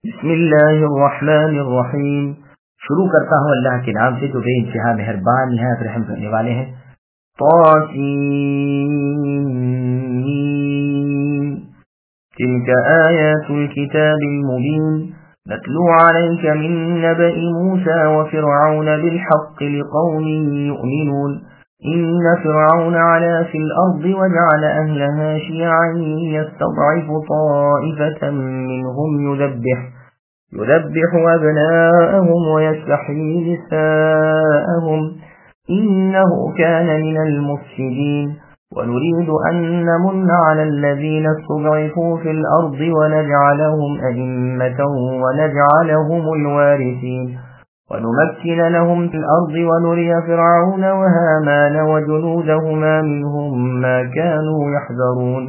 بسم اللہ الرحمن الرحیم، شروع کرتا ہوں اللہ کے نام سے جو بے انتہا مہربان نہایت رحم کرنے والے ہیں۔ طاسین تلك آیات الكتاب المبین نتلو علیک من نبأ موسى وفرعون بالحق لقوم یؤمنون إن فرعون علا في الأرض وجعل أهلها شيعا يستضعف طائفة منهم يذبح أبناءهم ويستحيي نساءهم إنه كان من المفسدين ونريد أن نمن على الذين استضعفوا في الأرض ونجعلهم أئمة ونجعلهم الوارثين ونمكن لهم في الأرض ونري فرعون وهامان وجنودهما منهم ما كانوا يحذرون۔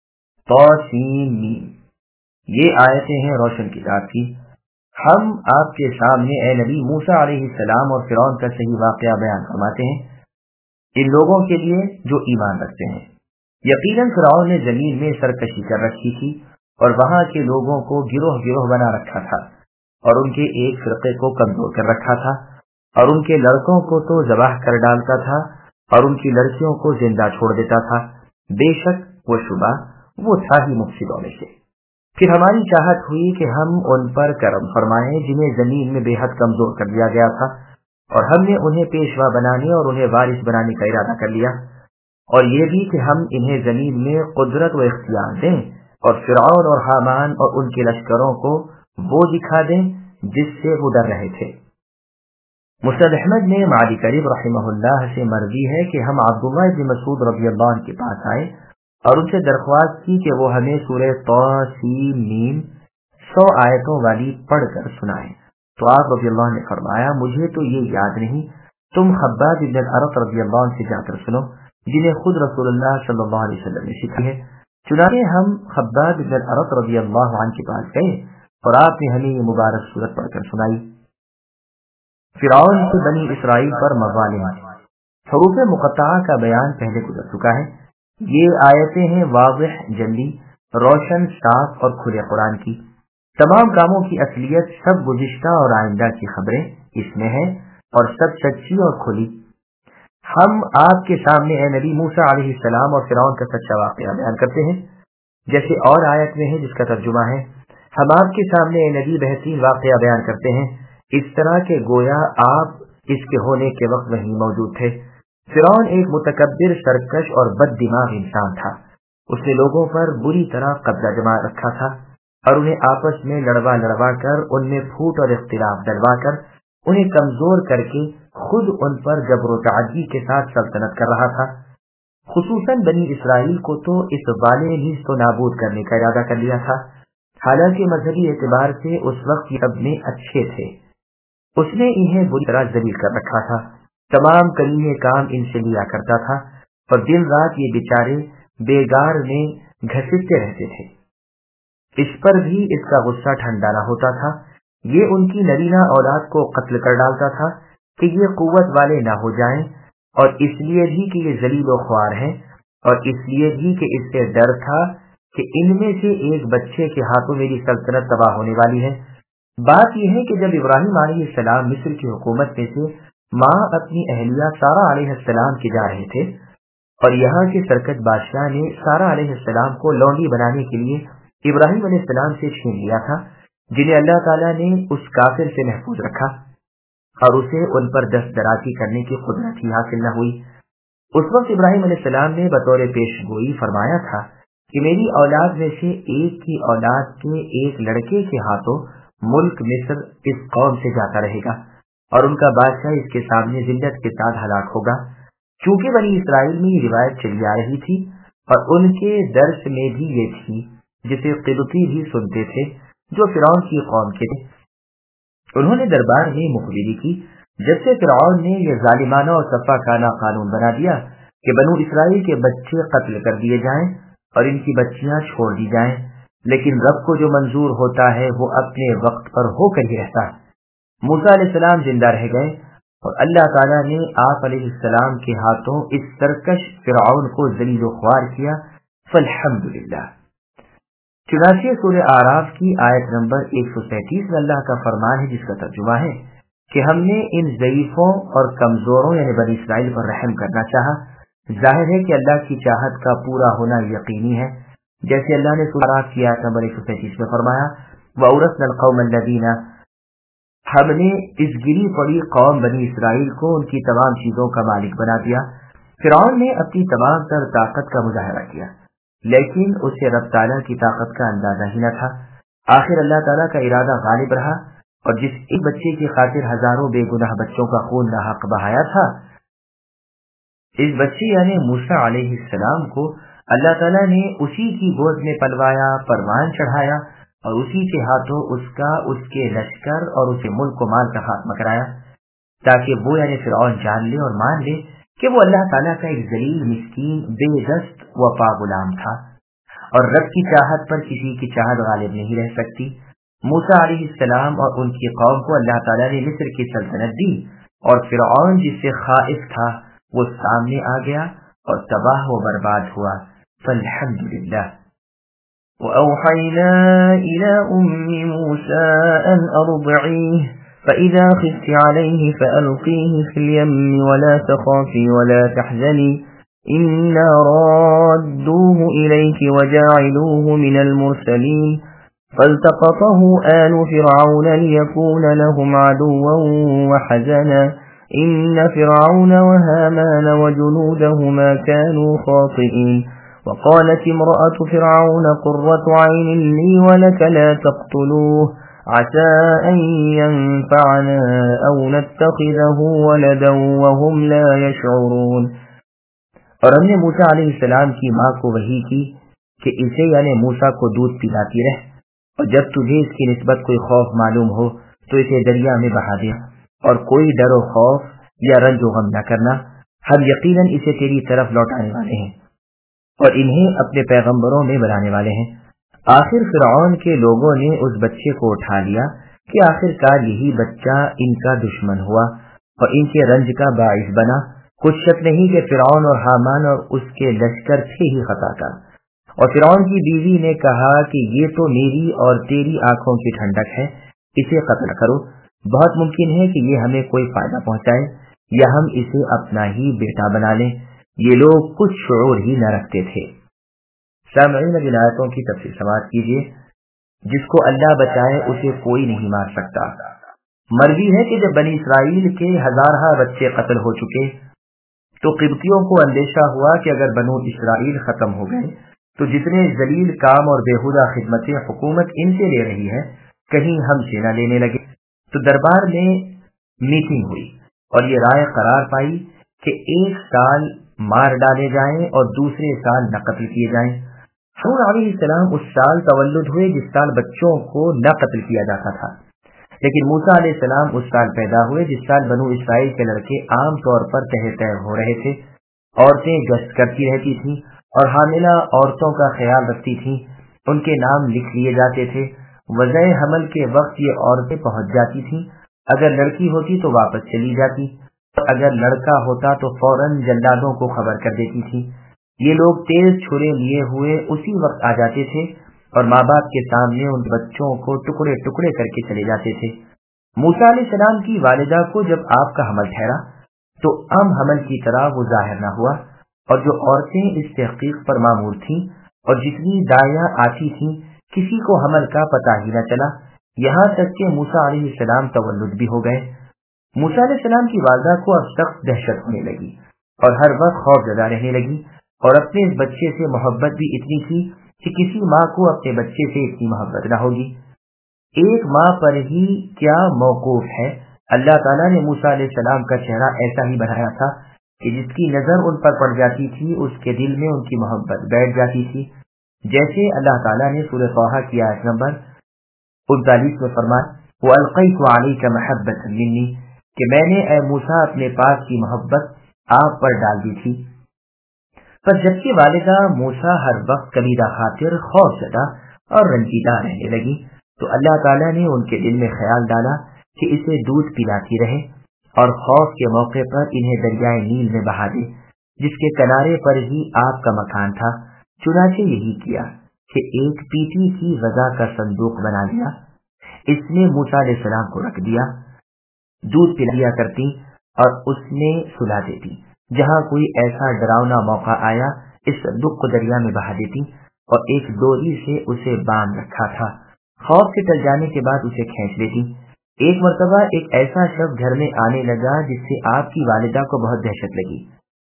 طاسین، یہ آیتیں ہیں روشن کتاب کی۔ ہم آپ کے سامنے اے نبی موسیٰ علیہ السلام اور فرعون کا صحیح واقعہ بیان فرماتے ہیں، ان لوگوں کے لیے جو ایمان رکھتے ہیں۔ یقیناً فرعون نے زمین میں سرکشی کر رکھی تھی اور وہاں کے لوگوں کو گروہ گروہ بنا رکھا تھا اور ان کے ایک فرقے کو کمزور کر رکھا تھا، اور ان کے لڑکوں کو تو ذبح کر ڈالتا تھا اور ان کی لڑکیوں کو زندہ چھوڑ دیتا تھا۔ بے شک وہ شبہ وہ تھا ہی مفسدوں میں سے۔ پھر ہماری چاہت ہوئی کہ ہم ان پر کرم فرمائیں جنہیں زمین میں بے حد کمزور کر دیا گیا تھا، اور ہم نے انہیں پیشوا بنانے اور انہیں وارث بنانے کا ارادہ کر لیا، اور یہ بھی کہ ہم انہیں زمین میں قدرت و اختیار دیں اور فرعون اور حامان اور ان کے لشکروں کو وہ دکھا دیں جس سے وہ ڈر رہے تھے۔ مسند احمد میں معالی کریم رحمہ اللہ سے مروی ہے کہ ہم عبداللہ بن مسعود رضی اللہ عنہ کے پاس آئے اور ان سے درخواست کی کہ وہ ہمیں سورہ طاسین 100 آیتوں والی پڑھ کر سنائیں، تو آپ رضی اللہ عنہ نے فرمایا مجھے تو یہ یاد نہیں، تم خباب بن الارت رضی اللہ عنہ سے جا کر سنو جنہیں خود رسول اللہ صلی اللہ علیہ وسلم نے سکھائی ہے۔ چنانچہ ہم خباب بن الارت رضی اللہ عنہ کے پاس گئے اور آپ نے ہمیں یہ مبارک سورت پڑھ کر سنائی۔ فرعون سے بنی اسرائیل پر مظالم۔ حروف مقطعہ کا بیان پہلے گزر چکا ہے۔ یہ آیتیں ہیں واضح، جلدی، روشن، صاف اور کھلے قرآن کی۔ تمام کاموں کی اصلیت، سب گزشتہ اور آئندہ کی خبریں اس میں ہیں اور سب سچی اور کھلی۔ ہم آپ کے سامنے اے نبی موسیٰ علیہ السلام اور فرعون کا سچا واقعہ بیان کرتے ہیں، جیسے اور آیت میں ہے جس کا ترجمہ ہے ہم آپ کے سامنے اے نبی بہترین واقعہ بیان کرتے ہیں، اس طرح کہ گویا آپ اس کے ہونے کے وقت وہیں موجود تھے۔ فرعون ایک متکبر، سرکش اور بد دماغ انسان تھا۔ اس نے لوگوں پر بری طرح قبضہ جما رکھا تھا اور انہیں آپس میں لڑوا کر، ان میں پھوٹ اور اختلاف ڈلوا کر، انہیں کمزور کر کے خود ان پر جبر و تعدی کے ساتھ سلطنت کر رہا تھا۔ خصوصاً بنی اسرائیل کو تو اس والے نیز تو نابود کرنے کا ارادہ کر لیا تھا، حالانکہ مذہبی اعتبار سے اس وقت یہ اپنے اچھے تھے۔ اس نے انہیں بری طرح ذلیل کر رکھا تھا، تمام کمینے کام ان سے لیا کرتا تھا اور دن رات یہ بیچارے بیگار میں گھسیٹتے رہتے تھے۔ اس پر بھی اس کا غصہ ٹھنڈا نہ ہوتا تھا۔ یہ ان کی نرینہ اولاد کو قتل کر ڈالتا تھا کہ یہ قوت والے نہ ہو جائیں، اور اس لیے بھی کہ یہ ذلیل و خوار ہیں، اور اس لیے بھی کہ اس سے ڈر تھا کہ ان میں سے ایک بچے کے ہاتھوں میری سلطنت تباہ ہونے والی ہے۔ بات یہ ہے کہ جب ابراہیم علیہ السلام مصر کی حکومت میں سے ماں اپنی اہلیہ سارہ علیہ السلام کے جا رہے تھے، اور یہاں کے سرکش بادشاہ نے سارہ علیہ السلام کو لونڈی بنانے کے لیے ابراہیم علیہ السلام سے چھین لیا تھا، جنہیں اللہ تعالیٰ نے اس کافر سے محفوظ رکھا اور اسے ان پر دست درازی کرنے کی قدرت ہی حاصل نہ ہوئی۔ اس وقت ابراہیم علیہ السلام نے بطور پیش گوئی فرمایا تھا کہ میری اولاد میں سے ایک کی اولاد کے ایک لڑکے کے ہاتھوں ملک مصر اس قوم سے جاتا رہے گا اور ان کا بادشاہ اس کے سامنے ذلت کے ساتھ ہلاک ہوگا۔ چونکہ بنی اسرائیل میں یہ روایت چلی آ رہی تھی اور ان کے درس میں بھی یہ تھی جسے قبطی بھی سنتے تھے جو فرعون کی قوم کے تھے، انہوں نے دربار میں مخبری کی جب سے فرعون نے یہ ظالمانہ اور صفا کانہ قانون بنا دیا کہ بنو اسرائیل کے بچے قتل کر دیے جائیں اور ان کی بچیاں چھوڑ دی جائیں، لیکن رب کو جو منظور ہوتا ہے وہ اپنے وقت پر ہو کر ہی رہتا ہے۔ موسیٰ علیہ السلام زندہ رہ گئے اور اللہ تعالیٰ نے آپ علیہ السلام کے ہاتھوں اس سرکش فرعون کو ذلیل و خوار کیا، فالحمدللہ۔ چنانچہ سورہ اعراف کی آیت نمبر 137 میں اللہ کا فرمان ہے، جس کا ترجمہ ہے کہ ہم نے ان ضعیفوں اور کمزوروں یعنی بنی اسرائیل پر رحم کرنا چاہا۔ ظاہر ہے کہ اللہ کی چاہت کا پورا ہونا یقینی ہے، جیسے اللہ نے سورہ اعراف کی آیت نمبر 137 میں فرمایا، وَأَوْرَثْنَا الْقَوْمَ الَّذِينَ، ہم نے اس گری پڑی قوم بنی اسرائیل کو ان کی تمام چیزوں کا مالک بنا دیا۔ فرعون نے اپنی تمام تر طاقت کا مظاہرہ کیا، لیکن اسے رب تعالیٰ کی طاقت کا اندازہ ہی نہ تھا۔ آخر اللہ تعالیٰ کا ارادہ غالب رہا، اور جس ایک بچے کی خاطر ہزاروں بے گناہ بچوں کا خون ناحق بہایا تھا، اس بچے یعنی موسیٰ علیہ السلام کو اللہ تعالیٰ نے اسی کی گود میں پلوایا، پروان چڑھایا، اور اسی کے ہاتھوں اس کا، اس کے لشکر اور اسے ملک و مال کا خاتمہ کرایا، تاکہ وہ یعنی فرعون جان لے اور مان لے کہ وہ اللہ تعالیٰ کا ایک ذلیل، مسکین، بے دست و پا غلام تھا، اور رب کی چاہت پر کسی کی چاہت غالب نہیں رہ سکتی۔ موسیٰ علیہ السلام اور ان کی قوم کو اللہ تعالیٰ نے مصر کی سلطنت دی، اور فرعون جس سے خائف تھا وہ سامنے آ گیا اور تباہ و برباد ہوا۔ فالحمدللہ۔ وَأَوْحَيْنَا إِلَىٰ أُمِّ مُوسَىٰ أَنْ أَرْضِعِيهِ فَإِذَا خِفْتِ عَلَيْهِ فَأَلْقِيهِ فِي الْيَمِّ وَلَا تَخَافِي وَلَا تَحْزَنِي إِنَّا رَادُّوهُ إِلَيْكِ وَجَاعِلُوهُ مِنَ الْمُرْسَلِينَ فَالْتَقَطَهُ آلُ فِرْعَوْنَ لِيَكُونَ لَهُمْ عَدُوًّا وَحَزَنًا إِنَّ فِرْعَوْنَ وَهَامَانَ وَجُنُودَهُمَا كَانُوا خَاطِئِينَ وقالت امرأة فرعون قرة عين لي ولك لا تقتلوه عسى أن ينفعنا أو نتخذه ولدا وهم لا يشعرون۔ اور ہم نے موسیٰ علیہ السلام کی ماں کو وحی کی کہ اسے یعنی موسیٰ کو دودھ پلاتی رہ، اور جب تجھے اس کی نسبت کوئی خوف معلوم ہو تو اسے دریا میں بہا دے، اور کوئی ڈر و خوف یا رنج و غم نہ کرنا، ہم یقیناً اسے تیری طرف لوٹانے والے ہیں اور انہیں اپنے پیغمبروں میں بلانے والے ہیں۔ آخر فرعون کے لوگوں نے اس بچے کو اٹھا لیا کہ آخر کار یہی بچہ ان کا دشمن ہوا اور ان کے رنج کا باعث بنا۔ کچھ شک نہیں کہ فرعون اور حامان اور اس کے لشکر تھے ہی خطا کار۔ اور فرعون کی بیوی نے کہا کہ یہ تو میری اور تیری آنکھوں کی ٹھنڈک ہے، اسے قتل کرو، بہت ممکن ہے کہ یہ ہمیں کوئی فائدہ پہنچائے یا ہم اسے اپنا ہی بیٹا بنا لیں۔ یہ لوگ کچھ شعور ہی نہ رکھتے تھے۔ سامعین، اب ان آیتوں کی تفصیل سماعت کیجیے۔ جس کو اللہ بچائے اسے کوئی نہیں مار سکتا۔ مروی ہے کہ جب بنی اسرائیل کے ہزارہ بچے قتل ہو چکے تو قبطیوں کو اندیشہ ہوا کہ اگر بنو اسرائیل ختم ہو گئے تو جتنے ذلیل کام اور بیہودہ خدمتیں حکومت ان سے لے رہی ہے کہیں ہم سے نہ لینے لگے۔ تو دربار میں میٹنگ ہوئی اور یہ رائے قرار پائی کہ 1 سال مار ڈالے جائیں اور دوسرے سال نہ قتل کیے جائیں۔ ہارون علیہ السلام اس سال تولد ہوئے جس سال بچوں کو نہ قتل کیا جاتا تھا، لیکن موسیٰ علیہ السلام اس سال پیدا ہوئے جس سال بنو اسرائیل کے لڑکے عام طور پر تہ ہو رہے تھے۔ عورتیں گشت کرتی رہتی تھیں اور حاملہ عورتوں کا خیال رکھتی تھیں، ان کے نام لکھ لیے جاتے تھے۔ وضع حمل کے وقت یہ عورتیں پہنچ جاتی تھیں، اگر لڑکی ہوتی تو واپس چلی جاتی، اگر لڑکا ہوتا تو فوراً جلادوں کو خبر کر دیتی تھی۔ یہ لوگ تیز چھرے لیے ہوئے اسی وقت آ جاتے تھے اور ماں باپ کے سامنے ان بچوں کو ٹکڑے ٹکڑے کر کے چلے جاتے تھے۔ موسیٰ علیہ السلام کی والدہ کو جب آپ کا حمل ٹھہرا تو حمل کی طرح وہ ظاہر نہ ہوا، اور جو عورتیں اس تحقیق پر مامور تھیں اور جتنی دائیاں آتی تھیں کسی کو حمل کا پتہ ہی نہ چلا، یہاں تک کہ موسیٰ علیہ السلام تولد بھی ہو گئے۔ موسیٰ علیہ السلام کی والدہ کو اب سخت دہشت ہونے لگی اور ہر وقت خوف زدہ رہنے لگی، اور اپنے اس بچے سے محبت بھی اتنی تھی کہ کسی ماں کو اپنے بچے سے اتنی محبت نہ ہوگی۔ ایک ماں پر ہی کیا موقوف ہے، اللہ تعالیٰ نے موسیٰ علیہ السلام کا چہرہ ایسا ہی بنایا تھا کہ جس کی نظر ان پر پڑ جاتی تھی اس کے دل میں ان کی محبت بیٹھ جاتی تھی، جیسے اللہ تعالیٰ نے سورہ طٰہٰ کی آیت نمبر 39 میں فرمایا وَأَلْقَيْتُ عَلَيْكَ مَحَبَّةً مِّنِّي، کہ میں نے اے موسیٰ اپنے پاس کی محبت آپ پر ڈال دی تھی۔ پر جبکہ والدہ موسیٰ ہر وقت کلیدہ خاطر خوف زدہ اور رنجیدہ رہنے لگی تو اللہ تعالیٰ نے ان کے دل میں خیال ڈالا کہ اسے دودھ پلاتی رہے اور خوف کے موقع پر انہیں دریائے نیل میں بہا دے جس کے کنارے پر ہی آپ کا مکان تھا۔ چنانچہ یہی کیا۔ کہ ایک پیٹی کی غذا کا صندوق بنا لیا، اس میں موسیٰ علیہ السلام کو رکھ دیا، دودھ پلایا کرتی اور اس میں سلا دیتی۔ جہاں کوئی ایسا ڈراؤنا موقع آیا اس صندوق کو دریا میں بہا دیتی اور ایک ڈوری سے اسے باندھ رکھا تھا، خوف کے ٹل جانے کے بعد اسے کھینچ لیتی۔ ایک مرتبہ ایک ایسا شخص گھر میں آنے لگا جس سے آپ کی والدہ کو بہت دہشت لگی،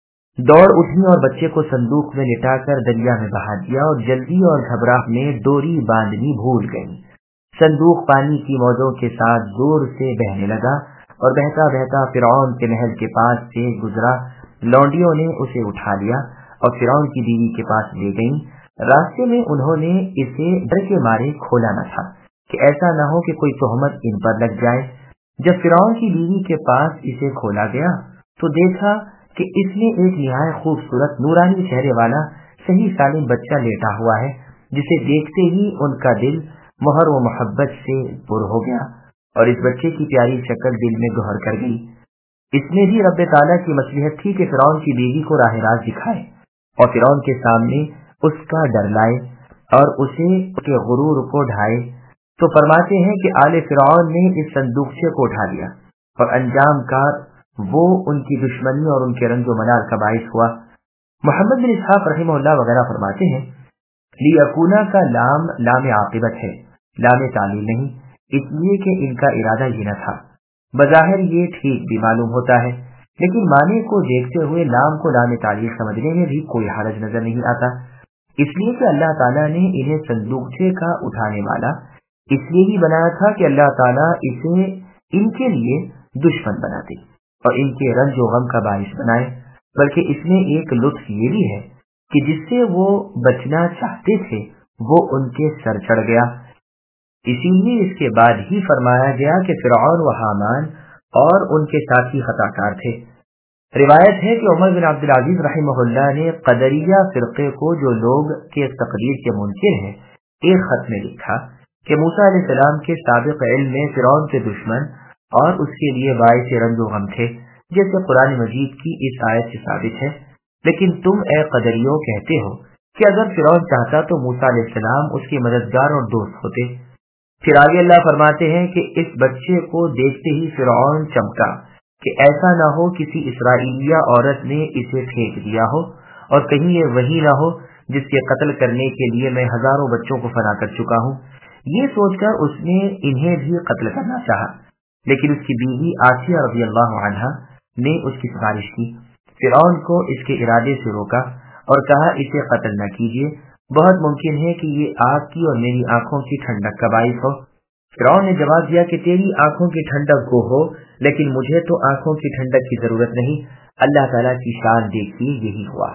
دوڑ اٹھی اور بچے کو صندوق میں لٹا کر دریا میں بہا دیا اور جلدی اور گھبراہٹ میں ڈوری باندھنی بھول گئی۔ صندوق پانی کی موجوں کے ساتھ زور سے بہنے لگا اور بہتا بہتا فرعون کے محل کے پاس سے گزرا۔ لونڈیوں نے اسے اٹھا لیا اور فرعون کی بیوی کے پاس لے گئیں۔ راستے میں انہوں نے اسے ڈر کے مارے کھولا نہ تھا کہ ایسا نہ ہو کہ کوئی تہمت ان پر لگ جائے۔ جب فرعون کی بیوی کے پاس اسے کھولا گیا تو دیکھا کہ اس میں ایک نہایت خوبصورت نورانی چہرے والا صحیح سالم بچہ لیٹا ہوا ہے، جسے دیکھتے ہی ان کا دل مہر و محبت سے پر ہو گیا اور اس بچے کی پیاری شکل دل میں گہر کر گئی۔ اس میں بھی رب تعالیٰ کی مصلحت تھی کہ فرعون کی بیوی کو راہ راست دکھائے اور فرعون کے سامنے اس کا ڈر لائے اور اسے اس کے غرور کو ڈھائے۔ تو فرماتے ہیں کہ آل فرعون نے اس صندوقچے کو اٹھا لیا اور انجام کار وہ ان کی دشمنی اور ان کے رنج و ملال کا باعث ہوا۔ محمد بن اسحاق رحمہ اللہ وغیرہ فرماتے ہیں لیکونا کا لام لام عاقبت ہے، لام تعلیل نہیں، اس لیے کہ ان کا ارادہ یہ نہ تھا۔ بظاہر یہ ٹھیک بھی معلوم ہوتا ہے، لیکن معنی کو دیکھتے ہوئے لام کو لام تعلیل سمجھنے میں بھی کوئی حرج نظر نہیں آتا، اس لیے کہ اللہ تعالیٰ نے انہیں صندوقچے کا اٹھانے والا اس لیے بھی بنایا تھا کہ اللہ تعالیٰ اسے ان کے لیے دشمن بنا دے اور ان کے رنج و غم کا باعث بنائے، بلکہ اس میں ایک لطف یہ بھی ہے کہ جس سے وہ بچنا چاہتے تھے وہ ان کے سر چڑھ گیا۔ اسی لیے اس کے بعد ہی فرمایا گیا کہ فرعون و حامان اور ان کے ساتھی خطا کار تھے۔ روایت ہے کہ عمر بن عبد العزیز رحمہ اللہ نے قدریہ فرقے کو، جو لوگ کے تقدیر کے منکر ہیں، ایک خط میں لکھا کہ موسیٰ علیہ السلام کے سابق علم میں فرعون کے دشمن اور اس کے لیے باعث رنج و غم تھے، جیسے قرآن مجید کی اس آیت سے ثابت ہے۔ لیکن تم اے قدریوں کہتے ہو کہ اگر فرعون چاہتا تو موسیٰ علیہ السلام اس کے مددگار اور دوست ہوتے۔ پھر آگے اللہ فرماتے ہیں کہ اس بچے کو دیکھتے ہی فرعون چمکا کہ ایسا نہ ہو کسی اسرائیلیہ عورت نے اسے پھینک دیا ہو اور کہیں یہ وہی نہ ہو جس کے قتل کرنے کے لیے میں ہزاروں بچوں کو فنا کر چکا ہوں۔ یہ سوچ کر اس نے انہیں بھی قتل کرنا چاہا، لیکن اس کی بیوی آسیہ رضی اللہ عنہا نے اس کی سفارش کی۔ فرعون کو اس کے ارادے سے روکا اور کہا اسے قتل نہ کیجیے، بہت ممکن ہے کہ یہ آپ کی اور میری آنکھوں کی ٹھنڈک کا باعث ہو۔ فرعون نے جواب دیا کہ تیری آنکھوں کی ٹھنڈک کو ہو، لیکن مجھے تو آنکھوں کی ٹھنڈک کی ضرورت نہیں، اللہ تعالیٰ کی شان دیکھیے یہی ہوا۔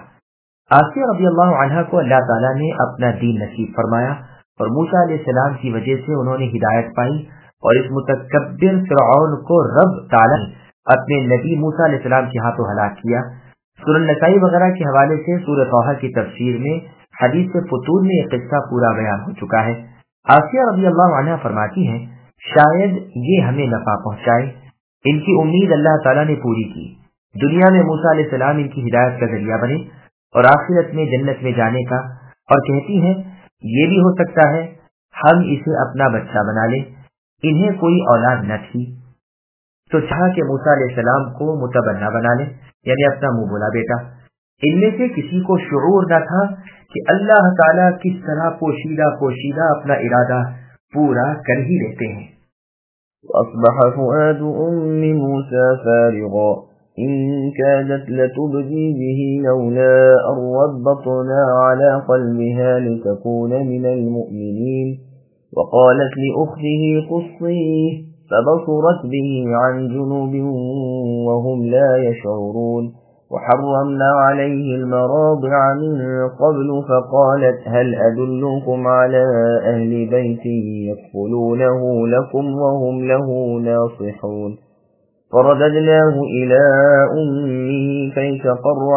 آسیہ رضی اللہ عنہا کو اللہ تعالیٰ نے اپنا دین نصیب فرمایا اور موسیٰ علیہ السلام کی وجہ سے انہوں نے ہدایت پائی، اور اس متکبر فرعون کو رب تعالیٰ نے اپنے نبی موسیٰ علیہ السلام کے ہاتھوں ہلاک کیا۔ سنن نسائی وغیرہ کے حوالے سے سورہ طٰہٰ کی تفسیر میں حدیث فتون میں یہ قصہ پورا بیان ہو چکا ہے۔ آسیہ رضی اللہ عنہ فرماتی ہیں شاید یہ ہمیں نفع پہنچائے۔ ان کی امید اللہ تعالیٰ نے پوری کی، دنیا میں موسیٰ علیہ السلام ان کی ہدایت کا ذریعہ بنے اور آخرت میں جنت میں جانے کا، اور کہتی ہیں یہ بھی ہو سکتا ہے ہم اسے اپنا بچہ بنا لیں۔ انہیں کوئی اولاد نہ تھی تو چاہا کہ موسیٰ علیہ السلام کو متبنہ بنا لیں، یعنی اپنا منہ بولا بیٹا۔ ان میں سے کسی کو شعور نہ تھا کہ اللہ تعالیٰ کس طرح پوشیدہ پوشیدہ اپنا ارادہ پورا کر ہی لیتے ہیں۔ وَأَصْبَحَ فُؤَادُ أُمِّ مُوسَى فَارِغًا إِن كَادَتْ لَتُبْدِي بِهِ لَوْلَا أَن رَّبَّطْنَا عَلَى قَلْبِهَا لِتَكُونَ مِنَ الْمُؤْمِنِينَ وَقَالَتْ لِأُخْتِهِ قُصِّيهِ فَبَصُرَتْ بِهِ عَن جُنُوبٍ وَهُمْ لَا يَشْعُرُونَ وَحَرَّمْنَا عَلَيْهِ الْمَرَاضِعَ مِن قَبْلُ فَقَالَتْ هَلْ أَدُلُّكُمْ عَلَى أَهْلِ بَيْتٍ يَكْفُلُونَهُ لَكُمْ وَهُمْ لَهُ نَاصِحُونَ فَرَدَدْنَاهُ إِلَى أُمِّهِ كَيْ تَقَرَّ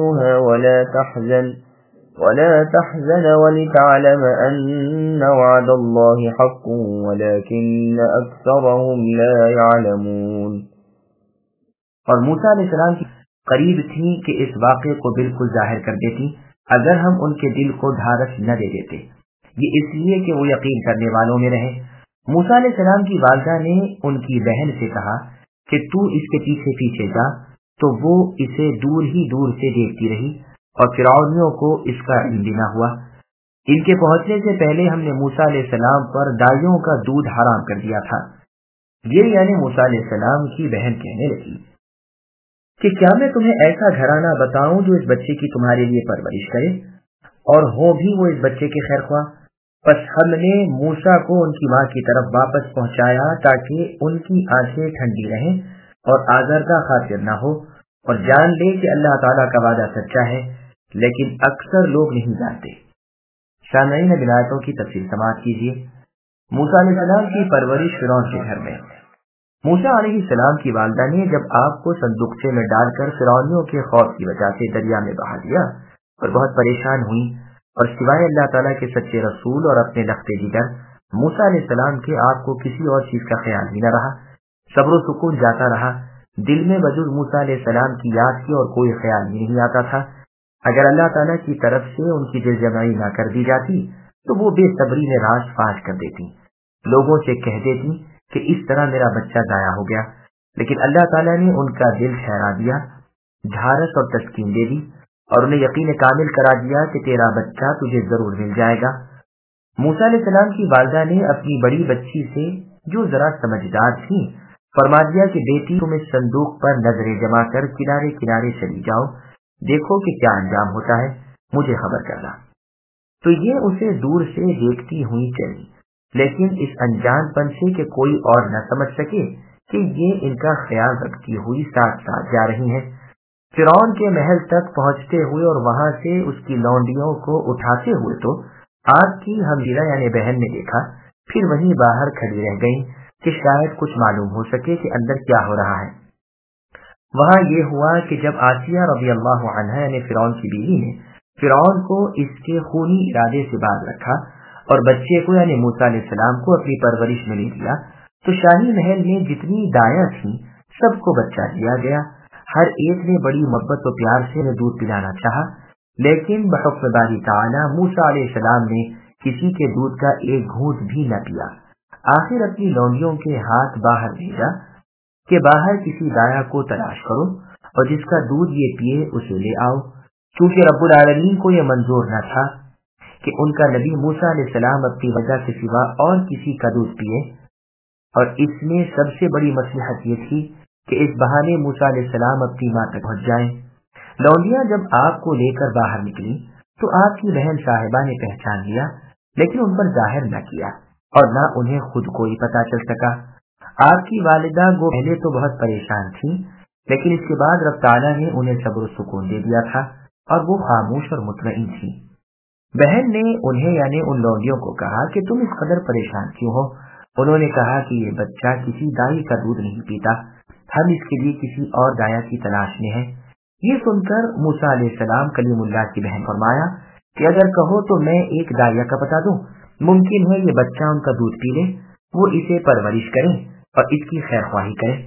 عَيْنُهَا وَلَا تَحْزَنَ وَلِتَعْلَمَ أَنَّ وَعْدَ اللَّهِ حَقٌّ وَلَكِنَّ أَكْثَرَهُمْ لَا يَعْلَمُونَ۔ اور موسیٰ علیہ السلام کی قریب تھی کہ اس واقعے کو بالکل ظاہر کر دیتی اگر ہم ان کے دل کو ڈھارس نہ دے دیتے۔ یہ اس لیے کہ وہ یقین کرنے والوں میں رہے۔ موسیٰ علیہ السلام کی والدہ نے ان کی بہن سے کہا کہ تو اس کے پیچھے پیچھے جا، تو وہ اسے دور ہی دور سے دیکھتی رہی اور فرعونیوں کو اس کا علم بھی نہ ہوا۔ ان کے پہنچنے سے پہلے ہم نے موسیٰ علیہ السلام پر دائیوں کا دودھ حرام کر دیا تھا۔ یہ یعنی موسیٰ علیہ السلام کی بہن کہنے لگی کہ کیا میں تمہیں ایسا گھرانہ بتاؤں جو اس بچے کی تمہارے لیے پرورش کرے اور ہو بھی وہ اس بچے کے خیر خواہ؟ پس ہم نے موسیٰ کو ان کی ماں کی طرف واپس پہنچایا تاکہ ان کی آنکھیں ٹھنڈی رہیں اور آزردہ خاطر نہ ہو، اور جان لے کہ اللہ تعالیٰ کا وعدہ سچا ہے، لیکن اکثر لوگ نہیں جانتے۔ سامعین، آیتوں کی تفصیل سماعت کیجیے۔ موسیٰ علیہ السلام کی پرورش فرعون کے گھر میں۔ موسیٰ علیہ السلام کی والدہ نے جب آپ کو صندوقچے میں ڈال کر فرعونیوں کے خوف کی وجہ سے دریا میں بہا دیا اور بہت پریشان ہوئی، اور سوائے اللہ تعالیٰ کے سچے رسول اور اپنے لخت جگر موسیٰ علیہ السلام کے آپ کو کسی اور چیز کا خیال بھی نہ رہا۔ صبر و سکون جاتا رہا، دل میں بجز موسیٰ علیہ السلام کی یاد کی اور کوئی خیال بھی نہیں آتا تھا۔ اگر اللہ تعالیٰ کی طرف سے ان کی دل جمعی نہ کر دی جاتی تو وہ بے صبری میں راز فاش کر دیتی، لوگوں سے کہہ دیتی کہ اس طرح میرا بچہ ضائع ہو گیا، لیکن اللہ تعالیٰ نے ان کا دل ٹھہرا دیا، ڈھارس اور تسکین دے دی، اور انہیں یقین کامل کرا دیا کہ تیرا بچہ تجھے ضرور مل جائے گا۔ موسیٰ علیہ السلام کی والدہ نے اپنی بڑی بچی سے، جو ذرا سمجھدار تھی، فرما دیا کہ بیٹی تم اس صندوق پر نظریں جما کر کنارے کنارے چلی جاؤ، دیکھو کہ کیا انجام ہوتا ہے، مجھے خبر کرنا۔ تو یہ اسے دور سے دیکھتی ہوئی چلی، لیکن اس انجان پن سے کہ کوئی اور نہ سمجھ سکے کہ یہ ان کا خیال رکھتی ہوئی ساتھ ساتھ جا رہی ہیں۔ فرعون کے محل تک پہنچتے ہوئے اور وہاں سے اس کی لونڈیوں کو اٹھاتے ہوئے تو آپ کی حمزیرہ یعنی بہن نے دیکھا، پھر وہیں باہر کھڑی رہ گئی کہ شاید کچھ معلوم ہو سکے کہ اندر کیا ہو رہا ہے۔ وہاں یہ ہوا کہ جب آسیہ رضی اللہ عنہا یعنی فرعون کی بیوی نے فرعون کو اس کے خونی ارادے سے باز رکھا اور بچے کو یعنی موسیٰ علیہ السلام کو اپنی پرورش میں لے لیا، تو شاہی محل میں جتنی دایاں تھیں سب کو بچہ دیا گیا۔ ہر ایک نے بڑی محبت و پیار سے انہیں دودھ پلانا چاہا، لیکن بحکم باری تعالیٰ موسیٰ علیہ السلام نے کسی کے دودھ کا ایک گھونٹ بھی نہ پیا۔ آخر اپنی لونڈیوں کے ہاتھ باہر بھیجا کہ باہر کسی دایا کو تلاش کرو اور جس کا دودھ یہ پیے اسے لے آؤ، کیونکہ رب العالمین کو یہ منظور نہ تھا کہ ان کا نبی موسیٰ علیہ السلام اپنی وجہ کے سوا اور کسی کا دودھ پیے، اور اس میں سب سے بڑی مصلحت یہ تھی کہ اس بہانے موسیٰ علیہ السلام اپنی ماں تک پہنچ جائیں۔ لونڈیاں جب آپ کو لے کر باہر نکلی تو آپ کی بہن صاحبہ نے پہچان لیا، لیکن ان پر ظاہر نہ کیا اور نہ انہیں خود کو ہی پتا چل سکا۔ آپ کی والدہ گو پہلے تو بہت پریشان تھی، لیکن اس کے بعد رب تعالیٰ نے انہیں صبر و سکون دے دیا تھا اور وہ خاموش اور مطمئن تھی۔ بہن نے انہیں یعنی ان لونڈیوں کو کہا کہ تم اس قدر پریشان کیوں ہو؟ انہوں نے کہا کہ یہ بچہ کسی دائی کا دودھ نہیں پیتا، ہم اس کے لیے کسی اور دایا کی تلاش میں ہیں۔ یہ سن کر موسیٰ علیہ السلام کلیم اللہ کی بہن فرمایا کہ اگر کہو تو میں ایک دایا کا بتا دوں، ممکن ہے یہ بچہ ان کا دودھ پی لے، وہ اسے پرورش کریں اور اس کی خیر خواہی کریں۔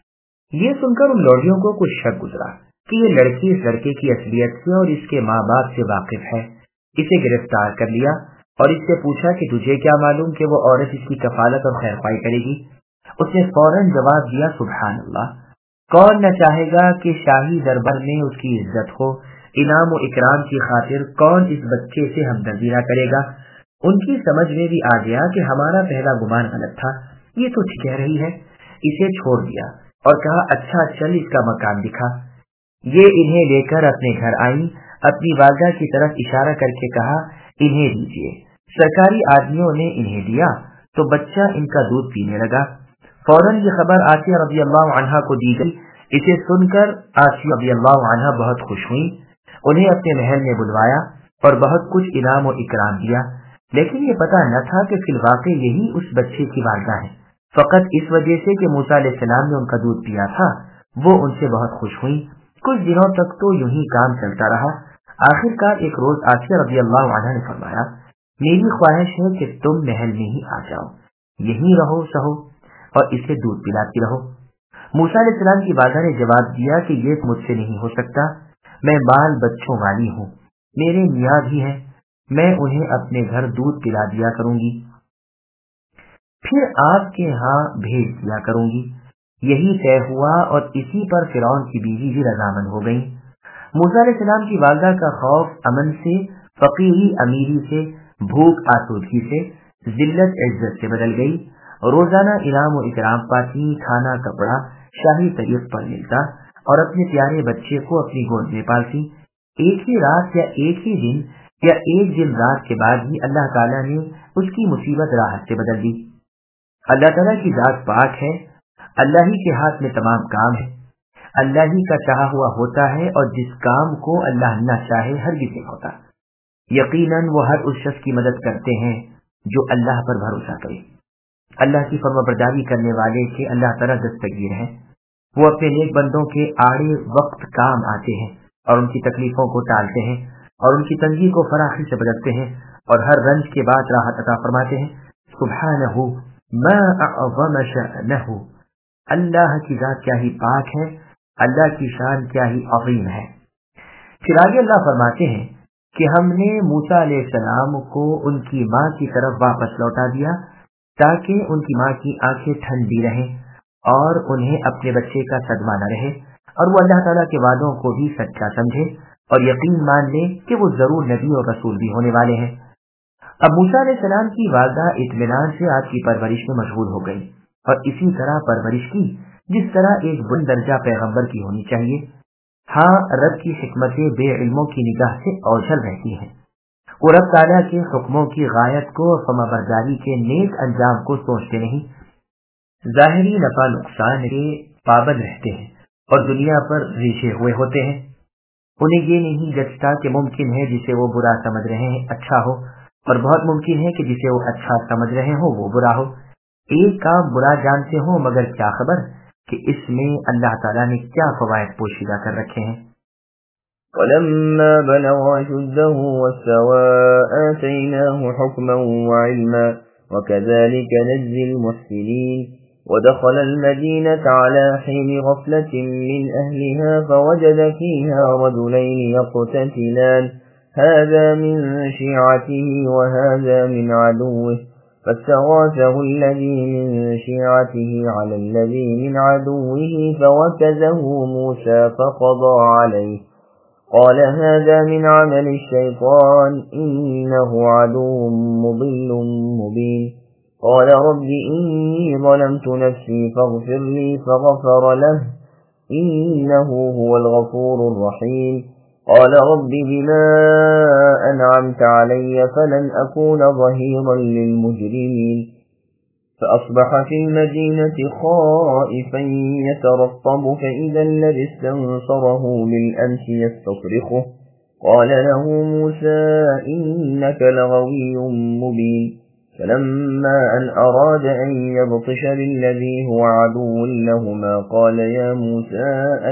یہ سن کر ان لوڈیوں کو کچھ شک گزرا کہ یہ لڑکی اس لڑکے کی اصلیت سے اور اس کے ماں باپ سے واقف ہے۔ اسے گرفتار کر لیا اور اس سے پوچھا کہ تجھے کیا معلوم کہ وہ عورت اس کی کفالت اور خیر خواہی کرے گی؟ اس نے فوراً جواب دیا، سبحان اللہ، کون نہ چاہے گا کہ شاہی دربار میں اس کی عزت ہو، انعام و اکرام کی خاطر کون اس بچے سے ہمدردی نہ کرے گا۔ ان کی سمجھ میں بھی آ گیا کہ ہمارا پہلا گمان غلط تھا، یہ تو ٹھیک کہہ رہی ہے۔ اسے چھوڑ دیا اور کہا اچھا چل اس کا مکان دکھا۔ یہ انہیں لے کر اپنے گھر آئی، اپنی والدہ کی طرف اشارہ کر کے کہا انہیں دیجیے۔ سرکاری آدمیوں نے انہیں دیا تو بچہ ان کا دودھ پینے لگا۔ فوراً یہ خبر آسیہ رضی اللہ عنہا کو دی گئی۔ اسے سن کر آسیہ رضی اللہ عنہا بہت خوش ہوئی، انہیں اپنے محل میں بلوایا اور بہت کچھ انعام و اکرام دیا، لیکن یہ پتہ نہ تھا کہ فی الواقع یہی اس بچے کی والدہ ہے۔ فقط اس وجہ سے کہ موسیٰ علیہ السلام نے ان کا دودھ پیا تھا وہ ان سے بہت خوش ہوئی۔ کچھ دنوں تک تو یوں ہی کام چلتا رہا۔ آخر کار ایک روز آسیہ رضی اللہ عنہا نے فرمایا میری خواہش ہے کہ تم محل میں ہی آ جاؤ، یہیں رہو سہو اور اسے دودھ پلاتی رہو۔ موسیٰ علیہ السلام کی والدہ نے جواب دیا کہ یہ مجھ سے نہیں ہو سکتا، میں بال بچوں والی ہوں، میرے میاں بھی ہیں، میں انہیں اپنے گھر دودھ پلا دیا کروں گی، پھر آپ کے ہاں بھیج دیا کروں گی۔ یہی طے ہوا اور اسی پر فرعون کی بیوی بھی رضامند ہو گئی۔ موسیٰ علیہ السلام کی والدہ کا خوف امن سے، فقیری امیری سے، بھوک آسودگی سے، ذلت عزت سے بدل گئی۔ روزانہ انعام و اکرام پاتی، کھانا کپڑا شاہی طریق پر ملتا اور اپنے پیارے بچے کو اپنی گود میں پالتی۔ ایک ہی رات یا ایک ہی دن یا ایک دن رات کے بعد ہی اللہ تعالیٰ نے اس کی مصیبت راحت سے بدل دی۔ اللہ تعالیٰ کی ذات پاک ہے، اللہ ہی کے ہاتھ میں تمام کام ہے، اللہ ہی کا چاہا ہوا ہوتا ہے، اور جس کام کو اللہ نہ چاہے ہرگز نہیں ہوتا۔ یقیناً وہ ہر اس شخص کی مدد کرتے ہیں جو اللہ پر بھروسہ کرے۔ اللہ کی فرمانبرداری کرنے والے کے اللہ تعالیٰ دستگیر ہیں، وہ اپنے نیک بندوں کے آڑے وقت کام آتے ہیں اور ان کی تکلیفوں کو ٹالتے ہیں اور ان کی تنگی کو فراخی سے بدلتے ہیں اور ہر رنج کے بعد راحت عطا فرماتے ہیں۔ سبحانہ ما اعظم شأنہ، اللہ کی ذات کیا ہی پاک ہے، اللہ کی شان کیا ہی عظیم ہے۔ پھر آگے اللہ فرماتے ہیں کہ ہم نے موسیٰ علیہ السلام کو ان کی ماں کی طرف واپس لوٹا دیا تاکہ ان کی ماں کی آنکھیں ٹھنڈی رہیں اور انہیں اپنے بچے کا صدمہ نہ رہے، اور وہ اللہ تعالیٰ کے وعدوں کو بھی سچا سمجھے اور یقین مان لے کہ وہ ضرور نبی اور رسول بھی ہونے والے ہیں۔ اب موسیٰ علیہ السلام کی والدہ اطمینان سے آپ کی پرورش میں مشغول ہو گئی اور اسی طرح پرورش کی جس طرح ایک بلند درجہ پیغمبر کی ہونی چاہیے۔ ہاں، رب کی حکمتیں بے علموں کی نگاہ سے اوجھل رہتی ہیں، وہ رب تعالیٰ کے حکموں کی غایت کو اور فرمانبرداری کے نیک انجام کو سوچتے نہیں، ظاہری نفع نقصان کے پابند رہتے ہیں اور دنیا پر ریچھے ہوئے ہوتے ہیں۔ انہیں یہ نہیں جچتا کہ ممکن ہے جسے وہ برا سمجھ رہے ہیں اچھا ہو، اور بہت ممکن ہے کہ جسے وہ اچھا سمجھ رہے ہوں وہ برا ہو۔ ایک کام برا جانتے ہوں مگر کیا خبر کہ اس میں اللہ تعالیٰ نے کیا فوائد پوشیدہ کر رکھے ہیں۔ وَلَمَّا بَلَغَ أَشُدَّهُ وَاسْتَوَىٰ آتَيْنَاهُ حُكْمًا وَعِلْمًا وَكَذَٰلِكَ نَجْزِي الْمُحْسِنِينَ ودخل المدينة على حين غفلة من أهلها فوجد فيها رجلين يقتتلان هذا من شيعته وهذا من عدوه فاستغاثه الذي من شيعته على الذي من عدوه فوكزه موسى فقضى عليه قال هذا من عمل الشيطان إنه عدو مضل مبين قال رب إني ظلمت نفسي فاغفر لي فغفر له إنه هو الغفور الرحيم قال رب بما أنعمت علي فلن أكون ظهيرا للمجرمين فأصبح في المدينة خائفا يترقب فإذا الذي استنصره بالأمس يستصرخه قال له موسى إنك لغوي مبين فلما أن أراد أن يبطش بالذي هو عدو لهما قال يا موسى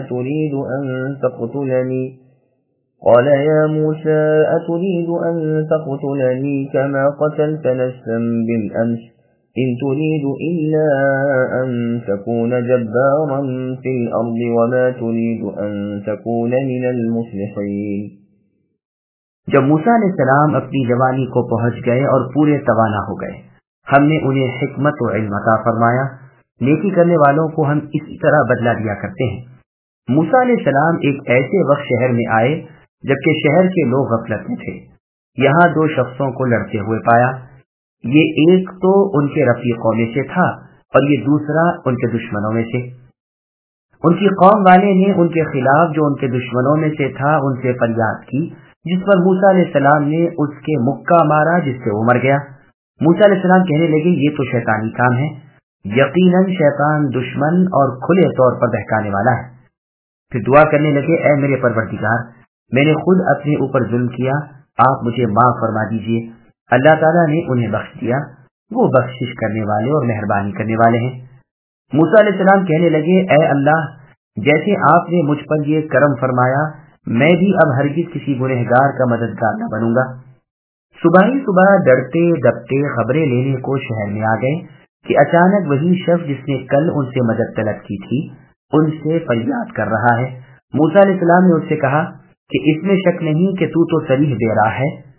أتريد أن تقتلني كما قتلت نفسا بالأمس إن تريد إلا أن تكون جبارا في الأرض وما تريد أن تكون من المصلحين۔ جب موسیٰ علیہ السلام اپنی جوانی کو پہنچ گئے اور پورے توانا ہو گئے، ہم نے انہیں حکمت و علم عطا فرمایا۔ نیکی کرنے والوں کو ہم اسی طرح بدلہ دیا کرتے ہیں۔ موسیٰ علیہ السلام ایک ایسے وقت شہر میں آئے جبکہ شہر کے لوگ غفلت میں تھے۔ یہاں دو شخصوں کو لڑتے ہوئے پایا، یہ ایک تو ان کے رفیقوں میں سے تھا اور یہ دوسرا ان کے دشمنوں میں سے۔ ان کی قوم والے نے ان کے خلاف جو ان کے دشمنوں میں سے تھا ان سے فریاد کی، جس پر موسیٰ علیہ السلام نے اس کے مکہ مارا جس سے وہ مر گیا۔ موسیٰ علیہ السلام کہنے لگے یہ تو شیطانی کام ہے، یقیناً شیطان دشمن اور کھلے طور پر بہکانے والا ہے۔ پھر دعا کرنے لگے اے میرے پروردگار، میں نے خود اپنے اوپر ظلم کیا، آپ مجھے معاف فرما دیجئے۔ اللہ تعالیٰ نے انہیں بخش دیا، وہ بخشش کرنے والے اور مہربانی کرنے والے ہیں۔ موسیٰ علیہ السلام کہنے لگے اے اللہ، جیسے آپ نے مجھ پر یہ کرم فرمایا، میں بھی اب ہرگز کسی گنہگار کا مددگار نہ بنوں گا۔ صبح ہی صبح ڈرتے دبتے خبریں لینے کو شہر میں آ گئے کہ اچانک وہی شخص جس نے کل ان سے مدد طلب کی تھی ان سے فریاد کر رہا ہے۔ موسیٰ علیہ السلام نے اس سے کہا کہ اس میں شک نہیں کہ تو صریح بے راہ ہے،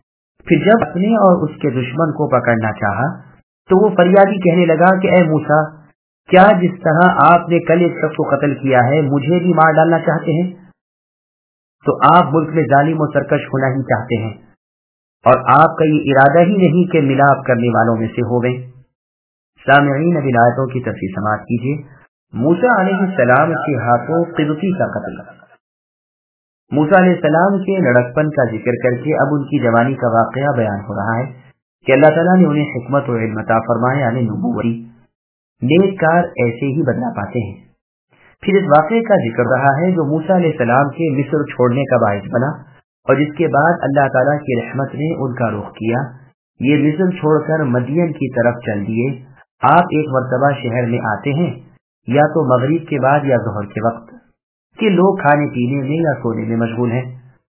پھر جب اپنے اور اس کے دشمن کو پکڑنا چاہا تو وہ فریادی کہنے لگا کہ اے موسیٰ، کیا جس طرح آپ نے کل ایک شخص کو قتل کیا ہے مجھے بھی مار ڈالنا چاہتے ہیں؟ تو آپ ملک میں ظالم و سرکش ہونا ہی چاہتے ہیں، اور آپ کا یہ ارادہ ہی نہیں کہ ملاپ کرنے والوں میں سے ہو گئے۔ سامعین، اب آیتوں کی تفصیل سماعت کیجیے۔ موسیٰ علیہ السلام کے ہاتھوں قبطی کا قتل۔ موسیٰ علیہ السلام کے لڑکپن کا ذکر کر کے اب ان کی جوانی کا واقعہ بیان ہو رہا ہے کہ اللہ تعالیٰ نے انہیں حکمت و علم عطا فرمایا، یعنی نبوت۔ نیک کار ایسے ہی بدلا پاتے ہیں۔ پھر اس واقعے کا ذکر رہا ہے جو موسیٰ علیہ السلام کے مصر چھوڑنے کا باعث بنا، اور جس کے بعد اللہ تعالیٰ کی رحمت نے ان کا رخ کیا۔ یہ مصر چھوڑ کر مدین کی طرف چل دیے۔ آپ ایک مرتبہ شہر میں آتے ہیں، یا تو مغرب کے بعد یا ظہر کے وقت، کہ لوگ کھانے پینے میں یا سونے میں مشغول ہیں،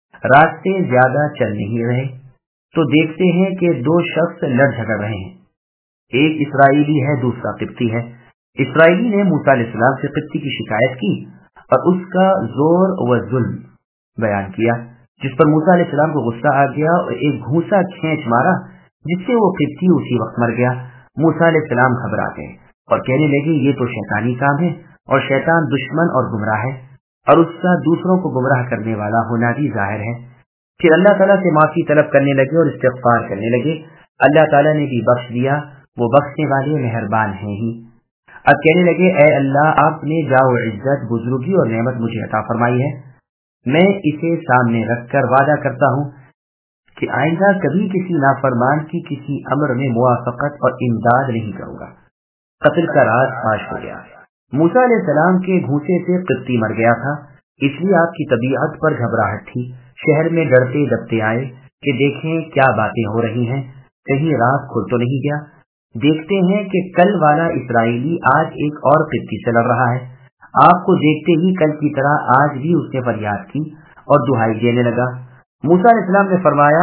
راستے زیادہ چل نہیں رہے، تو دیکھتے ہیں کہ دو شخص لڑ جھگڑ رہے ہیں، ایک اسرائیلی ہے، دوسرا قبطی ہے۔ اسرائیلی نے موسیٰ علیہ السلام سے قبطی کی شکایت کی اور اس کا زور و ظلم بیان کیا، جس پر موسیٰ علیہ السلام کو غصہ آ گیا اور ایک گھونسا کھینچ مارا، جس سے وہ قبطی اسی وقت مر گیا۔ موسیٰ علیہ السلام گھبرا گئے اور کہنے لگے یہ تو شیطانی کام ہے، اور شیطان دشمن اور گمراہ ہے، اور اس کا دوسروں کو گمراہ کرنے والا ہونا بھی ظاہر ہے۔ پھر اللہ تعالیٰ سے معافی طلب کرنے لگے اور استغفار کرنے لگے۔ اللہ تعالیٰ نے بھی بخش دیا، وہ بخشنے والے مہربان ہیں ہی۔ اب کہنے لگے اے اللہ، آپ نے جاہ و عزت، بزرگی اور نعمت مجھے عطا فرمائی ہے، میں اسے سامنے رکھ کر وعدہ کرتا ہوں کہ آئندہ کبھی کسی نافرمان کی کسی امر میں موافقت اور امداد نہیں کروں گا۔ قتل کا راز فاش ہو گیا۔ موسیٰ علیہ السلام کے گھوسے سے قبطی مر گیا تھا، اس لیے آپ کی طبیعت پر گھبراہٹ تھی۔ شہر میں ڈرتے دبتے آئے کہ دیکھیں کیا باتیں ہو رہی ہیں، کہیں راز کھل تو نہیں گیا۔ دیکھتے ہیں کہ کل والا اسرائیلی آج ایک اور قبطی سے لڑ رہا ہے۔ آپ کو دیکھتے ہی کل کی طرح آج بھی اس نے فریاد کی اور دہائی دینے لگا۔ موسیٰ علیہ السلام نے فرمایا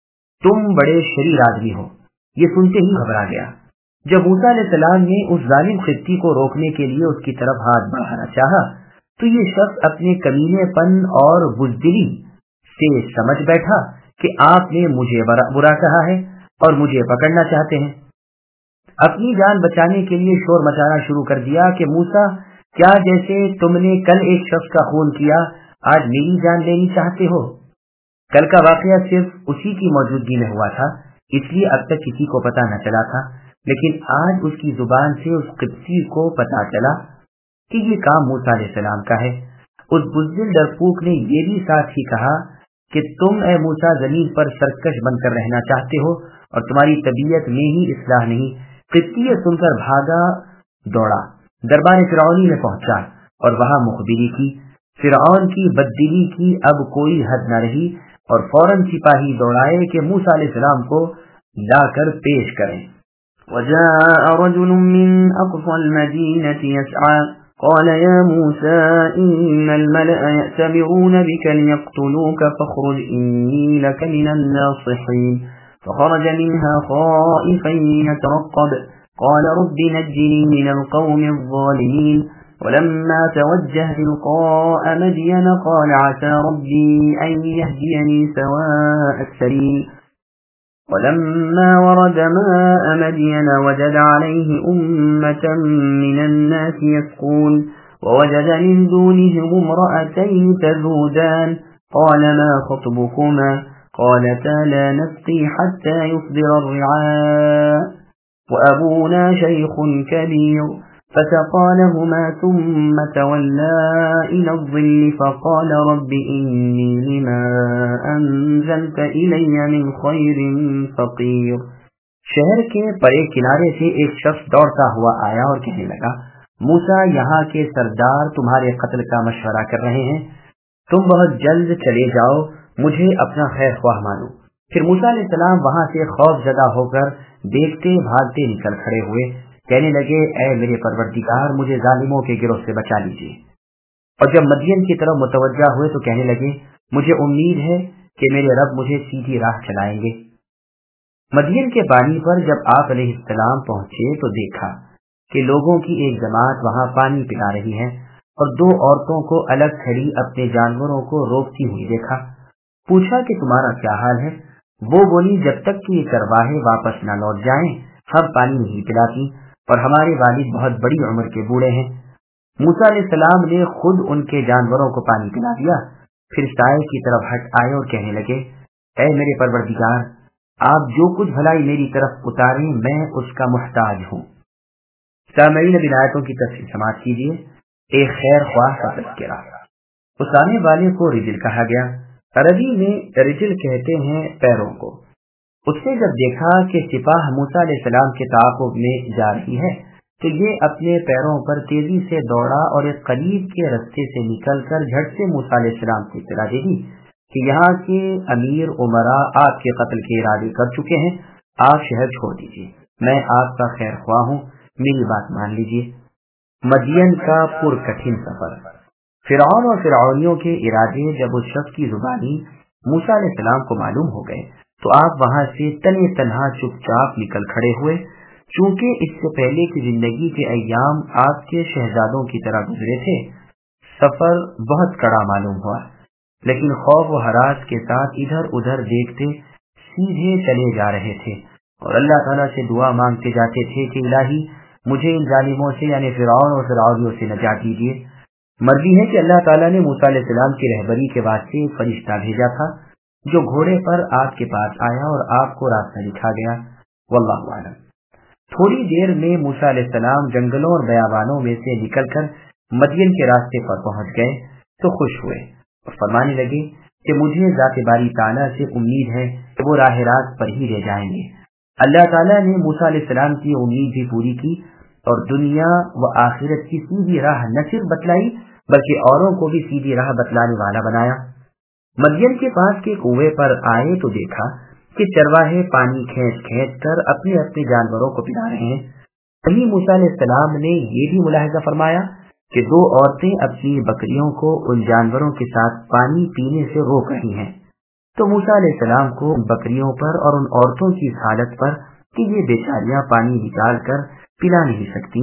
تم بڑے شریر آدمی ہو۔ یہ سنتے ہی گھبرا گیا۔ جب موسیٰ علیہ السلام نے اس ظالم قبطی کو روکنے کے لیے اس کی طرف ہاتھ بڑھانا چاہا تو یہ شخص اپنے کمینے پن اور بزدلی سے سمجھ بیٹھا کہ آپ نے مجھے برا کہا ہے اور مجھے پکڑنا چاہتے ہیں۔ اپنی جان بچانے کے لیے شور مچانا شروع کر دیا کہ موسیٰ، کیا جیسے تم نے کل ایک شخص کا خون کیا آج میری جان لینی چاہتے ہو؟ کل کا واقعہ صرف اسی کی موجودگی میں ہوا تھا، اس لیے اب تک کسی کو پتہ نہ چلا تھا، لیکن آج اس کی زبان سے اس قبطی کو پتہ چلا کہ یہ کام موسیٰ علیہ السلام کا ہے۔ اس بزدل ڈرپوک نے یہ بھی ساتھ ہی کہا کہ تم اے موسیٰ زمین پر سرکش بن کر رہنا چاہتے ہو اور تمہاری طبیعت میں ہی اصلاح نہیں۔ قبطی یہ سن کر بھاگا دوڑا، دربار فرعونی میں پہنچا اور وہاں مخبری کی۔ فرعون کی بددلی کی اب کوئی حد نہ رہی اور فوراً سپاہی دوڑائے کہ موسیٰ علیہ السلام کو لا کر پیش کریں۔ وجاء رجل من أقصى المدينة يسعى قال يا موسى إن الملأ يأتمرون بك ليقتلوك فاخرج إني لك من الناصحين فخرج منها خائفا يترقب قال رب نجني من القوم الظالمين ولما توجه تلقاء مدين قال عسى ربي أن يهديني سواء السبيل ولما ورد ماء مدين وجد عليه أمة من الناس يسقون ووجد من دونهم امرأتين تذودان قال ما خطبكما قالتا لا نسقي حتى يصدر الرعاء وأبونا شيخ كبير فسقى لهما ثم تولى إلى الظل فقال رب إني لما أنزلت إلي من خير فقير۔ شہر کے پرے کنارے سے ایک شخص دوڑتا ہوا آیا اور کہنے لگا موسیٰ، یہاں کے سردار تمہارے قتل کا مشورہ کر رہے ہیں، تم بہت جلد چلے جاؤ، مجھے اپنا خیر خواہ مانو۔ پھر موسیٰ علیہ السلام وہاں سے خوف زدہ ہو کر دیکھتے بھاگتے نکل کھڑے ہوئے، کہنے لگے اے میرے پروردگار، مجھے ظالموں کے گروہ سے بچا لیجیے۔ اور جب مدین کی طرف متوجہ ہوئے تو کہنے لگے مجھے امید ہے کہ میرے رب مجھے سیدھی راہ چلائیں گے۔ مدین کے پانی پر جب آپ علیہ السلام پہنچے تو دیکھا کہ لوگوں کی ایک جماعت وہاں پانی پلا رہی ہے اور دو عورتوں کو الگ کھڑی اپنے جانوروں کو روکتی ہوئی دیکھا۔ پوچھا کہ تمہارا کیا حال ہے؟ وہ بولی جب تک کہ یہ چرواہے واپس نہ لوٹ جائیں ہم پانی نہیں پلاتی، اور ہمارے والد بہت بڑی عمر کے بوڑھے ہیں۔ موسیٰ علیہ السلام نے خود ان کے جانوروں کو پانی پلا دیا، پھر سائے کی طرف ہٹ آئے اور کہنے لگے، اے میرے پروردگار، آپ جو کچھ بھلائی میری طرف اتاریں میں اس کا محتاج ہوں۔ سامعین اب آیتوں کی تفصیل سماعت کیجیے۔ ایک خیر خواہ کا تذکرہ۔ اسامے والے کو رجل کہا گیا، عربی میں رجل کہتے ہیں پیروں کو۔ اس نے جب دیکھا کہ سپاہ موسیٰ علیہ السلام کے تعاقب میں جا رہی ہے تو یہ اپنے پیروں پر تیزی سے دوڑا اور ایک قریب کے رستے سے نکل کر جھٹ سے موسیٰ علیہ السلام کو اطلاع دے دی کہ یہاں کے امیر عمراء آپ کے قتل کے ارادے کر چکے ہیں، آپ شہر چھوڑ دیجیے، میں آپ کا خیر خواہ ہوں، میری بات مان لیجیے۔ مدین کا پرکٹھن سفر۔ فرعون اور فرعونیوں کے ارادے جب اس شخص کی زبانی موسیٰ علیہ السلام کو معلوم ہو گئے تو آپ وہاں سے تنے تنہا چپ چاپ نکل کھڑے ہوئے۔ چونکہ اس سے پہلے کی زندگی کے ایام آپ کے شہزادوں کی طرح گزرے تھے، سفر بہت کڑا معلوم ہوا، لیکن خوف و ہراس کے ساتھ ادھر ادھر دیکھتے سیدھے چلے جا رہے تھے اور اللہ تعالیٰ سے دعا مانگتے جاتے تھے کہ الہی مجھے ان ظالموں سے یعنی فرعون اور فرعونیوں سے نجات دیجیے۔ مرضی ہے کہ اللہ تعالیٰ نے موسیٰ علیہ السلام کی رہبری کے واسطے ایک فرشتہ بھیجا تھا جو گھوڑے پر آپ کے پاس آیا اور آپ کو راستہ دکھا گیا، واللہ اعلم۔ تھوڑی دیر میں موسیٰ علیہ السلام جنگلوں اور بیابانوں میں سے نکل کر مدین کے راستے پر پہنچ گئے تو خوش ہوئے اور فرمانے لگے کہ مجھے ذات باری تعالیٰ سے امید ہے کہ وہ راہ راست پر ہی لے جائیں گے۔ اللہ تعالیٰ نے موسیٰ علیہ السلام کی امید بھی پوری کی اور دنیا و آخرت کی سیدھی راہ نہ صرف بتلائی بلکہ اوروں کو بھی سیدھی راہ بتلانے والا بنایا۔ مدین کے پاس کے کنویں پر آئے تو دیکھا کہ چرواہے پانی کھینچ کھینچ کر اپنے اپنے جانوروں کو پلا رہے ہیں۔ وہیں موسیٰ علیہ السلام نے یہ بھی ملاحظہ فرمایا کہ دو عورتیں اپنی بکریوں کو ان جانوروں کے ساتھ پانی پینے سے روک رہی ہیں۔ تو موسیٰ علیہ السلام کو ان بکریوں پر اور ان عورتوں کی حالت پر کہ یہ بیچاریاں پانی نکال کر پلا نہیں سکتی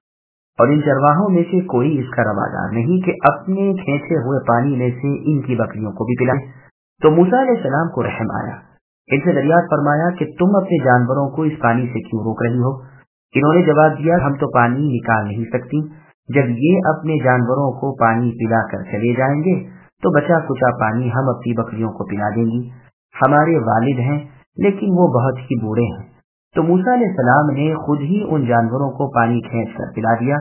اور ان چرواہوں میں سے کوئی اس کا روادار نہیں کہ اپنے کھینچے ہوئے پانی میں سے ان کی بکریوں کو بھی پلائے۔ تو موسیٰ علیہ السلام کو رحم آیا، ان سے دریافت فرمایا کہ تم اپنے جانوروں کو اس پانی سے کیوں روک رہی ہو؟ انہوں نے جواب دیا، ہم تو پانی نکال نہیں سکتی، جب یہ اپنے جانوروں کو پانی پلا کر چلے جائیں گے تو بچا کچا پانی ہم اپنی بکریوں کو پلا دیں گی۔ ہمارے والد ہیں لیکن وہ بہت ہی بوڑھے ہیں۔ تو موسیٰ علیہ السلام نے خود ہی ان جانوروں کو پانی کھینچ کر پلا دیا۔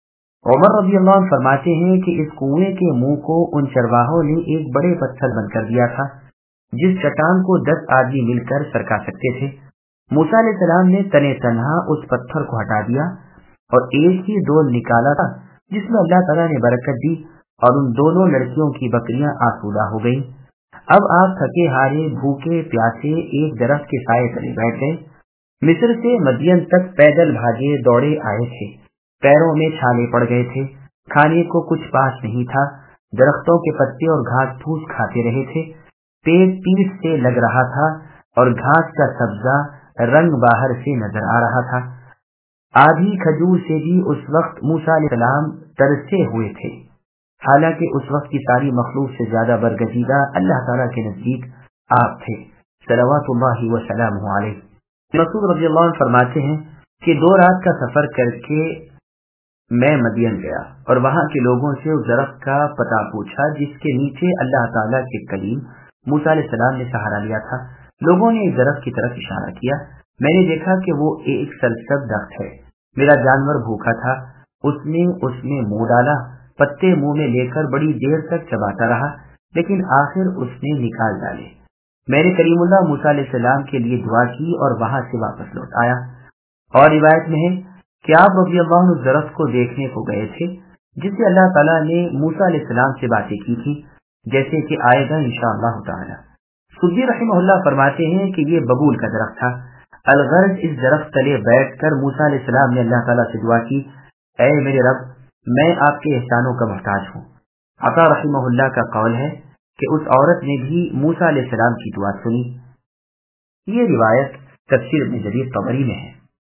عمر رضی اللہ عنہ فرماتے ہیں کہ اس کنویں کے منہ کو ان چرواہوں نے ایک بڑے پتھر بند کر دیا تھا جس چٹان کو 10 آدمی مل کر سرکا سکتے تھے۔ موسیٰ علیہ السلام نے تنے تنہا اس پتھر کو ہٹا دیا اور ایک ہی ڈول نکالا تھا جس میں اللہ تعالیٰ نے برکت دی اور ان دونوں لڑکیوں کی بکریاں آسودہ ہو گئیں۔ اب آپ تھکے ہارے بھوکے پیاسے ایک درخت کے سائے تلے بیٹھ گئے۔ مصر سے مدین تک پیدل بھاگے دوڑے آئے تھے، پیروں میں چھالے پڑ گئے تھے، کھانے کو کچھ پاس نہیں تھا، درختوں کے پتے اور گھاس پھوس کھاتے رہے تھے، پیٹ پیٹ سے لگ رہا تھا اور گھاس کا سبزہ رنگ باہر سے نظر آ رہا تھا۔ آدھی کھجور سے بھی اس وقت موسیٰ علیہ السلام ترسے ہوئے تھے، حالانکہ اس وقت کی ساری مخلوق سے زیادہ برگزیدہ اللہ تعالیٰ کے نزدیک آپ تھے صلوات اللہ وسلامہ علیہ۔ مسعود رضی اللہ عنہ فرماتے ہیں کہ 2 رات کا سفر کر کے میں مدین گیا اور وہاں کے لوگوں سے اس درخت کا پتہ پوچھا جس کے نیچے اللہ تعالیٰ کے کلیم موسیٰ علیہ السلام نے سہارا لیا تھا۔ لوگوں نے اس درخت کی طرف اشارہ کیا، میں نے دیکھا کہ وہ ایک سرسبز درخت ہے۔ میرا جانور بھوکا تھا، اس نے منہ ڈالا، پتے منہ میں لے کر بڑی دیر تک چباتا رہا، لیکن آخر اس نے نکال ڈالے۔ میں نے کریم اللہ موسیٰ علیہ السلام کے لیے دعا کی اور وہاں سے واپس لوٹ آیا۔ اور روایت میں ہے کہ آپ رضی اللہ عنہ اس درخت کو دیکھنے کو گئے تھے جس سے اللہ تعالیٰ نے موسیٰ علیہ السلام سے باتیں کی تھی، جیسے کہ آئے گا انشاءاللہ تعالی۔ سدی رحمہ اللہ فرماتے ہیں کہ یہ ببول کا درخت تھا۔ الغرض اس درخت تلے بیٹھ کر موسیٰ علیہ السلام نے اللہ تعالیٰ سے دعا کی، اے میرے رب، میں آپ کے احسانوں کا محتاج ہوں۔ عطا رحمہ اللہ کا قول ہے کہ اس عورت نے بھی موسیٰ علیہ السلام کی دعا سنی۔ یہ روایت تفسیر ابن جریر طبری میں ہے۔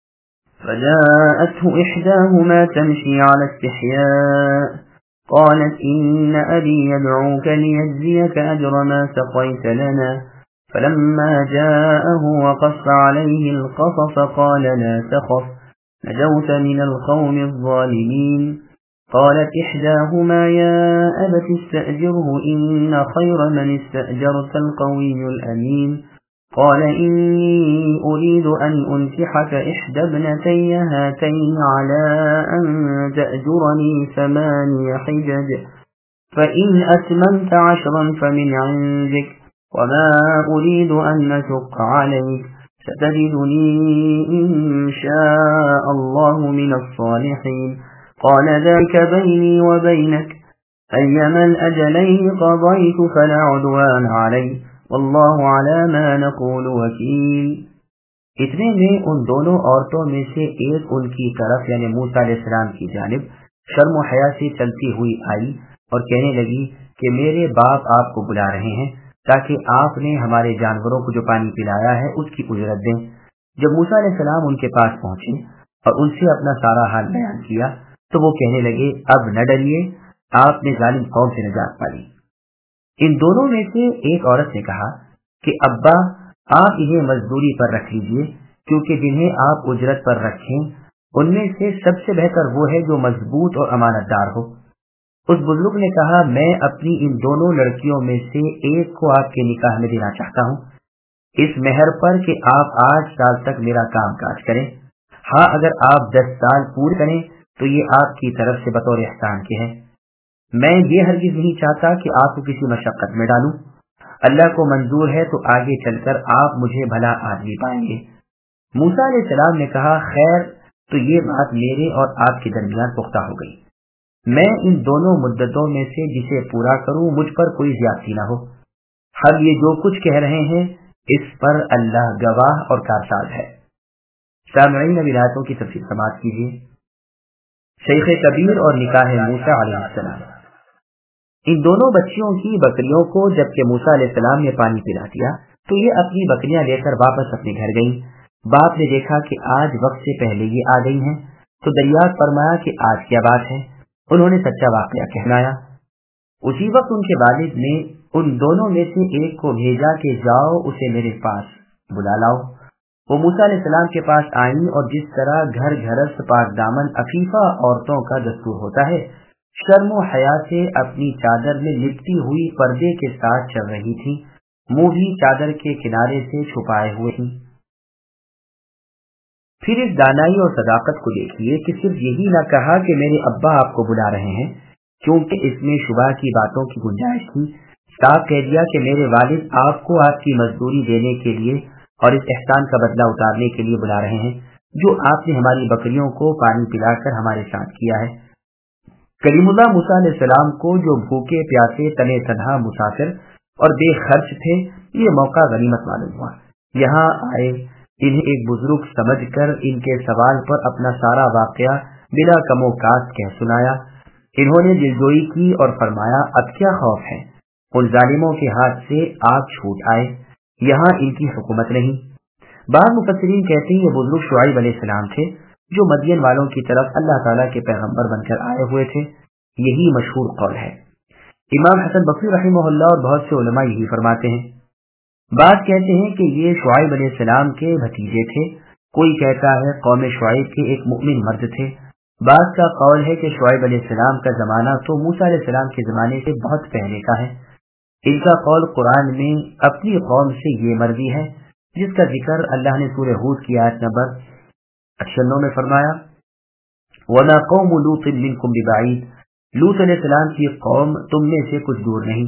فجاءته إحداهما تمشي على استحياء قالت إن أبي يدعوك ليجزيك أجر ما سقيت لنا فلما جاءه وقص عليه القصص قال لا تخف نجوت من القوم الظالمين قالت إحداهما يا أبت استأجره إن خير من استأجرت القوي الأمين قال إني أريد أن أنكحك إحدى ابنتي هاتين على أن تأجرني 8 حجج فإن أتممت 10 فمن عندك وما أريد أن أشق عليك ستجدني إن شاء الله من الصالحين قال ذلك بيني وبينك أيما الأجلين قضيت فلا عدوان علي والله على ما نقول وكيل. اتنے میں ان دونوں عورتوں میں سے ایک ان کی طرف یعنی موسیٰ علیہ السلام کی جانب شرم و حیا سے چلتی ہوئی آئی اور کہنے لگی کہ میرے باپ آپ کو بلا رہے ہیں تاکہ آپ نے ہمارے جانوروں کو جو پانی پلایا ہے اس کی اجرت دیں. جب موسیٰ علیہ السلام ان کے پاس پہنچے اور ان سے اپنا سارا حال بیان کیا تو وہ کہنے لگے اب نہ ڈریے، آپ نے ظالم قوم سے نجات پالی. ان دونوں میں سے ایک عورت نے کہا کہ ابا آپ انہیں مزدوری پر رکھ لیجیے کیونکہ جنہیں آپ اجرت پر رکھیں ان میں سے سب سے بہتر وہ ہے جو مضبوط اور امانت دار ہو. اس بزرگ نے کہا میں اپنی ان دونوں لڑکیوں میں سے ایک کو آپ کے نکاح میں دینا چاہتا ہوں اس مہر پر کہ آپ 8 سال تک میرا کام کاج کریں. ہاں اگر آپ 10 سال پورے کریں تو یہ آپ کی طرف سے بطور احسان کے ہیں. میں یہ ہرگز نہیں چاہتا کہ آپ کو کسی مشقت میں ڈالوں. اللہ کو منظور ہے تو آگے چل کر آپ مجھے بھلا آدمی پائیں گے. موسیٰ علیہ السلام نے کہا خیر تو یہ بات میرے اور آپ کے درمیان پختہ ہو گئی. میں ان دونوں مدتوں میں سے جسے پورا کروں مجھ پر کوئی زیادتی نہ ہو. ہم یہ جو کچھ کہہ رہے ہیں اس پر اللہ گواہ اور کارساز ہے. سامعین اب آیتوں کی تفسیر سماعت کیجیے. شیخ کبیر اور نکاح موسیٰ علیہ السلام. ان دونوں بچیوں کی بکریوں کو جبکہ موسیٰ علیہ السلام نے پانی پلا دیا تو یہ اپنی بکریاں لے کر واپس اپنے گھر گئیں. باپ نے دیکھا کہ آج وقت سے پہلے یہ آ گئی ہیں تو دریافت فرمایا کہ آج کیا بات ہے. انہوں نے سچا واقعہ کہلایا. اسی وقت ان کے والد نے ان دونوں میں سے ایک کو بھیجا کہ جاؤ اسے میرے پاس بلا لاؤ. وہ موسیٰ علیہ السلام کے پاس آئیں اور جس طرح گھر گھرست پاک دامن عفیفہ عورتوں کا دستور ہوتا ہے شرم و حیا سے اپنی چادر میں لپٹی ہوئی پردے کے ساتھ چل رہی تھی، منہ بھی چادر کے کنارے سے چھپائے ہوئے تھی. پھر اس دانائی اور صداقت کو دیکھیے کہ صرف یہی نہ کہا کہ میرے ابا آپ کو بلا رہے ہیں کیونکہ اس میں شبہ کی باتوں کی گنجائش تھی، صاف کہہ دیا کہ میرے والد آپ کو آپ کی مزدوری دینے کے لیے اور اس احسان کا بدلہ اتارنے کے لیے بلا رہے ہیں جو آپ نے ہماری بکریوں کو پانی پلا کر ہمارے ساتھ کیا ہے. کلیم اللہ موسیٰ علیہ السلام کو جو بھوکے پیاسے تنے تنہا مسافر اور بے خرچ تھے یہ موقع غنیمت معلوم ہوا. یہاں آئے انہیں ایک بزرگ سمجھ کر ان کے سوال پر اپنا سارا واقعہ بلا کم و کاس کہہ سنایا. انہوں نے دلجوئی کی اور فرمایا اب کیا خوف ہے، ان ظالموں کے ہاتھ سے آپ چھوٹ آئے، یہاں ان کی حکومت نہیں. بعض مفسرین کہتے ہیں یہ بزرگ شعیب علیہ السلام تھے جو مدین والوں کی طرف اللہ تعالیٰ کے پیغمبر بن کر آئے ہوئے تھے. یہی مشہور قول ہے. امام حسن بصری رحمہ اللہ اور بہت سے علماء یہی فرماتے ہیں. بعض کہتے ہیں کہ یہ شعیب علیہ السلام کے بھتیجے تھے، کوئی کہتا ہے قوم شعیب کے ایک مؤمن مرد تھے. بعض کا قول ہے کہ شعیب علیہ السلام کا زمانہ تو موسیٰ علیہ السلام کے زمانے سے بہت پہلے کا ہے. ان کا قول قرآن میں اپنی قوم سے یہ مروی ہے جس کا ذکر اللہ نے سورہ ہود کی آیت نمبر 98 میں فرمایا وَمَا قَوْمُ لُوطٍ مِّنكُمْ بِبَعِيدٍ. لوط علیہ السلام کی قوم تم میں سے کچھ دور نہیں.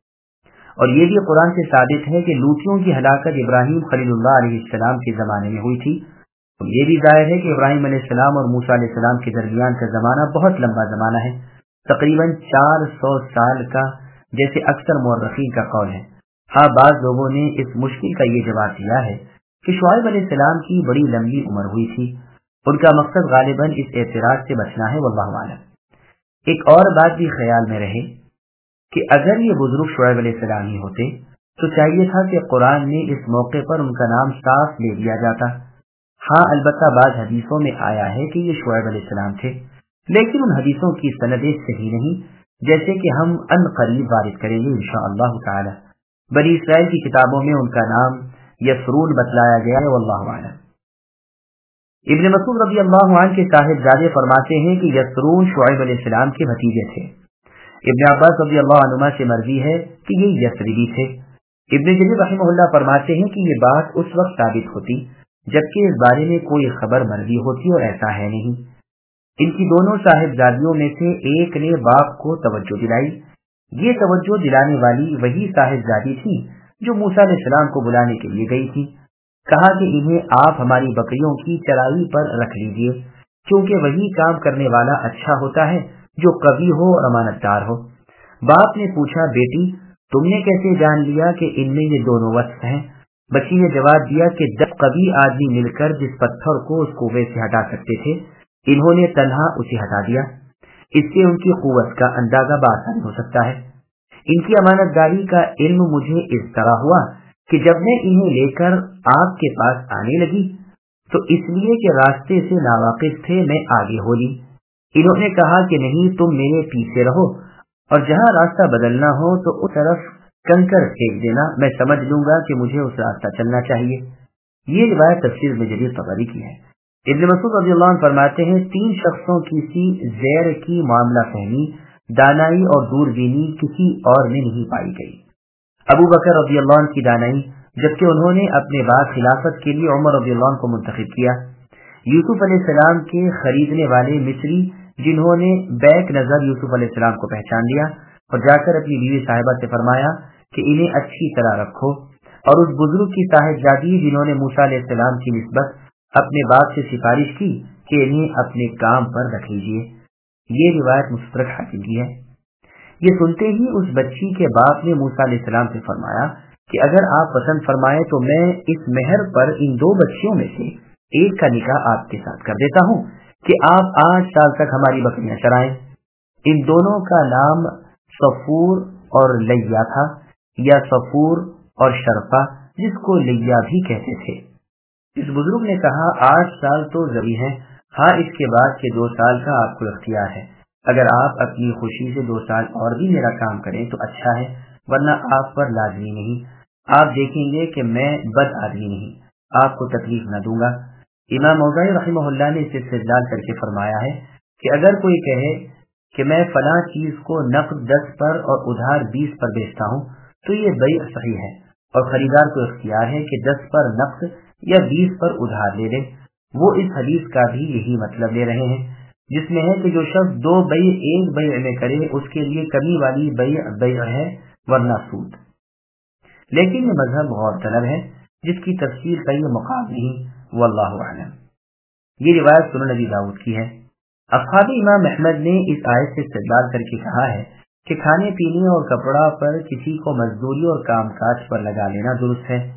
اور یہ بھی قرآن سے ثابت ہے کہ لوطیوں کی ہلاکت ابراہیم خلیل اللہ علیہ السلام کے زمانے میں ہوئی تھی. یہ بھی ظاہر ہے کہ ابراہیم علیہ السلام اور موسیٰ علیہ السلام کے درمیان کا زمانہ بہت لمبا زمانہ ہے، تقریباً 400 سال کا، جیسے اکثر مورخین کا قول ہے. ہاں بعض لوگوں نے اس مشکل کا یہ جواب دیا ہے کہ شعیب علیہ السلام کی بڑی لمبی عمر ہوئی تھی. ان کا مقصد غالباً اس اعتراض سے بچنا ہے، واللہ اعلم. ایک اور بات بھی خیال میں رہے کہ اگر یہ بزرگ شعیب علیہ السلام ہی ہوتے تو چاہیے تھا کہ قرآن میں اس موقع پر ان کا نام صاف لے دیا جاتا. ہاں البتہ بعض حدیثوں میں آیا ہے کہ یہ شعیب علیہ السلام تھے، لیکن ان حدیثوں کی سندیں صحیح نہیں، جیسے کہ ہم ان قریب وارد کریں گے انشاءاللہ تعالی. बनी इसराइल की किताबों में उनका नाम यसरून बतलाया गया है। वल्लाहु अअलम। इब्न मसूद रज़ी अल्लाहु अन्हु के साहिबजादे फरमाते हैं कि यसरून शुएब अलैहिस्सलाम के भतीजे थे। इब्न अब्बास रज़ी अल्लाहु अन्हुमा से मर्वी है कि ये यसरिबी थे। इब्न जरीर रहमहुल्लाह फरमाते हैं कि ये बात उस वक्त साबित होती जबकि इस बारे में कोई खबर मर्वी होती, और ऐसा है नहीं। इनकी दोनों साहिबजादियों में से एक ने बाप को तवज्जो दिलाई। ये तवज्जो दिलाने वाली वही साहिबजादी थी जो मूसा अलैहिस्सलाम को बुलाने के लिए गई थी। कहा कि इन्हें आप हमारी बकरियों की चराई पर रख लीजिए, क्योंकि वही काम करने वाला अच्छा होता है जो कवि हो और अमानतदार हो। बाप ने पूछा, बेटी तुमने कैसे जान लिया कि इनमें ये दोनों वस्फ हैं? बच्ची ने जवाब दिया कि 10 कवि आदमी मिलकर जिस पत्थर को उस कुएं से हटा सकते थे, इन्होंने तन्हा उसे हटा दिया। इससे उनकी कुव्वत का अंदाजा बासानी हो सकता है। इनकी अमानतदारी का इल्म मुझे इस तरह हुआ कि जब मैं इन्हें लेकर आपके पास आने लगी तो इसलिए कि रास्ते से नावाकिफ थे मैं आगे हो ली। इन्होंने कहा कि नहीं, तुम मेरे पीछे रहो और जहाँ रास्ता बदलना हो तो उस तरफ कंकर फेंक देना, मैं समझ लूंगा कि मुझे उस रास्ता चलना चाहिए। ये रिवायत तफसीर में जदीद तबरी की है। इब्न मसूद रज़ियल्लाहु अन्हु फरमाते हैं, 3 शख्सों की सी ज़ैर की मामला फहमी, दानाई और दूरबीनी किसी और में नहीं पाई गई। अबू बकर रज़ियल्लाहु अन्हु की दानाई, जबकि उन्होंने अपने बाद खिलाफत के लिए उमर रज़ियल्लाहु अन्हु को मुंतखब किया। यूसुफ अलैहिस्सलाम के खरीदने वाले मिस्री जिन्होंने बैक नजर यूसुफ अलैहिस्सलाम को पहचान लिया और जाकर अपनी बीवी साहिबा से फरमाया कि इन्हें अच्छी तरह रखो, और उस बुजुर्ग की साहिबजादी जिन्होंने मूसा अलैहिस्सलाम की निस्बत अपने बाप से सिफारिश की कि इन्हें अपने काम पर रख लीजिए। ये रिवायत मुस्तरक हाकिम की है। ये सुनते ही उस बच्ची के बाप ने मूसा अलैहिस्सलाम से फरमाया कि अगर आप पसंद फरमाए तो मैं इस मेहर पर इन 2 बच्चियों में से एक का निकाह आपके साथ कर देता हूँ कि आप 8 साल तक हमारी बकरियां चराएं। इन दोनों का नाम सफूर और लैया था, या सफूर और शरफा, जिसको लैया भी कहते थे। इस बुजुर्ग ने कहा, 8 साल तो जरूरी है, हाँ इसके बाद के 2 साल का आपको इख्तियार है। अगर आप अपनी खुशी से 2 साल और भी मेरा काम करें तो अच्छा है, वरना आप पर लाजमी नहीं। आप देखेंगे कि मैं बद आदमी नहीं, आपको तकलीफ न दूंगा। इमाम औज़ाई रहमहुल्लाह ने इसे इस्तेदलाल करके फरमाया है कि अगर कोई कहे कि मैं फलां चीज को नक़द 10 पर और उधार 20 पर बेचता हूँ तो ये बैअ सही है, और खरीदार को इख्तियार है कि 10 पर नक़द या 20 पर उधार ले ले। वो इस हदीस का भी यही मतलब ले रहे हैं जिसमें है कि जो शख्स 2 बैअ एक बैअ में करे उसके लिए कमी वाली बैअ है, वरना सूद। लेकिन ये मजहब गौर तलब है जिसकी तफसील का ये मकाम नहीं। वल्लाहु अअलम। ये रिवायत सुनन नबी दाऊद की है। असहाब इमाम अहमद ने इस आयत से इस्तेदलाल करके कहा है कि खाने पीने और कपड़ा पर किसी को मजदूरी और कामकाज पर लगा लेना दुरुस्त है,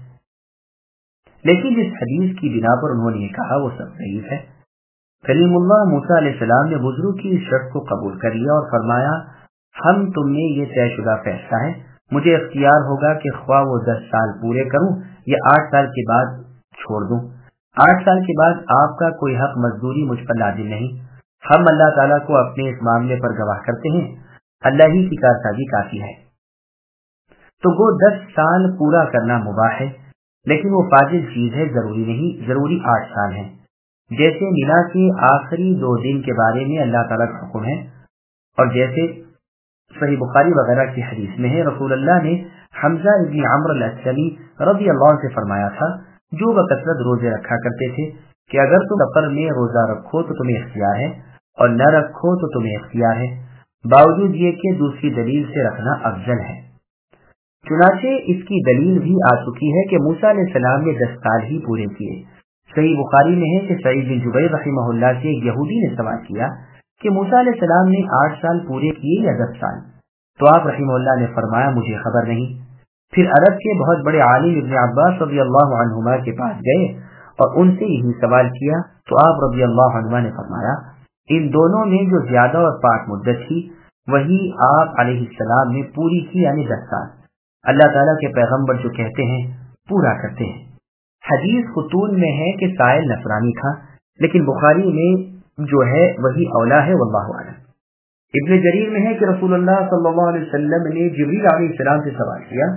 लेकिन जिस हदीस की बिना पर उन्होंने ये कहा वो सब ज़ईफ है। कलीमुल्लाह मूसा अलैहिस्सलाम ने बुजुर्ग की इस शर्त को कबूल कर लिया और फरमाया, हम तुमने ये तयशुदा फैसला है, मुझे इख्तियार होगा कि ख्वाह वो 10 साल पूरे करूं या 8 साल के बाद छोड़ दूं। 8 साल के बाद आपका कोई हक मजदूरी मुझ पर लाजिम नहीं। हम अल्लाह ताला को अपने इस मामले पर गवाह करते हैं, अल्लाह ही की कारसाजी काफी है। तो वो 10 साल पूरा करना मुबाह है, लेकिन वो फाजिल चीज है, जरूरी नहीं। जरूरी 8 साल है। जैसे मिना के आखिरी 2 दिन के बारे में अल्लाह ताला का हुक्म है, और जैसे सही बुखारी वगैरह की हदीस में है, रसूलुल्लाह ने हमजा इब्न अम्र अल-अस्लमी रज़ियल्लाहु अन्हु से फरमाया था, जो बकसरत रोजे रखा करते थे, कि अगर तुम सफर में रोजा रखो तो तुम्हें इख्तियार है और न रखो तो तुम्हें इख्तियार है, बावजूद ये कि दूसरी दलील से रखना अफजल है। चुनाचे इसकी दलील भी आ चुकी है कि मूसा अलैहिस्सलाम ने 10 साल ही पूरे किए। सही बुखारी में है कि सईद बिन जुबैर रहमहुल्लाह से एक यहूदी ने सवाल किया कि मूसा अलैहिस्सलाम ने 8 साल पूरे किए या 10 साल? तो आप रहमहुल्लाह ने फरमाया, मुझे खबर नहीं। फिर अरब के बहुत बड़े आलिम इब्न अब्बास रज़ियल्लाहु अन्हुमा के पास गए और उनसे यही सवाल किया, तो आप रज़ियल्लाहु अन्हुमा ने फरमाया, इन दोनों में जो ज्यादा और पाक मुद्दत थी वही आप अलैहिस्सलाम ने पूरी की, यानी 10 साल। अल्लाह ताला के पैगंबर जो कहते हैं पूरा करते हैं। हदीस खुतून में है कि साइल नसरानी था, लेकिन बुखारी में जो है वही औला है। वल्लाहु अअलम। इब्न जरीर में है कि रसूलुल्लाह सल्लल्लाहु अलैहि वसल्लम ने जिब्रील अलैहिस्सलाम से सवाल किया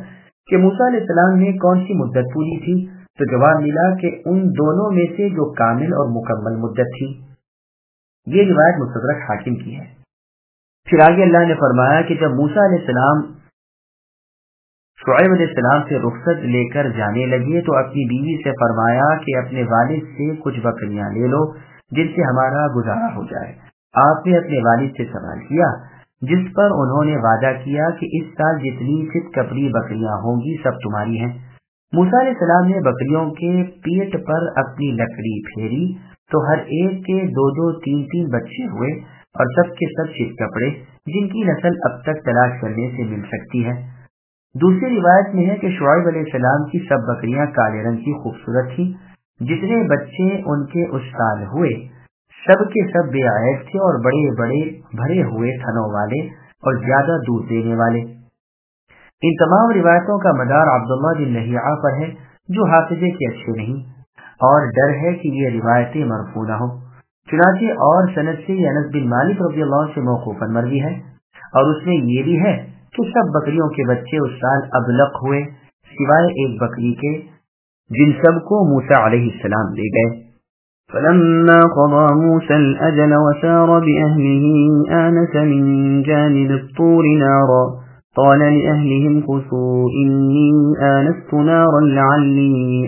کہ موسیٰ علیہ السلام نے کون سی مدت پوری تھی، تو جواب ملا کہ ان دونوں میں سے جو کامل اور مکمل مدت تھی۔ یہ روایت مستدرک حاکم کی ہے۔ پھر آگے اللہ نے فرمایا کہ جب موسیٰ علیہ السلام شعیب علیہ السلام سے رخصت لے کر جانے لگے تو اپنی بیوی سے فرمایا کہ اپنے والد سے کچھ بکریاں لے لو جن سے ہمارا گزارا ہو جائے۔ آپ نے اپنے والد سے سوال کیا، جس پر انہوں نے وعدہ کیا کہ اس سال جتنی صد کپڑی بکریاں ہوں گی سب تمہاری ہیں۔ موسیٰ علیہ السلام نے بکریوں کے پیٹ پر اپنی لکڑی پھیری تو ہر ایک کے 2 3 بچے ہوئے اور سب کے سب صد کپڑے، جن کی نسل اب تک تلاش کرنے سے مل سکتی ہے۔ دوسری روایت میں ہے کہ شعیب علیہ السلام کی سب بکریاں کالے رنگ کی خوبصورت تھی۔ جتنے بچے ان کے اس سال ہوئے سب کے سب بے عیب تھے اور بڑے بڑے بھرے ہوئے تھنوں والے اور زیادہ دودھ دینے والے۔ ان تمام روایتوں کا مدار عبداللہ بن لہیعہ پر ہے جو حافظے کے اچھے نہیں، اور ڈر ہے کہ یہ روایتیں مرفوع نہ ہو۔ چنانچہ اور سند سے انس بن مالک رضی اللہ عنہ سے موقوفاً مروی ہے، اور اس میں یہ بھی ہے کہ سب بکریوں کے بچے اس سال ابلق ہوئے سوائے ایک بکری کے، جن سب کو موسیٰ علیہ السلام لے گئے۔ فلما قضى موسى الأجل وسار بأهله آنس من جانب الطور نارا قال لأهلهم كثوا إني آنست نارا لعلي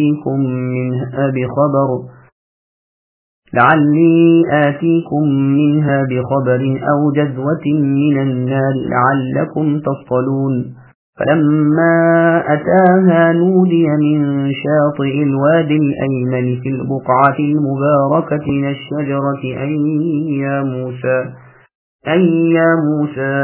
آتيكم منها بخبر أو جذوة من النار لعلكم تصطلون فلما أتاها نودي من شاطئ الوادي الأيمن في البقعة المباركة من الشجرة أن يا موسى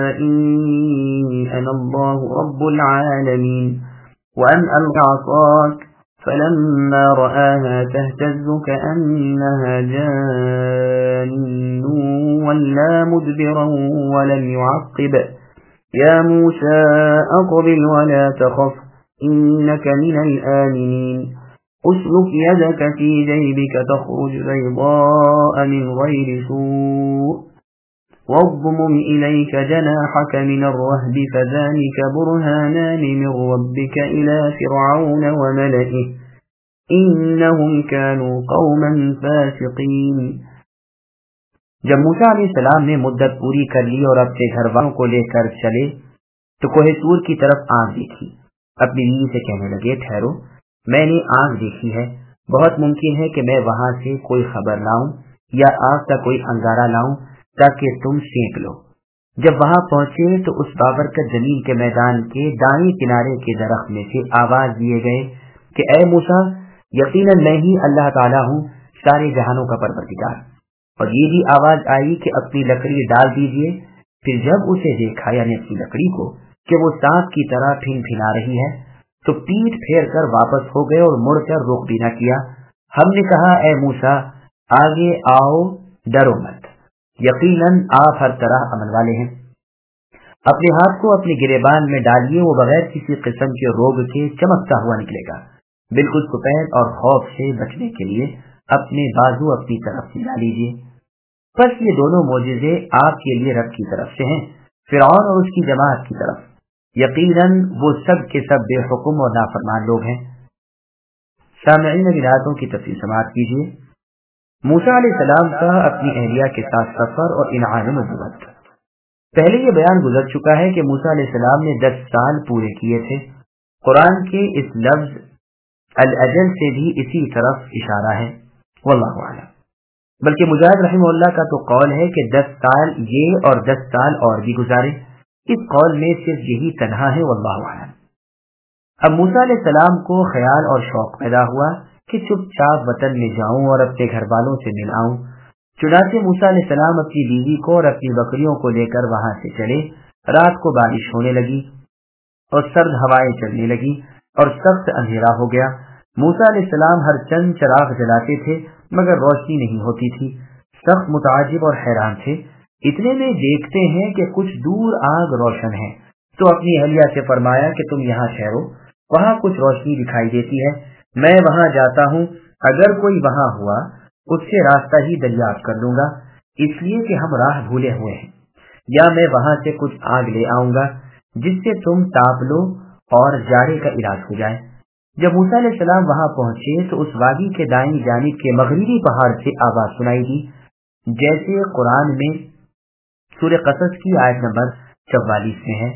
إني أنا الله رب العالمين وأن ألق عصاك فلما رآها تهتز كأنها جان ولا مدبرا ولم يعقب يا موسى أقبل ولا تخف إنك من الآمنين أسلك يدك في جيبك تخرج بيضاء من غير سوء واضمم إليك جناحك من الرهب فذلك برهانان من ربك إلى فرعون وملئه إنهم كانوا قوما فاسقين۔ جب موسیٰ علیہ السلام نے مدت پوری کر لی اور اپنے گھر والوں کو لے کر چلے تو کوہ طور کی طرف آنکھ دیکھی۔ اپنی بیوی سے کہنے لگے، ٹھہرو، میں نے آنکھ دیکھی ہے، بہت ممکن ہے کہ میں وہاں سے کوئی خبر لاؤں یا آگ کا کوئی انگارہ لاؤں تاکہ تم سینک لو۔ جب وہاں پہنچے تو اس بابرکت زمین کے میدان کے دائیں کنارے کے درخت میں سے آواز دیے گئے کہ اے موسیٰ، یقیناً میں ہی اللہ تعالیٰ ہوں، سارے جہانوں کا پروردگار۔ اور یہ بھی آواز آئی کہ اپنی لکڑی ڈال دیجئے۔ پھر جب اسے دیکھا، یعنی اپنی لکڑی کو، کہ وہ سانپ کی طرح پھن پھنا رہی ہے تو پیٹ پھیر کر واپس ہو گئے اور مڑ کر رخ بھی نہ کیا۔ ہم نے کہا، اے موسیٰ، آگے آؤ، ڈرو مت، یقیناً آپ ہر طرح امن والے ہیں۔ اپنے ہاتھ کو اپنے گریبان میں ڈالیے، وہ بغیر کسی قسم کے روگ کے چمکتا ہوا نکلے گا۔ بالکل سفید اور خوف سے بچنے کے لیے اپنے بازو اپنی طرف ملا لیجیے۔ بس یہ دونوں معجزے آپ کے لیے رب کی طرف سے ہیں، فرعون اور اس کی جماعت کی طرف، یقیناً وہ سب کے سب بے حکم اور نافرمان لوگ ہیں۔ سامعین، آیاتوں کی تفصیل سماعت کیجیے۔ موسیٰ علیہ السلام کا اپنی اہلیہ کے ساتھ سفر اور انعام نبوت۔ پہلے یہ بیان گزر چکا ہے کہ موسیٰ علیہ السلام نے 10 سال پورے کیے تھے۔ قرآن کے اس لفظ الاجل سے بھی اسی طرف اشارہ ہے، واللہ اعلم۔ بلکہ مجاہد رحمہ اللہ کا تو قول ہے کہ 10 سال یہ اور 10 سال اور بھی گزارے۔ اس قول میں صرف یہی تنہا ہے، واللہ اعلم۔ اب موسیٰ علیہ السلام کو خیال اور شوق پیدا ہوا کہ چپ چاپ وطن میں جاؤں اور اپنے گھر والوں سے مل آؤں۔ چنانچہ موسیٰ علیہ السلام اپنی بیوی کو اور اپنی بکریوں کو لے کر وہاں سے چلے۔ رات کو بارش ہونے لگی اور سرد ہوائیں چلنے لگی اور سخت اندھیرا ہو گیا۔ موسیٰ علیہ السلام ہر چند چراغ جلاتے تھے مگر روشنی نہیں ہوتی تھی۔ سخت متعجب اور حیران تھے۔ اتنے میں دیکھتے ہیں کہ کچھ دور آگ روشن ہے، تو اپنی اہلیہ سے فرمایا کہ تم یہاں ٹھہرو، وہاں کچھ روشنی دکھائی دیتی ہے، میں وہاں جاتا ہوں، اگر کوئی وہاں ہوا اس سے راستہ ہی دریافت کر لوں گا، اس لیے کہ ہم راہ بھولے ہوئے ہیں، یا میں وہاں سے کچھ آگ لے آؤں گا جس سے تم تاپ لو اور جاڑے کا علاج ہو جائے۔ جب موسیٰ علیہ السلام وہاں پہنچے تو اس وادی کے دائیں جانب کے مغربی پہاڑ سے آواز سنائی دی، جیسے قرآن میں سورہ قصص کی آیت نمبر 44 میں ہے،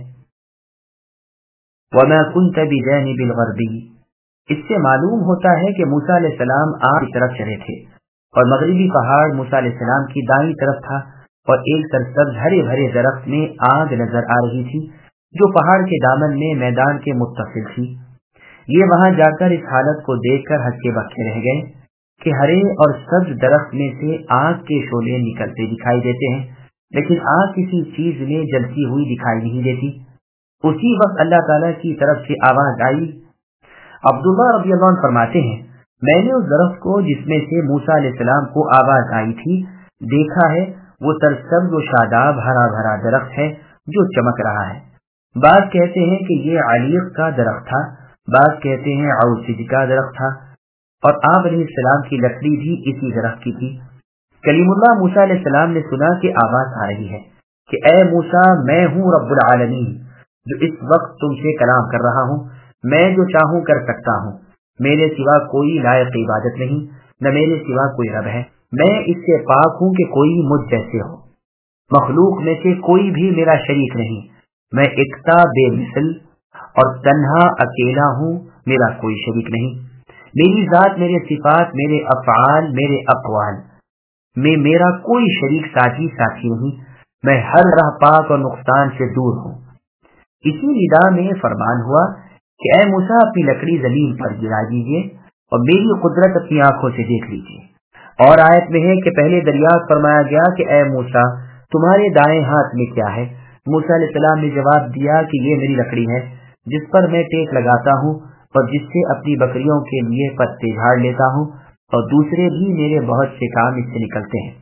وَمَا كُنْتَ بِجَانِبِ الْغَرْبِ۔ اس سے معلوم ہوتا ہے کہ موسیٰ علیہ السلام آگ کی طرف چلے تھے، اور مغربی پہاڑ موسیٰ علیہ السلام کی دائیں طرف تھا، اور ایک سرسبز ہرے بھرے درخت میں آگ نظر آ رہی تھی جو پہاڑ کے دامن میں میدان کے متصل تھی۔ یہ وہاں جا کر اس حالت کو دیکھ کر ہکے بکے رہ گئے کہ ہرے اور سبز درخت میں سے آگ کے شعلے نکلتے دکھائی دیتے ہیں، لیکن آگ کسی چیز میں جلتی ہوئی دکھائی نہیں دیتی۔ اسی وقت اللہ تعالیٰ کی طرف سے آواز آئی۔ عبداللہ رضی اللہ عنہ فرماتے ہیں، میں نے اس درخت کو جس میں سے موسیٰ علیہ السلام کو آواز آئی تھی دیکھا ہے، وہ سرسبز و شاداب ہرا بھرا درخت ہے جو چمک رہا ہے۔ بعض کہتے ہیں کہ یہ علیق کا درخت تھا، بعض کہتے ہیں عوسج کا درخت تھا، اور آپ علیہ السلام کی لکڑی بھی اسی درخت کی تھی۔ کلیم اللہ موسیٰ علیہ السلام نے سنا کہ آواز آ رہی ہے کہ اے موسیٰ، میں ہوں رب العالمین جو اس وقت تم سے کلام کر رہا ہوں، میں جو چاہوں کر سکتا ہوں، میرے سوا کوئی لائق عبادت نہیں، نہ میرے سوا کوئی رب ہے، میں اس سے پاک ہوں کہ کوئی مجھ جیسے ہو، مخلوق میں سے کوئی بھی میرا شریک نہیں، میں اکتا بے مثل اور تنہا اکیلا ہوں، میرا کوئی شریک نہیں، میری ذات، میرے صفات، میرے افعال، میرے اقوال میں میرا کوئی شریک ساتھی نہیں، میں ہر راہ پاک اور نقصان سے دور ہوں۔ اسی ندا میں فرمان ہوا کہ اے موسیٰ، اپنی لکڑی زمین پر گرا دیجیے اور میری قدرت اپنی آنکھوں سے دیکھ لیجیے۔ اور آیت میں ہے کہ پہلے دریافت فرمایا گیا کہ اے موسیٰ، تمہارے دائیں ہاتھ میں کیا ہے؟ موسیٰ علیہ السلام نے جواب دیا کہ یہ میری لکڑی ہے جس پر میں ٹیک لگاتا ہوں اور جس سے اپنی بکریوں کے لیے پتے جھاڑ لیتا ہوں، اور دوسرے بھی میرے بہت سے کام اس سے نکلتے ہیں۔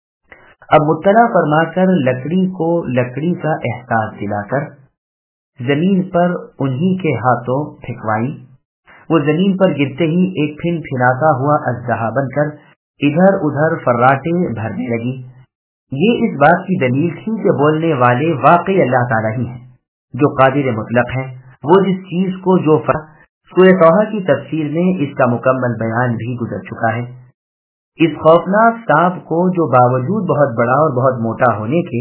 اب مطلع فرما کر لکڑی کو لکڑی کا احساس دلا کر زمین پر انہی کے ہاتھوں پھینکوائی، وہ زمین پر گرتے ہی ایک پھن پھناتا ہوا اژدہا بن کر ادھر ادھر فراٹے بھرنے لگی۔ یہ اس بات کی دلیل تھی کہ بولنے والے واقعی اللہ تعالیٰ ہی ہیں جو قادر مطلق ہیں، وہ جس چیز کو جو سورہ طٰہٰ کی تفسیر میں اس کا مکمل بیان بھی گزر چکا ہے۔ اس خوفناک سانپ کو جو باوجود بہت بڑا اور بہت موٹا ہونے کے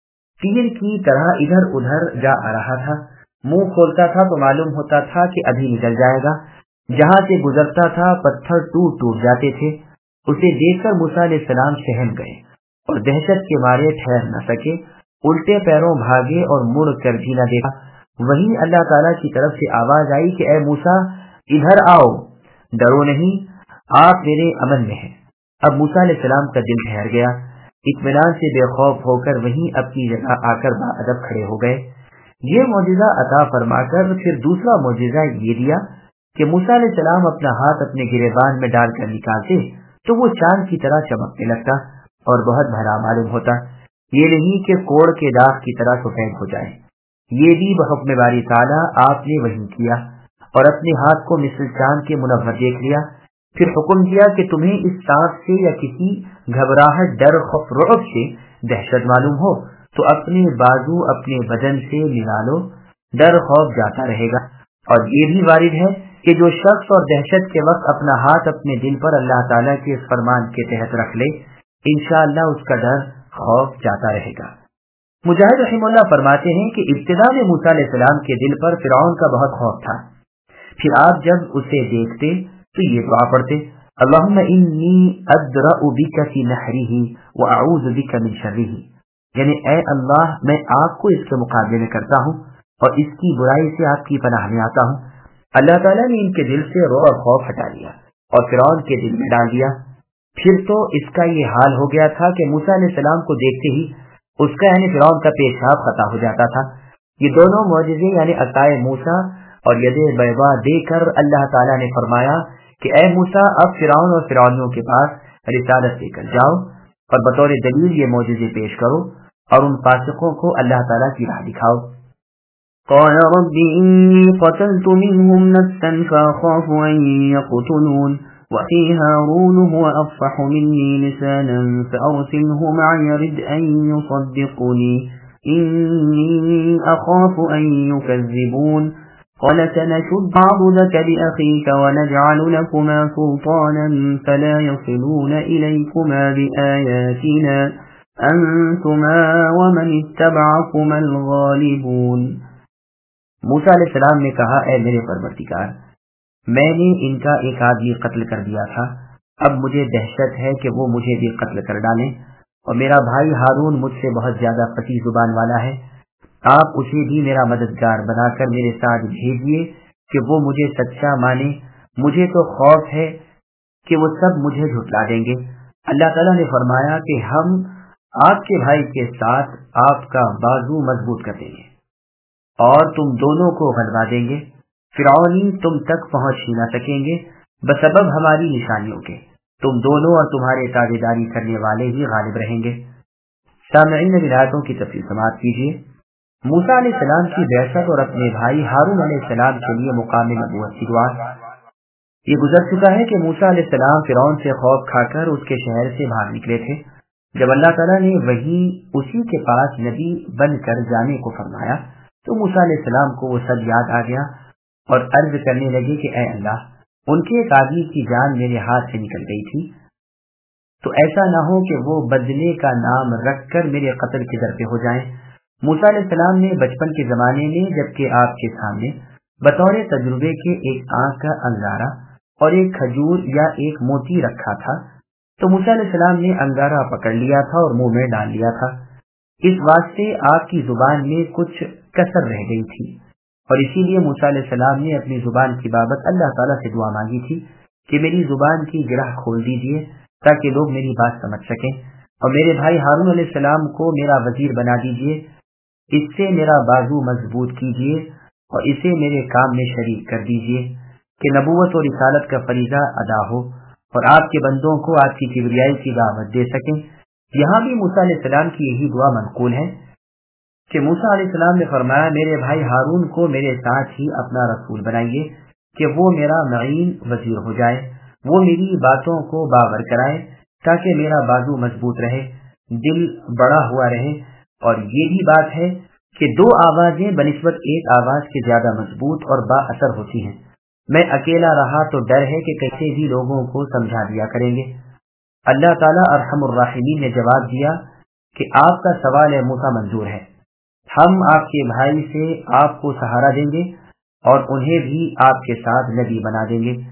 تیر کی طرح ادھر ادھر جا آ رہا تھا، منہ کھولتا تھا تو معلوم ہوتا تھا کہ ابھی نکل جائے گا، جہاں سے گزرتا تھا پتھر ٹوٹ جاتے تھے۔ اسے دیکھ کر موسیٰ علیہ السلام سہم گئے اور دہشت کے مارے ٹھہر نہ سکے، الٹے پیروں بھاگے اور مڑ کر بھی نہ دیکھا۔ وہیں اللہ تعالیٰ کی طرف سے آواز آئی کہ اے موسیٰ، ادھر آؤ، ڈرو نہیں، آپ میرے امن میں ہیں۔ اب موسیٰ علیہ السلام کا دل ٹھہر گیا، اطمینان سے بے خوف ہو کر وہیں اپنی جگہ آ کر باادب کھڑے ہو گئے۔ یہ معجزہ عطا فرما کر پھر دوسرا معجزہ یہ دیا کہ موسیٰ علیہ السلام اپنا ہاتھ اپنے گریبان میں ڈال کر نکالتے تو وہ چاند کی طرح چمکنے لگتا اور بہت بھلا معلوم ہوتا، یہ نہیں کہ کوڑ کے داغ کی طرح سفید ہو جائے۔ یہ بھی بحکم باری تعالیٰ آپ نے وہی کیا اور اپنے ہاتھ کو مثل چاند کے منور دیکھ لیا، پھر حکم دیا کہ تمہیں اس سانپ سے یا کسی گھبراہٹ، ڈر، خوف، رعب سے دہشت معلوم ہو تو اپنے بازو اپنے بدن سے ملا لو، ڈر خوف جاتا رہے گا۔ اور یہ بھی وارد ہے کہ جو شخص اور دہشت کے وقت اپنا ہاتھ اپنے دل پر اللہ تعالیٰ کے فرمان کے تحت رکھ لے، انشاءاللہ اس کا ڈر خوف جاتا رہے گا۔ مجاہد رحمہ اللہ فرماتے ہیں کہ ابتدا میں موسیٰ علیہ السلام کے دل پر فرعون کا بہت خوف تھا، پھر آپ جب اسے دیکھتے تو یہ دعا پڑھتے، اللہم انی ادرأ بک فی نحرہ واعوذ بک من شرہ، یعنی اے اللہ، میں آپ کو اس کے مقابلے میں کرتا ہوں اور اس کی برائی سے آپ کی پناہ میں آتا ہوں۔ اللہ تعالیٰ نے ان کے دل سے رعب اور خوف ہٹا لیا اور فرعون کے دل میں ڈال دیا۔ پھر تو اس کا یہ حال ہو گیا تھا کہ موسیٰ علیہ السلام کو دیکھتے ہی اس کا یعنی فرعون کا پیشاب خطا ہو جاتا تھا۔ یہ دونوں معجزے یعنی عصائے موسیٰ اور ید بیضاء دے کر اللہ تعالیٰ نے فرمایا کہ اے موسیٰ، اب فرعون اور فرعونیوں کے پاس رسالت لے کر جاؤ اور بطور دلیل یہ معجزے پیش کرو اور ان فاسقوں کو اللہ تعالیٰ کی راہ دکھاؤ۔ قال رب إني قتلت منهم نفسا فأخاف أن يقتلون وأخي هارون هو أفصح مني لسانا فأرسله معي يرد أن يصدقني إني أخاف أن يكذبون قال سنشد عضدك بأخيك ونجعل لكما سلطانا فلا يصلون إليكما بآياتنا أنتما ومن اتبعكما الغالبون۔ موسیٰ علیہ السلام نے کہا، اے میرے پروردگار، میں نے ان کا ایک آدمی قتل کر دیا تھا، اب مجھے دہشت ہے کہ وہ مجھے بھی قتل کر ڈالیں، اور میرا بھائی ہارون مجھ سے بہت زیادہ فصیح زبان والا ہے، آپ اسے بھی میرا مددگار بنا کر میرے ساتھ بھیجیے کہ وہ مجھے سچا مانے، مجھے تو خوف ہے کہ وہ سب مجھے جھٹلا دیں گے۔ اللہ تعالیٰ نے فرمایا کہ ہم آپ کے بھائی کے ساتھ آپ کا بازو مضبوط کر دیں گے اور تم دونوں کو غلبہ دیں گے، فرعونی تم تک پہنچ ہی نہ سکیں گے بسبب ہماری نشانیوں کے، تم دونوں اور تمہارے تابعداری کرنے والے ہی غالب رہیں گے۔ سامعین، آیاتوں کی تفصیل سماعت کیجیے۔ موسیٰ علیہ السلام کی بعثت اور اپنے بھائی ہارون علیہ السلام کے لیے مقام نبوت کی دعا۔ یہ گزر چکا ہے کہ موسیٰ علیہ السلام فرعون سے خوف کھا کر اس کے شہر سے بھاگ نکلے تھے۔ جب اللہ تعالیٰ نے وہی اسی کے پاس نبی بن کر جانے کو فرمایا تو موسیٰ علیہ السلام کو وہ سب یاد آ گیا اور عرض کرنے لگے کہ اے اللہ، ان کے ایک آدمی کی جان میرے ہاتھ سے نکل گئی تھی، تو ایسا نہ ہو کہ وہ بدلے کا نام رکھ کر میرے قتل کے در پہ ہو جائیں۔ موسیٰ علیہ السلام نے بچپن کے زمانے میں جبکہ آپ کے سامنے بطور تجربے کے ایک آنکھ کا انگارہ اور ایک کھجور یا ایک موتی رکھا تھا، تو موسیٰ علیہ السلام نے انگارہ پکڑ لیا تھا اور منہ میں ڈال لیا تھا۔ اس واسطے آپ کی زبان میں کچھ کسر رہ گئی تھی، اور اسی لیے موسیٰ علیہ السلام نے اپنی زبان کی بابت اللہ تعالیٰ سے دعا مانگی تھی کہ میری زبان کی گرہ کھول دیجیے تاکہ لوگ میری بات سمجھ سکیں، اور میرے بھائی ہارون علیہ السلام کو میرا وزیر بنا دیجیے، اس سے میرا بازو مضبوط کیجیے اور اسے میرے کام میں شریک کر دیجیے کہ نبوت اور رسالت کا فریضہ ادا ہو اور آپ کے بندوں کو آپ کی کبریائی کی دعوت دے سکیں۔ یہاں بھی موسیٰ علیہ السلام کی یہی دعا منقول ہے کہ موسیٰ علیہ السلام نے فرمایا، میرے بھائی ہارون کو میرے ساتھ ہی اپنا رسول بنائیے کہ وہ میرا معین وزیر ہو جائے، وہ میری باتوں کو باور کرائے تاکہ میرا بازو مضبوط رہے، دل بڑا ہوا رہے۔ اور یہ بھی بات ہے کہ دو آوازیں بنسبت ایک آواز کے زیادہ مضبوط اور با اثر ہوتی ہیں۔ میں اکیلا رہا تو ڈر ہے کہ کیسے بھی لوگوں کو سمجھا دیا کریں گے۔ اللہ تعالیٰ ارحم الراحمین نے جواب دیا کہ آپ کا سوال موسیٰ منظور ہے، ہم آپ کے بھائی سے آپ کو سہارا دیں گے اور انہیں بھی آپ کے ساتھ نبی بنا دیں گے،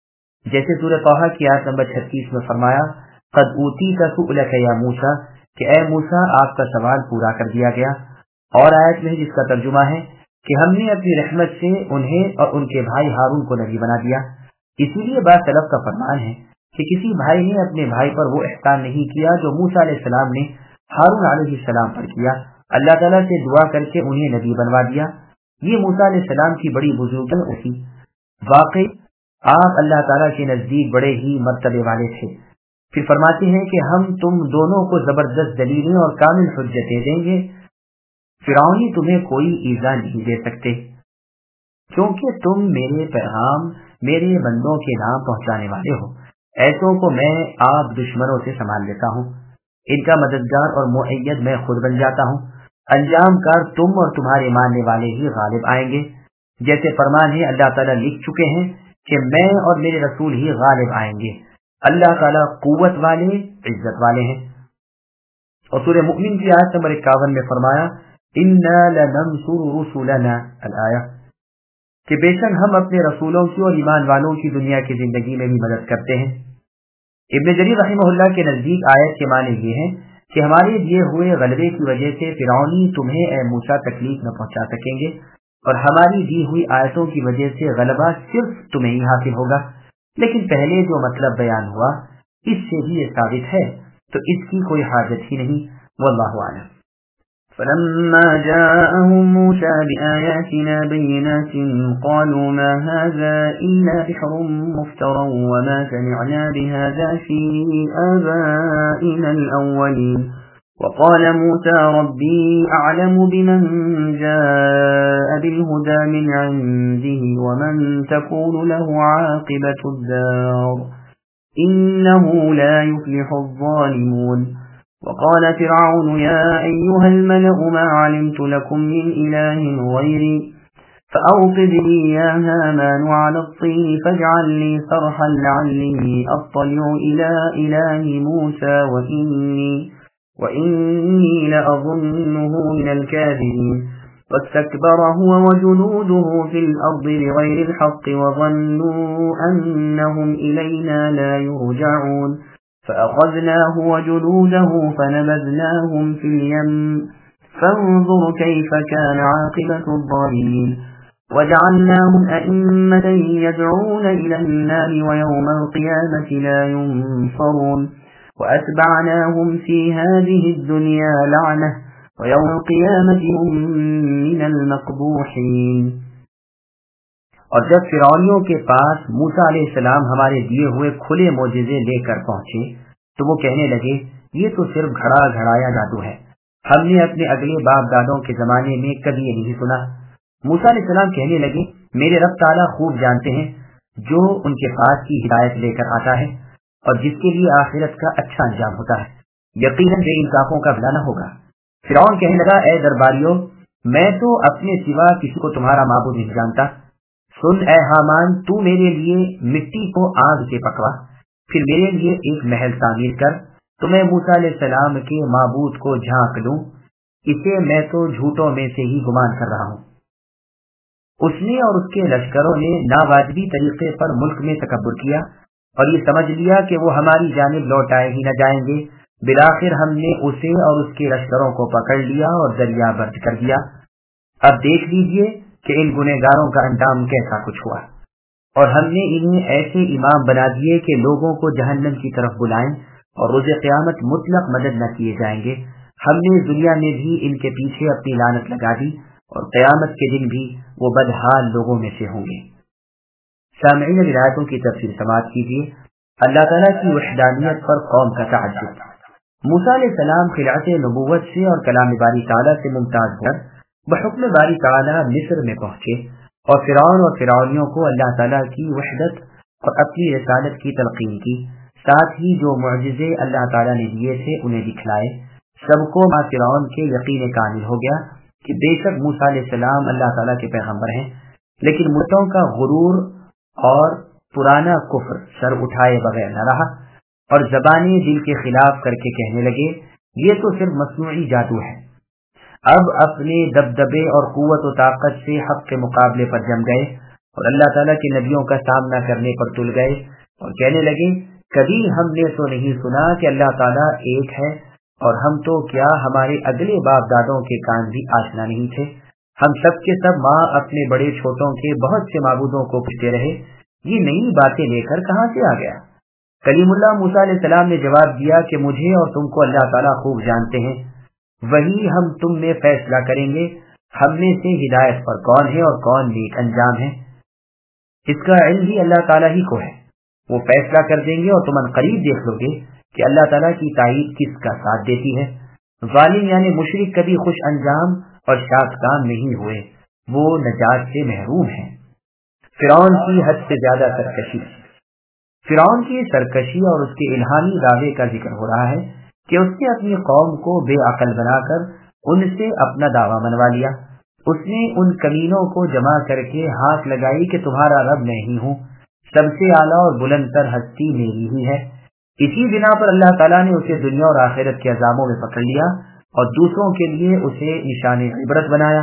جیسے سورہ طٰہٰ کی آیت نمبر 36 میں فرمایا، قد اوتیت سؤلک یا موسیٰ، کہ اے موسیٰ آپ کا سوال پورا کر دیا گیا۔ اور آیت میں جس کا ترجمہ ہے کہ ہم نے اپنی رحمت سے انہیں اور ان کے بھائی ہارون کو نبی بنا دیا۔ اسی لیے بعض سلف کا فرمان ہے کہ کسی بھائی نے اپنے بھائی پر وہ احسان نہیں کیا جو موسیٰ علیہ السلام نے ہارون علیہ السلام پر کیا، اللہ تعالیٰ سے دعا کر کے انہیں نبی بنوا دیا۔ یہ موسیٰ علیہ السلام کی بڑی بزرگی تھی، واقعی آپ اللہ تعالیٰ کے نزدیک بڑے ہی مرتبے والے تھے۔ پھر فرماتے ہیں کہ ہم تم دونوں کو زبردست دلیلیں اور کامل حجتیں دیں گے، فرعونی تمہیں کوئی ایذا نہیں دے سکتے، کیونکہ تم میرے پیغام میرے بندوں کے نام پہنچانے والے ہو۔ ایسوں کو میں آپ دشمنوں سے سنبھال لیتا ہوں، ان کا مددگار اور مؤید میں خود بن جاتا ہوں، انجام کار تم اور تمہارے ماننے والے ہی غالب آئیں گے۔ جیسے فرمان ہے اللہ تعالیٰ لکھ چکے ہیں کہ میں اور میرے رسول ہی غالب آئیں گے۔ اللہ تعالیٰ قوت والے عزت والے ہیں۔ اور سورہ مؤمن کی آیت نمبر 51 میں فرمایا، اِنَّا لَنَنْصُرُ رُسُلَنَا الآیہ، کہ بے شک ہم اپنے رسولوں کی اور ایمان والوں کی دنیا کی زندگی میں بھی مدد کرتے ہیں۔ ابن جریر رحمہ اللہ کے نزدیک آیت کے معنی یہ ہیں کہ ہمارے دیے ہوئے غلبے کی وجہ سے فرعونی تمہیں اے موسیٰ تکلیف نہ پہنچا سکیں گے، اور ہماری دی ہوئی آیتوں کی وجہ سے غلبہ صرف تمہیں ہی حاصل ہوگا۔ لیکن پہلے جو مطلب بیان ہوا اس سے بھی یہ ثابت ہے تو اس کی کوئی حاجت ہی نہیں، واللہ اعلم۔ فلما جاءهم موسى بآياتنا بينات قالوا ما هذا إلا سحر مفترى وما سمعنا بهذا في آبائنا الأولين وقال موسى ربي أعلم بمن جاء بالهدى من عنده ومن تكون له عاقبة الدار إنه لا يفلح الظالمون وقال فرعون يا أيها الملأ ما علمت لكم من إله غيري فأوقد لي يا هامان على الطين فاجعل لي صرحا لعلي أطلع إلى إله موسى وإني لأظنه من الكاذبين واستكبر هو وجنوده في الأرض بغير الحق وظنوا أنهم إلينا لا يرجعون فأخذناه وجنوده فنبذناهم في اليم فانظر كيف كان عاقبة الظالمين وجعلناهم أئمة يدعون إلى النار ويوم القيامة لا ينصرون وأتبعناهم في هذه الدنيا لعنة ويوم القيامة هم من المقبوحين. اور جب فرعونیوں کے پاس موسیٰ علیہ السلام ہمارے دیے ہوئے کھلے معجزے لے کر پہنچے تو وہ کہنے لگے یہ تو صرف گھڑا گھڑایا جادو ہے، ہم نے اپنے اگلے باپ دادوں کے زمانے میں کبھی یہ نہیں سنا۔ موسیٰ علیہ السلام کہنے لگے میرے رب تعالیٰ خوب جانتے ہیں جو ان کے پاس کی ہدایت لے کر آتا ہے اور جس کے لیے آخرت کا اچھا انجام ہوتا ہے، یقیناً بے انصافوں کا بھلا نہ ہوگا۔ فرعون کہنے لگا اے درباریوں، میں تو اپنے سوا کسی کو تمہارا معبود نہیں جانتا۔ سن اے حامان، تو میرے لیے مٹی کو آگ سے پکوا، پھر میرے لیے ایک محل تعمیر کر تو میں موسیٰ علیہ السلام کے معبود کو جھانک لوں، اسے میں تو جھوٹوں میں سے ہی گمان کر رہا ہوں۔ اس نے اور اس کے لشکروں نے ناواجبی طریقے پر ملک میں تکبر کیا اور یہ سمجھ لیا کہ وہ ہماری جانب لوٹائے ہی نہ جائیں گے۔ بالآخر ہم نے اسے اور اس کے لشکروں کو پکڑ لیا اور دریا برد کر دیا۔ اب دیکھ لیجئے کہ ان گنہگاروں کا انجام کیسا کچھ ہوا، اور ہم نے انہیں ایسے امام بنا دیے کہ لوگوں کو جہنم کی طرف بلائیں اور روز قیامت مطلق مدد نہ کیے جائیں گے۔ ہم نے دنیا میں بھی ان کے پیچھے اپنی لعنت لگا دی اور قیامت کے دن بھی وہ بدحال لوگوں میں سے ہوں گے۔ سامعین، روایتوں کی تفسیر سماعت کیجیے۔ اللہ تعالیٰ کی وحدانیت پر قوم کا تعجب۔ موسیٰ علیہ السلام خلعت نبوت سے اور کلام باری تعالیٰ سے ممتاز کر بحکم باری تعالیٰ مصر میں پہنچے اور فرعون اور فرعونیوں کو اللہ تعالیٰ کی وحدت اور اپنی رسالت کی تلقین کی، ساتھ ہی جو معجزے اللہ تعالیٰ نے دیے تھے انہیں دکھلائے۔ سب کو ماں فرعون کے یقین کامل ہو گیا کہ بے شک موسیٰ علیہ السلام اللہ تعالیٰ کے پیغمبر ہیں، لیکن مردوں کا غرور اور پرانا کفر سر اٹھائے بغیر نہ رہا اور زبانیں دل کے خلاف کر کے کہنے لگے یہ تو صرف مصنوعی جادو ہے۔ اب اپنے دبدبے اور قوت و طاقت سے حق کے مقابلے پر جم گئے اور اللہ تعالیٰ کے نبیوں کا سامنا کرنے پر تل گئے اور کہنے لگے کبھی ہم نے تو نہیں سنا کہ اللہ تعالیٰ ایک ہے، اور ہم تو کیا ہمارے اگلے باپ دادوں کے کان بھی آشنا نہیں تھے۔ ہم سب کے سب ماں اپنے بڑے چھوٹوں کے بہت سے معبودوں کو پوچھتے رہے، یہ نئی باتیں لے کر کہاں سے آ گیا؟ کلیم اللہ موسیٰ علیہ السلام نے جواب دیا کہ مجھے اور تم کو اللہ تعالیٰ خوب جانتے ہیں، وہی ہم تم میں فیصلہ کریں گے ہم میں سے ہدایت پر کون ہے اور کون نیک انجام ہے۔ اس کا علم بھی اللہ تعالیٰ ہی کو ہے، وہ فیصلہ کر دیں گے اور تم عنقریب دیکھ لو گے کہ اللہ تعالیٰ کی تائید کس کا ساتھ دیتی ہے۔ ظالم یعنی مشرک کبھی خوش انجام اور شاد کام نہیں ہوئے، وہ نجات سے محروم ہیں۔ فرعون کی حد سے زیادہ سرکشی۔ فرعون کی سرکشی اور اس کے الہامی دعوے کا ذکر ہو رہا ہے کہ اس نے اپنی قوم کو بے عقل بنا کر ان سے اپنا دعویٰ منوا لیا۔ اس نے ان کمینوں کو جمع کر کے ہاتھ لگائی کہ تمہارا رب میں ہی ہوں، سب سے اعلیٰ اور بلند تر ہستی میری ہی ہے۔ اسی بنا پر اللہ تعالیٰ نے اسے دنیا اور آخرت کے عذابوں میں پکڑ لیا اور دوسروں کے لیے اسے نشان عبرت بنایا۔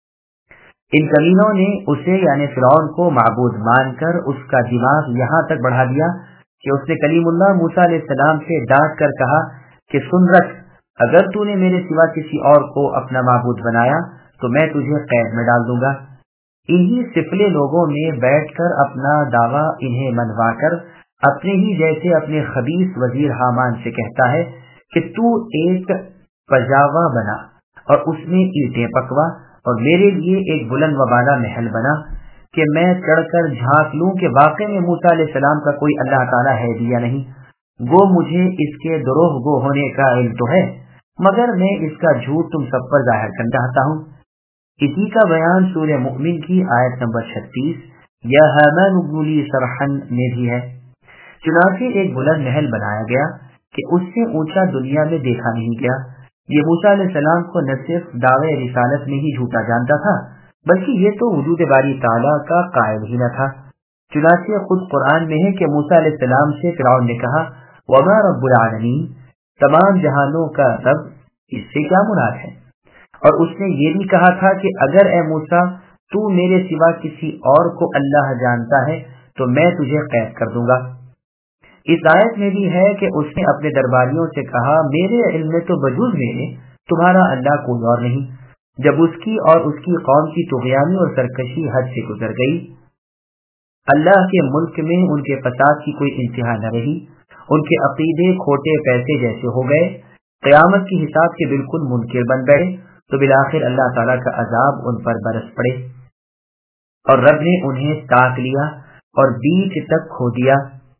ان کمینوں نے اسے یعنی فرعون کو معبود مان کر اس کا دماغ یہاں تک بڑھا دیا کہ اس نے کلیم اللہ موسیٰ علیہ السلام سے ڈانٹ کر کہا کہ سن رکھ، اگر تو نے میرے سوا کسی اور کو اپنا معبود بنایا تو میں تجھے قید میں ڈال دوں گا۔ انہی سفلے لوگوں میں بیٹھ کر اپنا دعویٰ انہیں منوا کر اپنے ہی جیسے اپنے خبیث وزیر حامان سے کہتا ہے کہ تو ایک پجاوا بنا اور اس میں اینٹیں پکوا اور میرے لیے ایک بلند و بالا محل بنا کہ میں چڑھ کر جھانک لوں کہ واقع میں موسیٰ علیہ السلام کا کوئی اللہ تعالیٰ ہے بھی یا نہیں۔ وہ مجھے اس کے دروغ گو ہونے کا علم تو ہے، مگر میں اس کا جھوٹ تم سب پر ظاہر کرنا چاہتا ہوں۔ اسی کا بیان سورہ مؤمن کی آیت نمبر 36 یا حامان ابن لی صرحا میں بھی ہے۔ چنانچہ ایک بلند محل بنایا گیا کہ اس سے اونچا دنیا میں دیکھا نہیں گیا۔ یہ موسیٰ علیہ السلام کو نہ صرف دعوے رسالت میں ہی جھوٹا جانتا تھا بلکہ یہ تو وجود باری تعالیٰ کا قائل ہی نہ تھا۔ چنانچہ خود قرآن میں ہے کہ موسیٰ علیہ السلام سے فرعون نے کہا وما رب العالمین، تمام جہانوں کا رب، اس سے کیا مراد ہے؟ اور اس نے یہ بھی کہا تھا کہ اگر اے موسیٰ تو میرے سوا کسی اور کو اللہ جانتا ہے تو میں تجھے قید کر دوں گا۔ اس آیت میں بھی ہے کہ اس نے اپنے درباریوں سے کہا میرے علم میں تو بجوز میرے تمہارا اللہ کوئی اور نہیں۔ جب اس کی اور اس کی قوم کی طغیانی اور سرکشی حد سے گزر گئی، اللہ کے ملک میں ان کے فساد کی کوئی انتہا نہ رہی، ان کے عقیدے کھوٹے پیسے جیسے ہو گئے، قیامت کی حساب کے بالکل منکر بن گئے، تو بالآخر اللہ تعالیٰ کا عذاب ان پر برس پڑے، اور رب نے انہیں تاک لیا اور بیچ تک کھو دیا،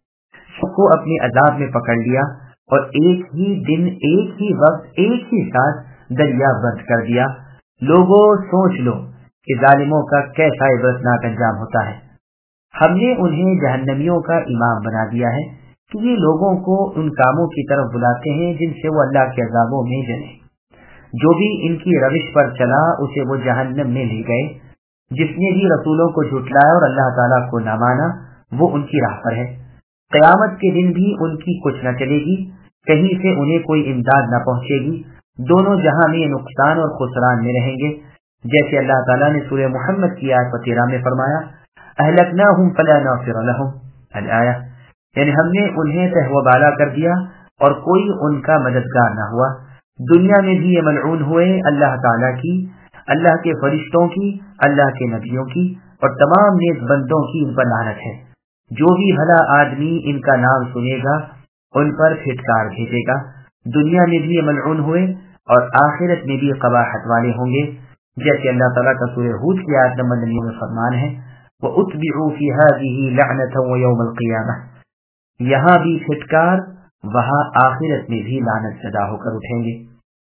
سب کو اپنے عذاب میں پکڑ لیا، اور ایک ہی دن ایک ہی وقت ایک ہی ساتھ دریا بند کر دیا۔ لوگوں سوچ لو کہ ظالموں کا کیسا عبرتناک انجام ہوتا ہے۔ ہم نے انہیں جہنمیوں کا امام بنا دیا ہے کہ یہ لوگوں کو ان کاموں کی طرف بلاتے ہیں جن سے وہ اللہ کے عذابوں میں جلیں۔ جو بھی ان کی روش پر چلا اسے وہ جہنم میں لے گئے۔ جس نے بھی رسولوں کو جھٹلایا اور اللہ تعالیٰ کو نہ مانا وہ ان کی راہ پر ہے۔ قیامت کے دن بھی ان کی کچھ نہ چلے گی، کہیں سے انہیں کوئی امداد نہ پہنچے گی، دونوں جہاں میں نقصان اور خسران میں رہیں گے۔ جیسے اللہ تعالیٰ نے سورہ محمد کی آیت 13 میں فرمایا اہلکناہم فلا ناصر لہم الآیہ، یعنی ہم نے انہیں تہوہ بالا کر دیا اور کوئی ان کا مددگار نہ ہوا۔ دنیا میں بھی یہ ملعون ہوئے اللہ تعالیٰ کی، اللہ کے فرشتوں کی، اللہ کے نبیوں کی اور تمام نیک بندوں کی ان پر لعنت ہے۔ جو بھی بھلا آدمی ان کا نام سنے گا ان پر پھٹکار بھیجے گا۔ دنیا میں بھی یہ ملعون ہوئے اور آخرت میں بھی قباحت والے ہوں گے، جیسے اللہ تعالیٰ کا سورہ ہود کی آیت نمبر 9 میں فرمان ہے وَأُتْبِعُوا فِي هَذِهِ لَعْنَةً وَيَوْمَ الْقِيَامَةِ، یہاں بھی پھٹکار، وہاں آخرت میں بھی لعنت زدہ ہو کر اٹھیں گے۔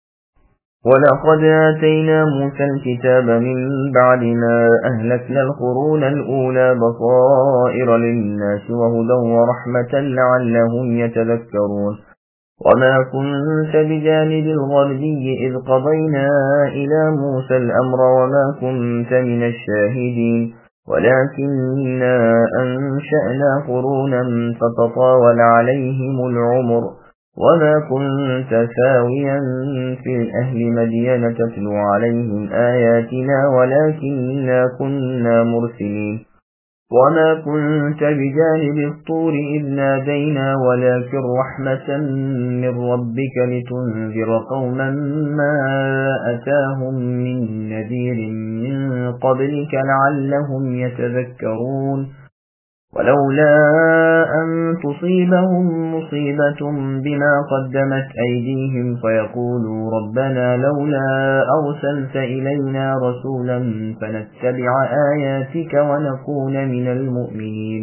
وَلَقَدْ آتَيْنَا مُوسَى الْكِتَابَ مِنْ بَعْدِ مَا أَهْلَكْنَا الْقُرُونَ الْأُولَى بَصَائِرَ لِلنَّاسِ وَهُدًى وَرَحْمَةً لَعَلَّهُمْ يَتَذَكَّرُونَ وَمَا كُنْتَ بِجَانِبِ الْغَرْبِيِّ إِذْ قَضَيْنَا إِلَى مُوسَى الْأَمْرَ وَمَا كُنْتَ مِنَ الشَّاهِدِينَ وَلَكِنَّا أَنشَأْنَا قُرُونًا فَتَطَاوَلَ عَلَيْهِمُ الْعُمُرُ وَمَا كُنْتَ ثَاوِيًا فِي الْأَهْلِ مَدْيَنَ تَتْلُو عَلَيْهِمْ آيَاتِنَا وَلَكِنَّا كُنَّا مُرْسِلِينَ وَمَا كُنْتَ بِجَانِبِ الطُّورِ إِذْ نَادَيْنَا وَلَكِنْ رَحْمَةً مِّن رَّبِّكَ لِتُنذِرَ قَوْمًا مَّا أَتَاهُم مِّن نَّذِيرٍ مِّن قَبْلِكَ لَعَلَّهُمْ يَتَذَكَّرُونَ وَلَوْلَا أَن تُصِيبَهُم مُّصِيبَةٌ بِمَا قَدَّمَتْ أَيْدِيهِمْ فَيَقُولُوا رَبَّنَا لَوْلَا أَرْسَلْتَ إِلَيْنَا رَسُولًا فَنَتَّبِعَ آيَاتِكَ وَنَكُونَ مِنَ الْمُؤْمِنِينَ۔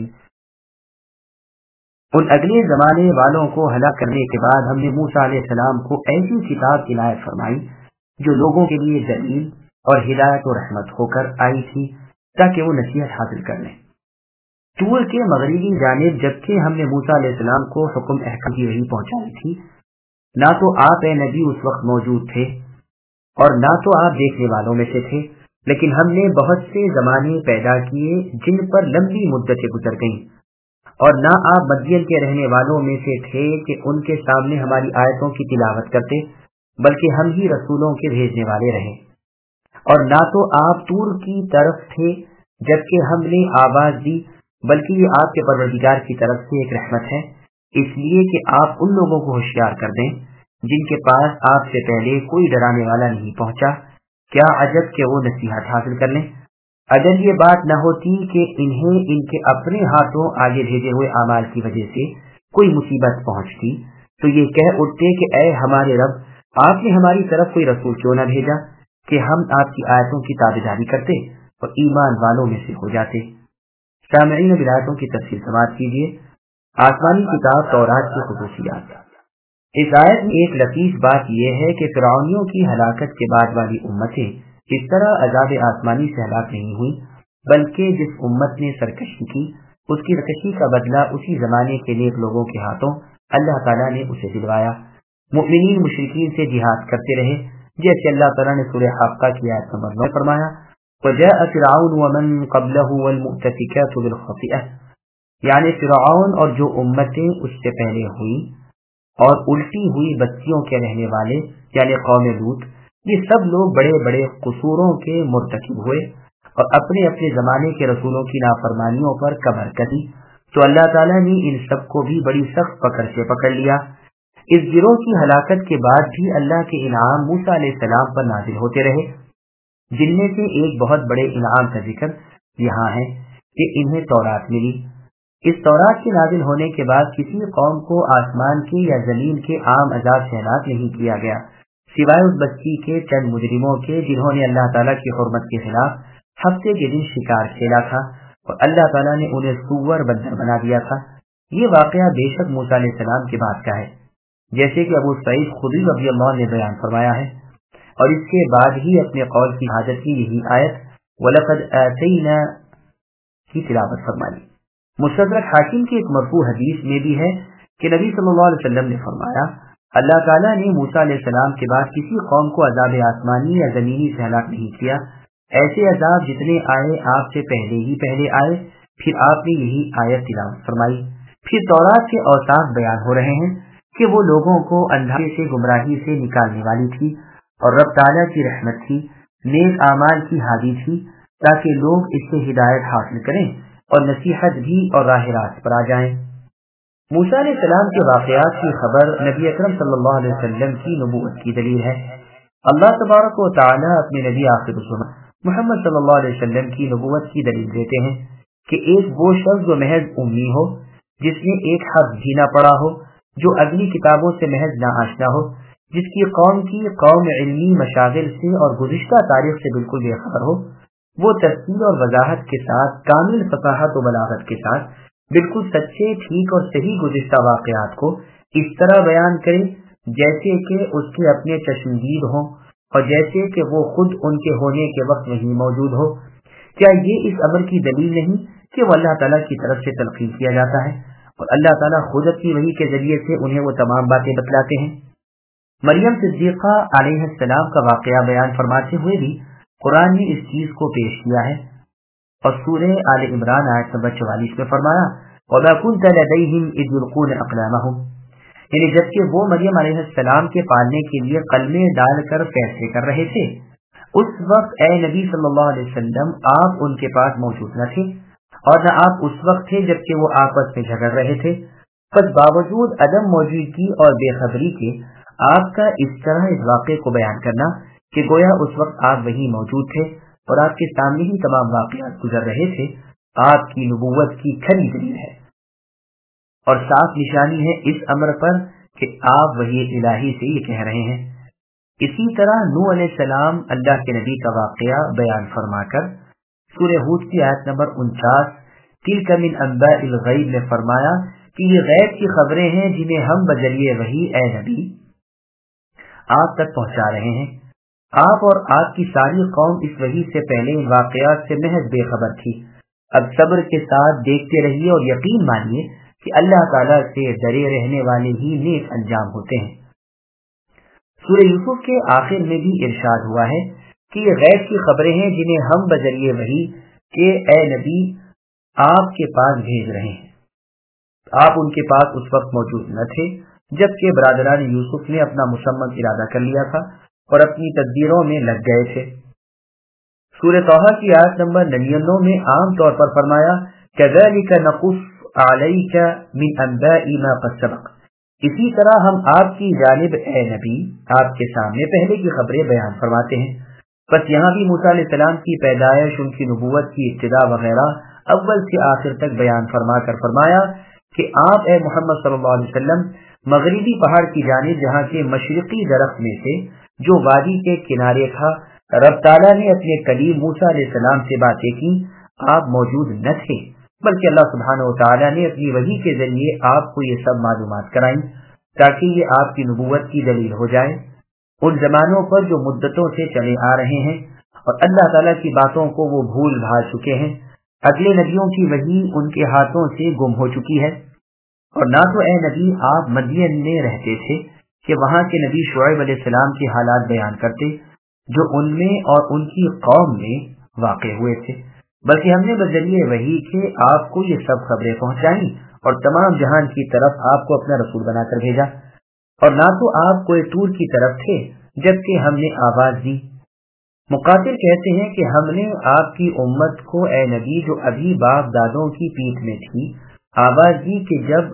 ان اگلے زمانے والوں کو ہلاک کرنے کے بعد ہم نے موسیٰ علیہ السلام کو ایسی کتاب عنایت فرمائی جو لوگوں کے لیے دلیل اور ہدایت و رحمت ہو کر آئی تھی تاکہ وہ نصیحت حاصل کر لیں۔ طور کے مغربی جانب جبکہ ہم نے موسیٰ علیہ السلام کو حکم احکام کی وحی پہنچائی تھی، نہ تو آپ اے نبی اس وقت موجود تھے اور نہ تو آپ دیکھنے والوں میں سے تھے، لیکن ہم نے بہت سے زمانے پیدا کیے جن پر لمبی مدتیں گزر گئیں، اور نہ آپ مدین کے رہنے والوں میں سے تھے کہ ان کے سامنے ہماری آیتوں کی تلاوت کرتے، بلکہ ہم ہی رسولوں کے بھیجنے والے رہے، اور نہ تو آپ طور کی طرف تھے جبکہ ہم نے آواز دی، بلکہ یہ آپ کے پروردگار کی طرف سے ایک رحمت ہے، اس لیے کہ آپ ان لوگوں کو ہوشیار کر دیں جن کے پاس آپ سے پہلے کوئی ڈرانے والا نہیں پہنچا، کیا عجب کہ وہ نصیحت حاصل کر لیں۔ اگر یہ بات نہ ہوتی کہ انہیں ان کے اپنے ہاتھوں آگے بھیجے ہوئے اعمال کی وجہ سے کوئی مصیبت پہنچتی تو یہ کہہ اٹھتے کہ اے ہمارے رب، آپ نے ہماری طرف کوئی رسول کیوں نہ بھیجا کہ ہم آپ کی آیتوں کی تابعداری کرتے اور ایمان والوں میں سے ہو جاتے۔ سامعین ولایتوں کی تفصیل سماعت کیجیے۔ آسمانی کتاب تورات کی خصوصیات۔ اس آیت میں ایک لطیف بات یہ ہے کہ فرعونیوں کی ہلاکت کے بعد والی امتیں اس طرح عذاب آسمانی سے ہلاک نہیں ہوئی، بلکہ جس امت نے سرکشی کی اس کی سرکشی کا بدلہ اسی زمانے کے نیک لوگوں کے ہاتھوں اللہ تعالیٰ نے اسے دلوایا۔ مؤمنین مشرکین سے جہاد کرتے رہے، جیسے اللہ تعالیٰ نے سورہ حاقہ کی آیت نمبر 9 فرمایا وجاء فرعون ومن قبله والمؤتفكات بالخطيئة، یعنی فرعون اور جو امتیں اس سے پہلے ہوئی اور الٹی ہوئی بستیوں کے رہنے والے یعنی قوم لوط، یہ سب لوگ بڑے بڑے قصوروں کے مرتکب ہوئے اور اپنے اپنے زمانے کے رسولوں کی نافرمانیوں پر کمر کسی، تو اللہ تعالیٰ نے ان سب کو بھی بڑی سخت پکڑ سے پکڑ لیا۔ اس گروہ کی ہلاکت کے بعد بھی اللہ کے انعام موسیٰ علیہ السلام پر نازل ہوتے رہے، جن میں سے ایک بہت بڑے انعام کا ذکر یہاں ہے کہ انہیں تورات ملی۔ اس تورات کے نازل ہونے کے بعد کسی قوم کو آسمان کے یا زمین کے عام عذاب سے ہلاک نہیں کیا گیا، سوائے اس بستی کے چند مجرموں کے جنہوں نے اللہ تعالیٰ کی حرمت کے خلاف ہفتے کے دن شکار کھیلا تھا اور اللہ تعالیٰ نے انہیں سور بندر بنا دیا تھا۔ یہ واقعہ بے شک موسیٰ علیہ السلام کے بعد کا ہے، جیسے کہ ابو سعید خدری رضی اللہ عنہ نے بیان فرمایا ہے، اور اس کے بعد ہی اپنے قول کی حاجت کی یہی آیت وَلَقَدْ آتَيْنَا کی تلاوت فرمائی۔ مستدرک حاکم کی ایک مرفوع حدیث میں بھی ہے کہ نبی صلی اللہ علیہ وسلم نے فرمایا، اللہ تعالیٰ نے موسیٰ علیہ السلام کے بعد کسی قوم کو عذاب آسمانی یا زمینی سے ہلاک نہیں کیا، ایسے عذاب جتنے آئے آپ سے پہلے آئے۔ پھر آپ نے یہی آیت تلاوت فرمائی۔ پھر تورات کے اوصاف بیان ہو رہے ہیں کہ وہ لوگوں کو اندھیرے سے گمراہی سے نکالنے والی تھی اور رب تعالیٰ کی رحمت تھی، نیک اعمال کی ہادی تھی تاکہ لوگ اس سے ہدایت حاصل کریں اور نصیحت بھی اور راہ راست پر آ جائیں۔ موسیٰ علیہ السلام کے واقعات کی خبر نبی اکرم صلی اللہ علیہ وسلم کی نبوت کی دلیل ہے۔ اللہ تبارک و تعالیٰ اپنے نبی آخر الزمان محمد صلی اللہ علیہ وسلم کی نبوت کی دلیل دیتے ہیں کہ ایک وہ شخص جو محض امی ہو، جس نے ایک حرف بھی نہ پڑھا ہو، جو اگلی کتابوں سے محض نہ آشنا ہو، جس کی قوم علمی مشاغل سے اور گزشتہ تاریخ سے بالکل بے خبر ہو، وہ تفصیل اور وضاحت کے ساتھ، کامل فصاحت و بلاغت کے ساتھ بالکل سچے، ٹھیک اور صحیح گزشتہ واقعات کو اس طرح بیان کرے جیسے کہ اس کے اپنے چشمگیر ہوں اور جیسے کہ وہ خود ان کے ہونے کے وقت وہیں موجود ہو۔ کیا یہ اس امر کی دلیل نہیں کہ وہ اللہ تعالیٰ کی طرف سے تلقین کیا جاتا ہے اور اللہ تعالیٰ خود اپنی وحی کے ذریعے سے انہیں وہ تمام باتیں بتلاتے ہیں؟ مریم صدیقہ علیہ السلام کا واقعہ بیان فرماتے ہوئے بھی قرآن نے اس چیز کو پیش کیا ہے، اور سورہ آل عمران آیت نمبر 44 میں فرمایا وَمَا كُنْتَ لَدَيْهِمْ إِذْ يُلْقُونَ أَقْلَامَهُمْ، یعنی جبکہ وہ مریم علیہ السلام کے پالنے کے لیے قلمیں ڈال کر فیصلے کر رہے تھے، اس وقت اے نبی صلی اللہ علیہ وسلم آپ ان کے پاس موجود نہ تھے اور نہ آپ اس وقت تھے جبکہ وہ آپس میں جھگڑ رہے تھے، بس باوجود عدم موجودگی اور بے خبری کے آپ کا اس طرح اس واقعے کو بیان کرنا کہ گویا اس وقت آپ وہیں موجود تھے اور آپ کے سامنے ہی تمام واقعات گزر رہے تھے، آپ کی نبوت کی کھری دلیل ہے اور صاف نشانی ہے اس امر پر کہ آپ وحی الہی سے یہ کہہ رہے ہیں۔ اسی طرح نوح علیہ السلام اللہ کے نبی کا واقعہ بیان فرما کر سورہ ہود کی آیت نمبر 49 تِلْكَ مِنْ أَنْبَاءِ الْغَيْبِ میں فرمایا کہ یہ غیب کی خبریں ہیں جنہیں ہم بذریعہ وحی اے نبی آپ تک پہنچا رہے ہیں۔ آپ اور آپ کی ساری قوم اس وحی سے پہلے ان واقعات سے محض بے خبر تھی۔ اب صبر کے ساتھ دیکھتے رہیے اور یقین مانیے کہ اللہ تعالیٰ سے ڈرے رہنے والے ہی نیک انجام ہوتے ہیں۔ سورہ یوسف کے آخر میں بھی ارشاد ہوا ہے کہ یہ غیب کی خبریں ہیں جنہیں ہم بذریعہ وحی کہ اے نبی آپ کے پاس بھیج رہے ہیں۔ آپ ان کے پاس اس وقت موجود نہ تھے جبکہ برادران یوسف نے اپنا مسمت ارادہ کر لیا تھا اور اپنی تدبیروں میں لگ گئے تھے۔ سورہ طٰہٰ کی آیت نمبر 99 میں عام طور پر فرمایا كَذَلِكَ نَقُصُّ عَلَيْكَ مِنْ أَنْبَاءِ مَا قَدْ سَبَقَ، اسی طرح ہم آپ کی جانب اے نبی آپ کے سامنے پہلے کی خبریں بیان فرماتے ہیں۔ بس یہاں بھی موسیٰ علیہ السلام کی پیدائش، ان کی نبوت کی ابتدا وغیرہ اول سے آخر تک بیان فرما کر فرمایا کہ آپ اے محمد صلی اللہ علیہ وسلم مغربی پہاڑ کی جانب جہاں کے مشرقی درخت میں سے جو وادی کے کنارے تھا رب تعالیٰ نے اپنے کلیم موسیٰ علیہ السلام سے باتیں کی، آپ موجود نہ تھے بلکہ اللہ سبحانہ و تعالیٰ نے اپنی وحی کے ذریعے آپ کو یہ سب معلومات کرائیں تاکہ یہ آپ کی نبوت کی دلیل ہو جائے ان زمانوں پر جو مدتوں سے چلے آ رہے ہیں، اور اللہ تعالیٰ کی باتوں کو وہ بھول بھال چکے ہیں۔ اگلے نبیوں کی وحی ان کے ہاتھوں سے گم ہو چکی ہے، اور نہ تو اے نبی آپ مدین میں رہتے تھے کہ وہاں کے نبی شعیب علیہ السلام کے حالات بیان کرتے جو ان میں اور ان کی قوم میں واقع ہوئے تھے، بلکہ ہم نے بذریعے وحی کے آپ کو یہ سب خبریں پہنچائیں اور تمام جہان کی طرف آپ کو اپنا رسول بنا کر بھیجا، اور نہ تو آپ کوئی طور کی طرف تھے جبکہ ہم نے آواز دی۔ مقاتل کہتے ہیں کہ ہم نے آپ کی امت کو اے نبی جو ابھی باپ دادوں کی پیٹھ میں تھی آواز دی کہ جب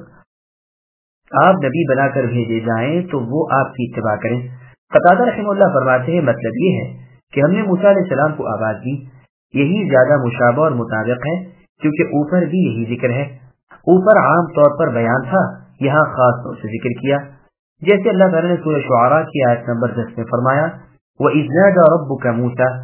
آپ نبی بنا کر بھیجے جائیں تو وہ آپ کی اتباع کریں۔ قتادہ رحمہ اللہ فرماتے ہیں مطلب یہ ہے کہ ہم نے موسیٰ علیہ السلام کو آواز دی، یہی زیادہ مشابہ اور مطابق ہے کیونکہ اوپر بھی یہی ذکر ہے۔ اوپر عام طور پر بیان تھا، یہاں خاص طور سے ذکر کیا، جیسے اللہ تعالیٰ نے سورہ شعراء کی آیت نمبر 10 میں فرمایا وَإِذْ نَادَى رَبُّكَ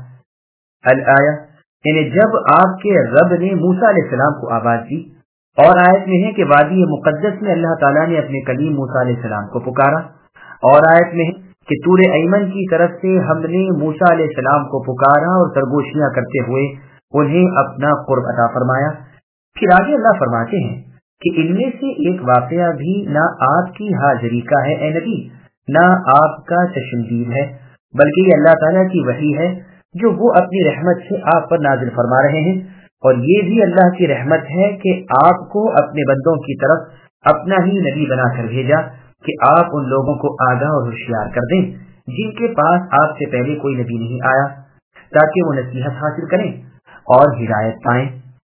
مُوسَىٰ الآیہ، یعنی جب آپ کے رب نے موسیٰ علیہ السلام کو آواز دی۔ اور آیت میں ہے کہ وادی مقدس میں اللہ تعالیٰ نے اپنے کلیم موسیٰ علیہ السلام کو پکارا، اور آیت میں ہے کہ طور ایمن کی طرف سے ہم نے موسیٰ علیہ السلام کو پکارا اور سرگوشیاں کرتے ہوئے انہیں اپنا قرب عطا فرمایا۔ پھر آگے اللہ فرماتے ہیں کہ ان میں سے ایک واقعہ بھی نہ آپ کی حاضری کا ہے اے نبی، نہ آپ کا تشدید ہے، بلکہ یہ اللہ تعالیٰ کی وحی ہے جو وہ اپنی رحمت سے آپ پر نازل فرما رہے ہیں، اور یہ بھی اللہ کی رحمت ہے کہ آپ کو اپنے بندوں کی طرف اپنا ہی نبی بنا کر بھیجا کہ آپ ان لوگوں کو آگاہ اور ہوشیار کر دیں جن کے پاس آپ سے پہلے کوئی نبی نہیں آیا، تاکہ وہ نصیحت حاصل کریں اور ہدایت پائیں،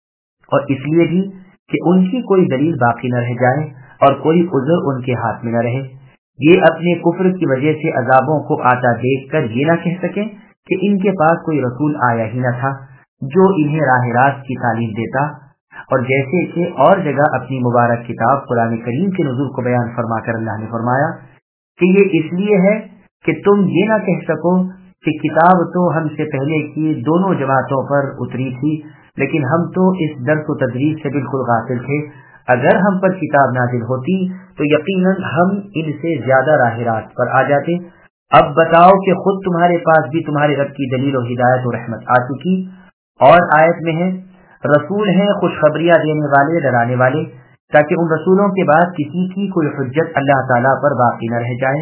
اور اس لیے بھی کہ ان کی کوئی دلیل باقی نہ رہ جائے اور کوئی عذر ان کے ہاتھ میں نہ رہے، یہ اپنے کفر کی وجہ سے عذابوں کو آتا دیکھ کر یہ نہ کہہ سکیں کہ ان کے پاس کوئی رسول آیا ہی نہ تھا جو انہیں راہ راست کی تعلیم دیتا۔ اور جیسے کہ اور جگہ اپنی مبارک کتاب قرآن کریم کے نزول کو بیان فرما کر اللہ نے فرمایا کہ یہ اس لیے ہے کہ تم یہ نہ کہہ سکو کہ کتاب تو ہم سے پہلے کی دونوں جماعتوں پر اتری تھی، لیکن ہم تو اس درس و تدریس سے بالکل غافل تھے، اگر ہم پر کتاب نازل ہوتی تو یقیناً ہم ان سے زیادہ راہ راست پر آ جاتے۔ اب بتاؤ کہ خود تمہارے پاس بھی تمہارے رب کی دلیل و ہدایت و رحمت آ چکی۔ اور آیت میں ہے رسول ہیں خوشخبریاں دینے والے، ڈرانے والے، تاکہ ان رسولوں کے بعد کسی کی کوئی حجت اللہ تعالیٰ پر باقی نہ رہ جائے۔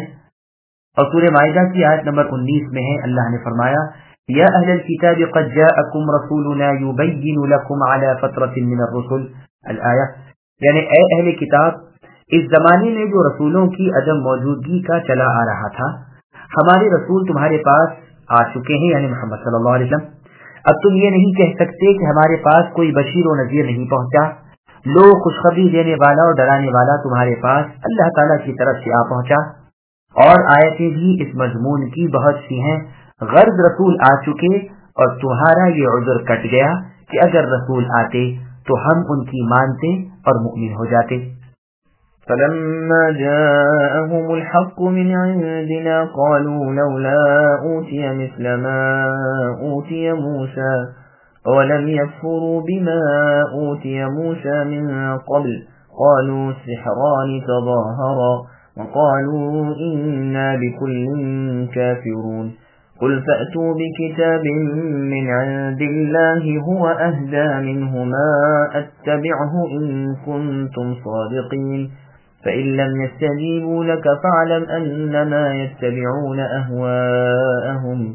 اور سورہ مائدہ کی آیت نمبر 19 میں ہے اللہ نے فرمایا یا اہل الکتاب قد جاءکم رسولنا یبین لکم علی فترۃ من الرسل الآیہ، یعنی اے اہل کتاب، اس زمانے میں جو رسولوں کی عدم موجودگی کا چلا آ رہا تھا، ہمارے رسول تمہارے پاس آ چکے ہیں، یعنی محمد صلی اللہ علیہ وسلم۔ اب تم یہ نہیں کہہ سکتے کہ ہمارے پاس کوئی بشیر و نذیر نہیں پہنچا، لو خوشخبری دینے والا اور ڈرانے والا تمہارے پاس اللہ تعالیٰ کی طرف سے آ پہنچا۔ اور آیتیں بھی اس مضمون کی بہت سی ہیں، غرض رسول آ چکے اور تمہارا یہ عذر کٹ گیا کہ اگر رسول آتے تو ہم ان کی مانتے اور مؤمن ہو جاتے۔ فلما جاءهم الحق من عندنا قالوا لولا أوتي مثل ما أوتي موسى ولم يكفروا بما أوتي موسى من قبل قالوا سحران تظاهرا وقالوا إنا بكل كافرون قل فأتوا بكتاب من عند الله هو أهدى منهما أتبعه إن كنتم صادقين فإن لم يستجيبوا لك فاعلم أنما يتبعون أهواءهم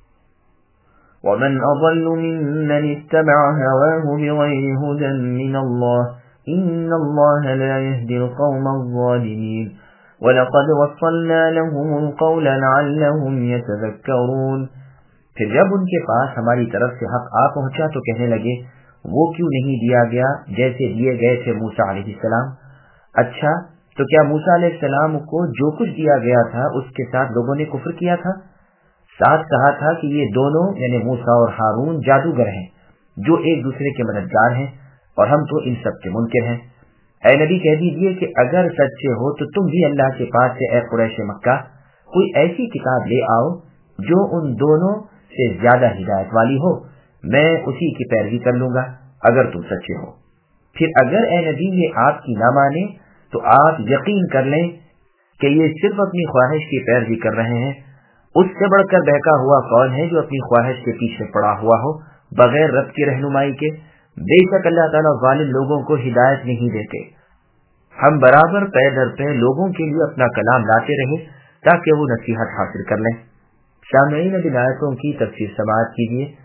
ومن أضل ممن اتبع هواه بغير هدى من الله إن الله لا يهدي القوم الظالمين وَلَقَدْ وَصَّلْنَا لَهُمُ الْقَوْلَ لَعَلَّهُمْ يَتَذَكَّرُونَ۔ پھر جب ان کے پاس ہماری طرف سے حق آ پہنچا تو کہنے لگے وہ کیوں نہیں دیا گیا جیسے دیے گئے تھے موسیٰ علیہ السلام۔ اچھا تو کیا موسیٰ علیہ السلام کو جو کچھ دیا گیا تھا اس کے ساتھ لوگوں نے کفر کیا تھا؟ ساتھ کہا تھا کہ یہ دونوں یعنی موسیٰ اور ہارون جادوگر ہیں جو ایک دوسرے کے مددگار ہیں اور ہم تو ان سب کے منکر ہیں۔ اے نبی کہہ دیجئے کہ اگر سچے ہو تو تم بھی اللہ کے پاس سے اے قریش مکہ کوئی ایسی کتاب لے آؤ جو ان دونوں سے زیادہ ہدایت والی ہو، میں اسی کی پیروی کر لوں گا اگر تم سچے ہو۔ پھر اگر اے نبی یہ آپ کی نہ مانے تو آپ یقین کر لیں کہ یہ صرف اپنی خواہش کی پیروی کر رہے ہیں۔ اس سے بڑھ کر بہکا ہوا کون ہے جو اپنی خواہش کے پیچھے پڑا ہوا ہو بغیر رب کی رہنمائی کے؟ بے شک اللہ تعالیٰ ظالم لوگوں کو ہدایت نہیں دیتے۔ ہم برابر پے در پے لوگوں کے لیے اپنا کلام لاتے رہے تاکہ وہ نصیحت حاصل کر لیں۔ سامعین اب ان آیتوں کی تفسیر سماعت کیجیے۔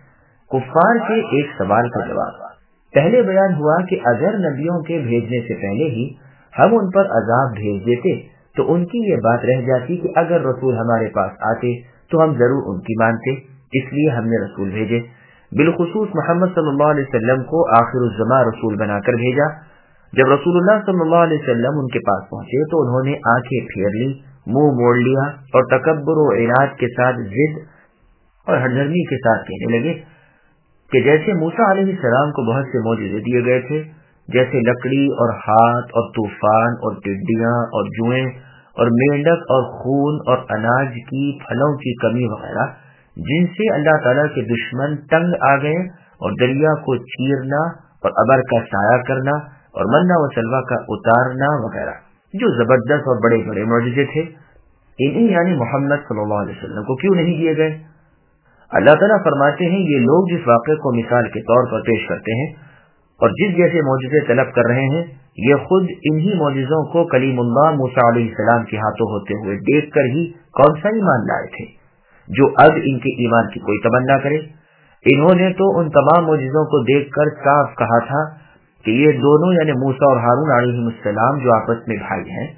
کفار کے ایک سوال کا جواب۔ پہلے بیان ہوا کہ اگر نبیوں کے بھیجنے سے پہلے ہی ہم ان پر عذاب بھیج دیتے تو ان کی یہ بات رہ جاتی کہ اگر رسول ہمارے پاس آتے تو ہم ضرور ان کی مانتے، اس لیے ہم نے رسول بھیجے۔ بالخصوص محمد صلی اللہ علیہ وسلم کو آخر الزمان رسول بنا کر بھیجا۔ جب رسول اللہ صلی اللہ علیہ وسلم ان کے پاس پہنچے تو انہوں نے آنکھیں پھیر لی، منہ موڑ لیا اور تکبر و عناد کے ساتھ ضد اور ہردرمی کے ساتھ کہنے لگے کہ جیسے موسیٰ علیہ السلام کو بہت سے معجزے دیے گئے تھے، جیسے لکڑی اور ہاتھ اور طوفان اور ٹڈیاں اور جوئیں اور مینڈک اور خون اور اناج کی پھلوں کی کمی وغیرہ، جن سے اللہ تعالیٰ کے دشمن تنگ آ گئے، اور دریا کو چیرنا اور ابر کا سایہ کرنا اور منہ و سلوہ کا اتارنا وغیرہ، جو زبردست اور بڑے بڑے معجزے تھے، انہیں یعنی محمد صلی اللہ علیہ وسلم کو کیوں نہیں دیے گئے؟ اللہ تعالیٰ فرماتے ہیں یہ لوگ جس واقعے کو مثال کے طور پر پیش کرتے ہیں اور جس جیسے معجزے طلب کر رہے ہیں، یہ خود انہی معجزوں کو کلیم اللہ موسیٰ علیہ السلام کے ہاتھوں ہوتے ہوئے دیکھ کر ہی کون سا ایمان لائے تھے، جو اب ان کے ایمان کی کوئی تمنا کرے۔ انہوں نے تو ان تمام معجزوں کو دیکھ کر صاف کہا تھا کہ یہ دونوں یعنی موسیٰ اور ہارون علیہ السلام جو آپس میں بھائی ہیں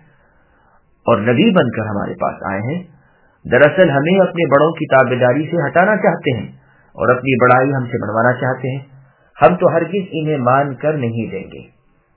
اور نبی بن کر ہمارے پاس آئے ہیں، دراصل ہمیں اپنے بڑوں کی تابعداری سے ہٹانا چاہتے ہیں اور اپنی بڑائی ہم سے بنوانا چاہتے ہیں۔ ہم تو ہرگز انہیں مان کر نہیں دیں گے۔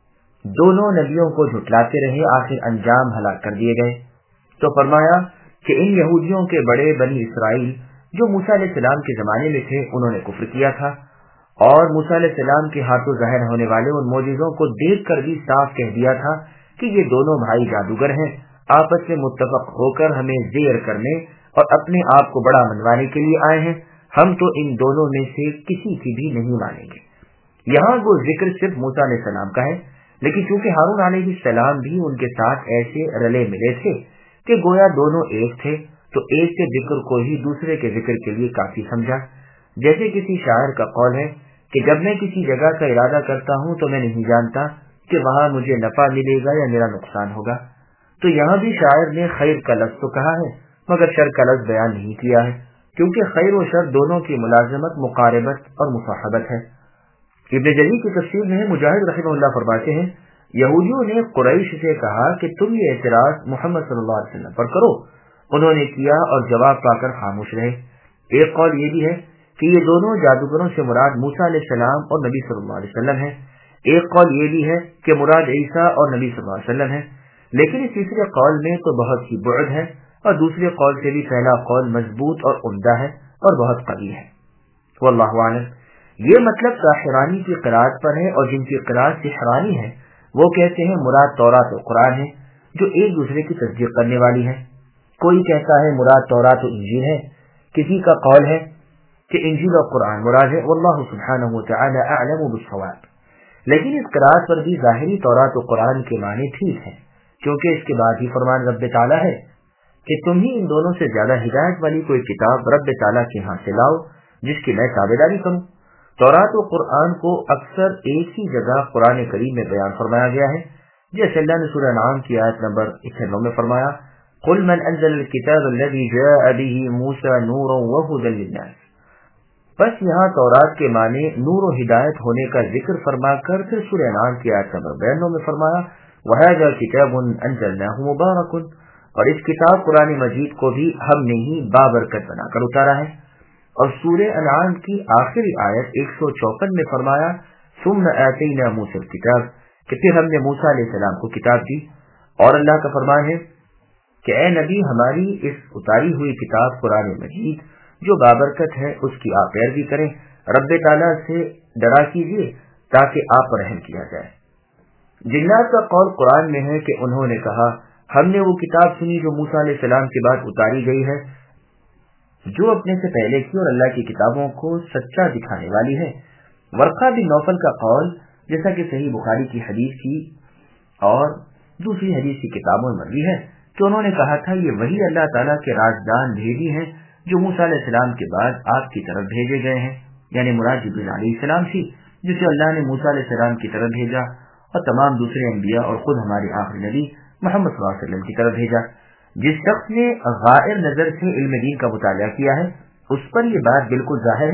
دونوں نبیوں کو جھٹلاتے رہے، آخر انجام ہلاک کر دیے گئے۔ تو فرمایا کہ ان یہودیوں کے بڑے بنی اسرائیل جو موسیٰ علیہ السلام کے زمانے میں تھے، انہوں نے کفر کیا تھا اور موسیٰ علیہ السلام کے ہاتھوں ظاہر ہونے والے ان معجزوں کو دیکھ کر بھی صاف کہہ دیا تھا کہ یہ دونوں بھائی جادوگر ہیں، آپس میں متفق ہو کر ہمیں زیر کرنے اور اپنے آپ کو بڑا منوانے کے لیے آئے ہیں۔ ہم تو ان دونوں میں سے کسی کی بھی نہیں مانیں گے۔ یہاں وہ ذکر صرف موسیٰ علیہ السلام کا ہے، لیکن چونکہ ہارون علیہ السلام بھی ان کے ساتھ ایسے رلے ملے تھے کہ گویا دونوں ایک تھے، تو ایک کے ذکر کو ہی دوسرے کے ذکر کے لیے کافی سمجھا۔ جیسے کسی شاعر کا قول ہے کہ جب میں کسی جگہ کا ارادہ کرتا ہوں تو میں نہیں جانتا کہ وہاں مجھے نفع ملے گا یا میرا نقصان ہوگا۔ تو یہاں بھی شاعر نے خیر کا لفظ تو کہا ہے مگر شر کا لفظ بیان نہیں کیا ہے، کیونکہ خیر و شر دونوں کی ملازمت، مقاربت اور مصاحبت ہے۔ ابن جریر کی تفسیر میں مجاہد رحمہ اللہ فرماتے ہیں یہودیوں نے قریش سے کہا کہ تم یہ اعتراض محمد صلی اللہ علیہ وسلم پر کرو، انہوں نے کیا اور جواب پا کر خاموش رہے۔ ایک قول یہ بھی ہے کہ یہ دونوں جادوگروں سے مراد موسیٰ علیہ السلام اور نبی صلی اللہ علیہ وسلم ہے، ایک قول یہ بھی ہے کہ مراد عیسیٰ اور نبی صلی اللہ علیہ وسلم ہے، لیکن اس تیسرے قول میں تو بہت ہی بعد ہے اور دوسرے قول سے بھی پہلا قول مضبوط اور عمدہ ہے اور بہت قوی ہے۔ واللہ اعلم۔ یہ مطلب ساحرانی کی قرأت پر ہے، اور جن کی قرأت سحرانی ہے وہ کہتے ہیں مراد تورات و قرآن ہے، جو ایک دوسرے کی تصدیق کرنے والی ہے۔ کوئی کہتا ہے مراد تورات و انجیل ہے، کسی کا قول ہے کہ انجیل اور قرآن مراد ہے، واللہ سبحانہ وتعالی اعلم بالصواب۔ لیکن اس قرأت پر بھی ظاہری تورات و قرآن کے معنی ٹھیک ہیں، کیونکہ اس کے بعد ہی فرمان رب تعالیٰ ہے کہ تم ہی ان دونوں سے زیادہ ہدایت والی کوئی کتاب رب تعالیٰ کے ہاں سے لاؤ جس کی میں تابعداری کروں۔ تورات و قرآن کو اکثر ایک ہی جگہ قرآن کریم میں بیان فرمایا گیا ہے، جیسے اللہ نے سورہ انعام کی آیت نمبر 91 میں فرمایا قل من انزل الكتاب الذي جاء به موسى نورا وهدى للناس۔ بس یہاں تورات کے معنی نور و ہدایت ہونے کا ذکر فرما کر پھر سورہ انعام کی آیت نمبر 92 میں فرمایا وَهَذَا كِتَابٌ أَنزَلْنَاهُ مُبَارَكٌ، اور اس کتاب قرآن مجید کو بھی ہم نے ہی بابرکت بنا کر اتارا ہے۔ اور سورہ انعام کی آخری آیت 154 میں فرمایا ثُمَّ آتَيْنَا مُوسَى الْكِتَابَ، کہ پھر ہم نے موسیٰ علیہ السلام کو کتاب دی۔ اور اللہ کا فرمان ہے کہ اے نبی ہماری اس اتاری ہوئی کتاب قرآن مجید جو بابرکت ہے اس کی آپ پیروی کریں، رب تعالیٰ سے ڈرا کیجیے تاکہ آپ پر رحم کیا جائے۔ جنات کا قول قرآن میں ہے کہ انہوں نے کہا ہم نے وہ کتاب سنی جو موسیٰ علیہ السلام کے بعد اتاری گئی ہے، جو اپنے سے پہلے کی اور اللہ کی کتابوں کو سچا دکھانے والی ہے۔ ورقہ بن نوفل کا قول جیسا کہ صحیح بخاری کی حدیث کی اور دوسری حدیث کی کتابوں میں مروی ہے کہ انہوں نے کہا تھا یہ وہی اللہ تعالیٰ کے رازدان بھیجی ہیں جو موسیٰ علیہ السلام کے بعد آپ کی طرف بھیجے گئے ہیں، یعنی مراد جبریل علیہ السلام تھی جسے اللہ نے موسیٰ علیہ السلام کی طرف بھیجا اور تمام دوسرے انبیاء اور خود ہمارے آخری نبی محمد صلی اللہ علیہ وسلم کی طرف بھیجا۔ جس شخص نے غائر نظر سے علم دین کا مطالعہ کیا ہے اس پر یہ بات بالکل ظاہر ہے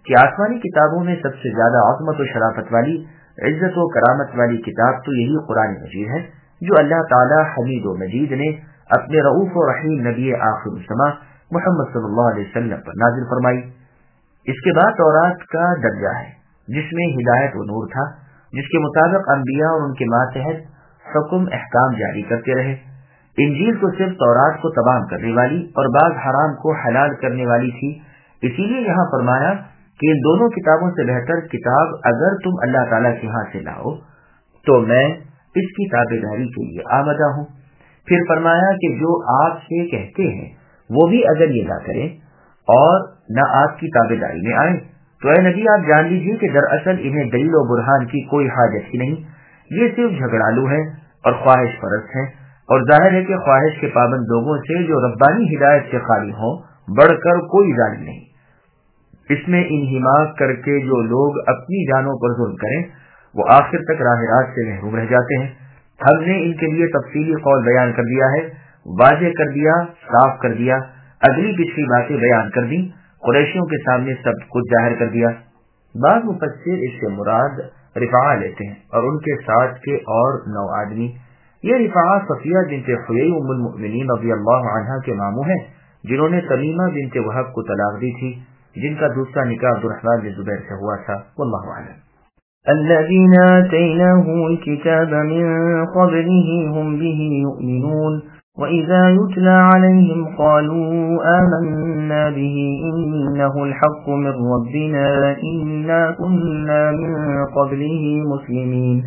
کہ آسمانی کتابوں میں سب سے زیادہ عظمت و شرافت والی، عزت و کرامت والی کتاب تو یہی قرآن مجید ہے جو اللہ تعالی حمید و مجید نے اپنے رؤوف و رحیم نبی آخر الزماں محمد صلی اللہ علیہ وسلم پر نازل فرمائی۔ اس کے بعد تورات کا درجہ ہے جس میں ہدایت و نور تھا، جس کے مطابق انبیاء اور ان کے ماتحت حکم احکام جاری کرتے رہے۔ انجیل تو صرف تورات کو تمام کرنے والی اور بعض حرام کو حلال کرنے والی تھی، اسی لیے یہاں فرمایا کہ ان دونوں کتابوں سے بہتر کتاب اگر تم اللہ تعالیٰ کے ہاں سے لاؤ تو میں اس کی تابعداری کے لیے آمدہ ہوں۔ پھر فرمایا کہ جو آپ سے کہتے ہیں وہ بھی اگر یہ نہ کریں اور نہ آپ کی تابعداری میں آئیں تو اے نبی آپ جان لیجیے کہ دراصل انہیں دلیل و برہان کی کوئی حاجت ہی نہیں، یہ صرف جھگڑالو ہے اور خواہش پرست ہیں، اور ظاہر ہے کہ خواہش کے پابند لوگوں سے جو ربانی ہدایت سے خالی ہوں بڑھ کر کوئی ظالم نہیں۔ اس میں انہماک کر کے جو لوگ اپنی جانوں پر ظلم کریں وہ آخر تک راہ راست سے محروم رہ جاتے ہیں۔ ہم نے ان کے لیے تفصیلی قول بیان کر دیا ہے، واضح کر دیا، صاف کر دیا، اگلی پچھلی باتیں بیان کر دی، قریشیوں کے سامنے سب کچھ ظاہر کر دیا۔ بعض مفسر اس سے مراد رفاعہ لیتے ہیں اور ان کے ساتھ کے اور 9 آدمی۔ یہ رفاعہ صفیہ بنت حیی ام المؤمنین رضی اللہ عنہا کے ماموں ہیں جنہوں نے تمیمہ بنت وہب کو طلاق دی تھی، جن کا دوسرا نکاح عبدالرحمن بن زبیر سے ہوا تھا۔ واللہ اعلم۔ الذين آتيناهم الكتاب من قبله هم به يؤمنون وإذا يتلى عليهم قالوا آمنا به إنه الحق من ربنا إنا كنا من قبله مسلمين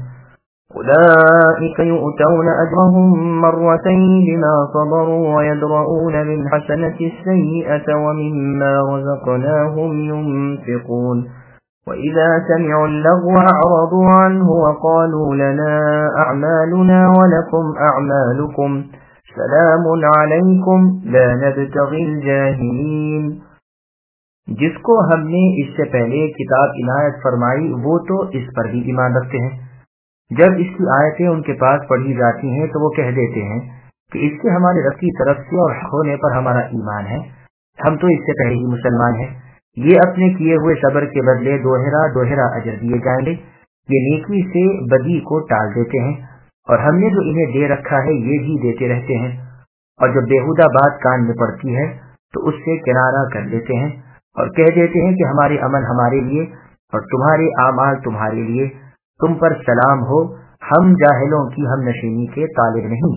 أولئك يؤتون أجرهم مرتين بما صبروا ويدرؤون بالحسنة السيئة ومما رزقناهم ينفقون وإذا سمعوا اللغو أعرضوا عنه وقالوا لنا أعمالنا ولكم أعمالكم سلام علیکم لا نبتغی الجاہلین۔ جس کو ہم نے اس سے پہلے کتاب عنایت فرمائی وہ تو اس پر بھی ایمان رکھتے ہیں، جب اس کی آیتیں ان کے پاس پڑھی جاتی ہیں تو وہ کہہ دیتے ہیں کہ اس سے ہمارے رب کی طرف سے اور حق ہونے پر ہمارا ایمان ہے، ہم تو اس سے پہلے ہی مسلمان ہیں۔ یہ اپنے کیے ہوئے صبر کے بدلے دوہرا اجر دیے جائیں گے۔ یہ نیکی سے بدی کو ٹال دیتے ہیں اور ہم نے جو انہیں دے رکھا ہے یہ بھی دیتے رہتے ہیں، اور جب بےہودہ بات کان میں پڑتی ہے تو اس سے کنارہ کر لیتے ہیں اور کہہ دیتے ہیں کہ ہمارے عمل ہمارے لیے اور تمہارے اعمال تمہارے لیے، تم پر سلام ہو، ہم جاہلوں کی ہم نشینی کے طالب نہیں۔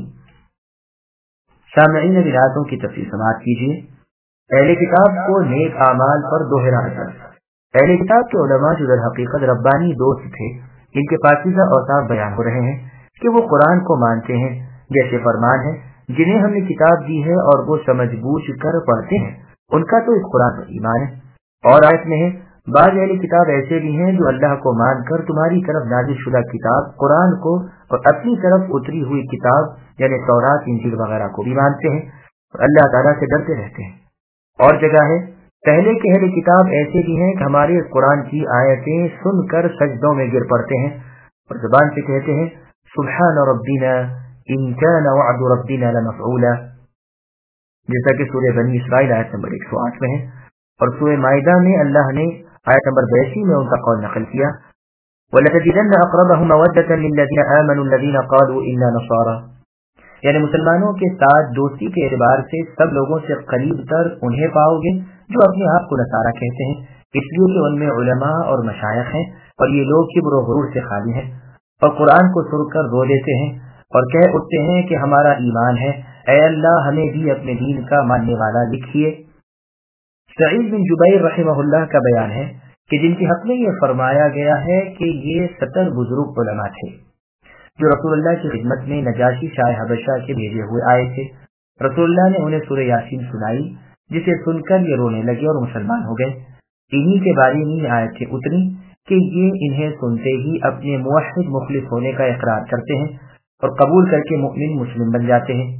سامعین ولایتوں کی تفصیل سماعت کیجیے۔ اہل کتاب کو نیک اعمال پر دوہرا اجر۔ اہل کتاب کے علماء جو در حقیقت ربانی دوست تھے، ان کے پاکیزہ اوصاف بیان ہو رہے ہیں کہ وہ قرآن کو مانتے ہیں، جیسے فرمان ہے جنہیں ہم نے کتاب دی ہے اور وہ سمجھ بوجھ کر پڑھتے ہیں، ان کا تو اس قرآن پر ایمان ہے۔ اور آیت میں ہے بعض اہل کتاب ایسے بھی ہیں جو اللہ کو مان کر تمہاری طرف نازل شدہ کتاب قرآن کو اور اپنی طرف اتری ہوئی کتاب یعنی تورات انجیل وغیرہ کو بھی مانتے ہیں اور اللہ تعالیٰ سے ڈرتے رہتے ہیں۔ اور جگہ ہے پہلے کے اہل کتاب ایسے بھی ہیں کہ ہمارے قرآن کی آیتیں سن کر سجدوں میں گر پڑتے ہیں اور زبان سے کہتے ہیں سبحان ربنا ان كان وعد ربنا لمفعولا، جیسا کہ سورہ بنی اسرائیل آیت نمبر 108 میں ہے، اور سورہ مائدہ میں اللہ نے آیت نمبر 82 میں ان کا قول نقل کیا وَلَتَجِدَنَّ أَقْرَبَهُمْ مَوَدَّةً لِلَّذِينَ آمَنُوا الَّذِينَ قَالُوا إِنَّا نَصَارَى، یعنی مسلمانوں کے ساتھ دوستی کے اعتبار سے سب لوگوں سے قریب تر انہیں پاؤ گے جو اپنے آپ کو نصارہ کہتے ہیں، اس لیے کہ ان میں علماء اور مشائخ ہیں اور یہ لوگ کبر و غرور سے خالی ہیں اور قرآن کو سن کر رو دیتے ہیں اور کہہ اٹھتے ہیں کہ ہمارا ایمان ہے، اے اللہ ہمیں بھی اپنے دین کا ماننے والا لکھیے۔ سعید بن جبیر رحمہ اللہ کا بیان ہے کہ جن کے حق میں یہ فرمایا گیا ہے کہ یہ 70 بزرگ علماء تھے جو رسول اللہ کی خدمت میں نجاشی شاہ حبشہ کے بھیجے ہوئے آئے تھے۔ رسول اللہ نے انہیں سورہ یاسین سنائی جسے سن کر یہ رونے لگے اور مسلمان ہو گئے۔ انہی کے بارے میں یہ آیتیں اتری کہ یہ انہیں سنتے ہی اپنے موحد مخلص ہونے کا اقرار کرتے ہیں اور قبول کر کے مؤمن مسلم بن جاتے ہیں۔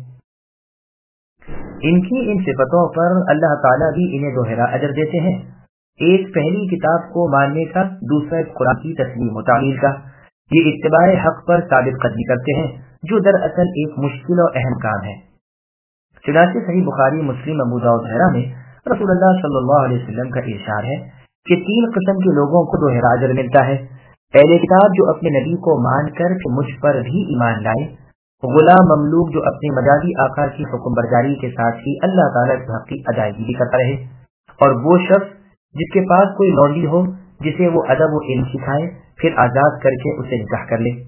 ان کی ان صفتوں پر اللہ تعالیٰ بھی انہیں دوہرا اجر دیتے ہیں، ایک پہلی کتاب کو ماننے کا، دوسرا قرآن کی تسلیم و تعمیل کا۔ یہ اتباع حق پر ثابت قدمی کرتے ہیں جو دراصل ایک مشکل اور اہم کام ہے۔ چنانچہ صحیح بخاری، مسلم، ابو داؤد وغیرہ میں رسول اللہ صلی اللہ علیہ وسلم کا ارشاد ہے کہ 3 قسم کے لوگوں کو دوہرا اجر ملتا ہے۔ اہل کتاب جو اپنے نبی کو مان کر کہ مجھ پر بھی ایمان لائے، غلام مملوک جو اپنے مجازی آقا کی حکم برداری کے ساتھ ہی اللہ تعالیٰ کے حق کی ادائیگی بھی کرتا رہے، اور وہ شخص جس کے پاس کوئی لونڈی ہو جسے وہ ادب و علم سکھائے، پھر آزاد کر کے اسے نکاح کر لے۔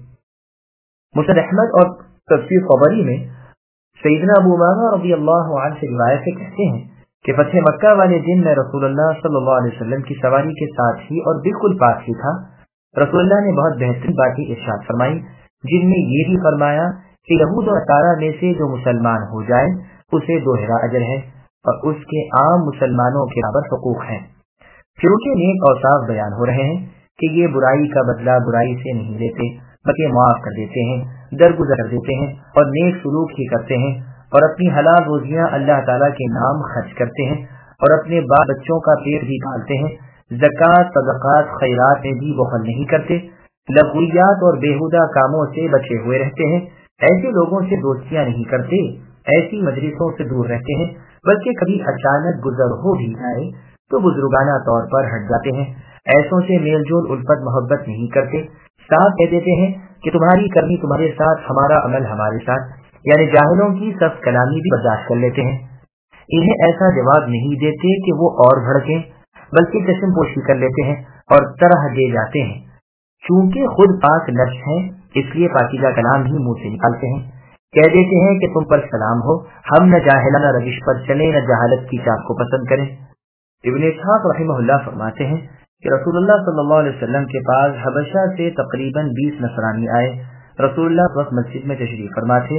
مسند احمد اور تفسیر طبری میں سیدنا ابو امامہ رضی اللہ عنہ سے روایت سے کہتے ہیں کہ فتح مکہ والے دن میں رسول اللہ صلی اللہ علیہ وسلم کی سواری کے ساتھ ہی اور بالکل پاس ہی تھا۔ رسول اللہ نے بہت بہترین باتیں ارشاد فرمائی، جن میں یہ بھی فرمایا کہ یہود و نصارہ میں سے جو مسلمان ہو جائے اسے دوہرا اجر ہے اور اس کے عام مسلمانوں کے برابر حقوق ہیں۔ پھر ان کے نیک اوصاف بیان ہو رہے ہیں کہ یہ برائی کا بدلہ برائی سے نہیں لیتے بلکہ معاف کر دیتے ہیں، درگزر کر دیتے ہیں اور نیک سلوک ہی کرتے ہیں، اور اپنی حلال روزیاں اللہ تعالیٰ کے نام خرچ کرتے ہیں، اور اپنے بال بچوں کا پیٹ بھی پالتے ہیں، زکوٰۃ صدقات خیرات میں بھی بخل نہیں کرتے، لغویات اور بیہودہ کاموں سے بچے ہوئے رہتے ہیں، ایسے لوگوں سے دوستیاں نہیں کرتے، ایسی مجلسوں سے دور رہتے ہیں، بلکہ کبھی اچانک گزر ہو بھی جائے تو بزرگانہ طور پر ہٹ جاتے ہیں، ایسوں سے میل جول الفت محبت نہیں کرتے، صاف کہہ دیتے ہیں کہ تمہاری کرنی تمہارے ساتھ، ہمارا عمل ہمارے ساتھ، یعنی جاہلوں کی سخت کلامی بھی برداشت کر لیتے ہیں۔ انہیں ایسا جواب نہیں دیتے کہ وہ اور بھڑکیں، بلکہ چشم پوشی کر لیتے ہیں اور طرح دے جاتے ہیں، چونکہ خود پاک نفس ہیں اس لیے پاکیزہ کلام ہی منہ سے نکالتے ہیں، کہہ دیتے ہیں کہ تم پر سلام ہو، ہم نہ جاہلانہ روش پر چلیں نہ جہالت کی چاک کو پسند کریں۔ ابن اسحاق رحمہ اللہ فرماتے ہیں کہ رسول اللہ صلی اللہ علیہ وسلم کے پاس حبشہ سے تقریباً 20 نصرانی آئے۔ رسول اللہ اس وقت مسجد میں تشریف فرما تھے،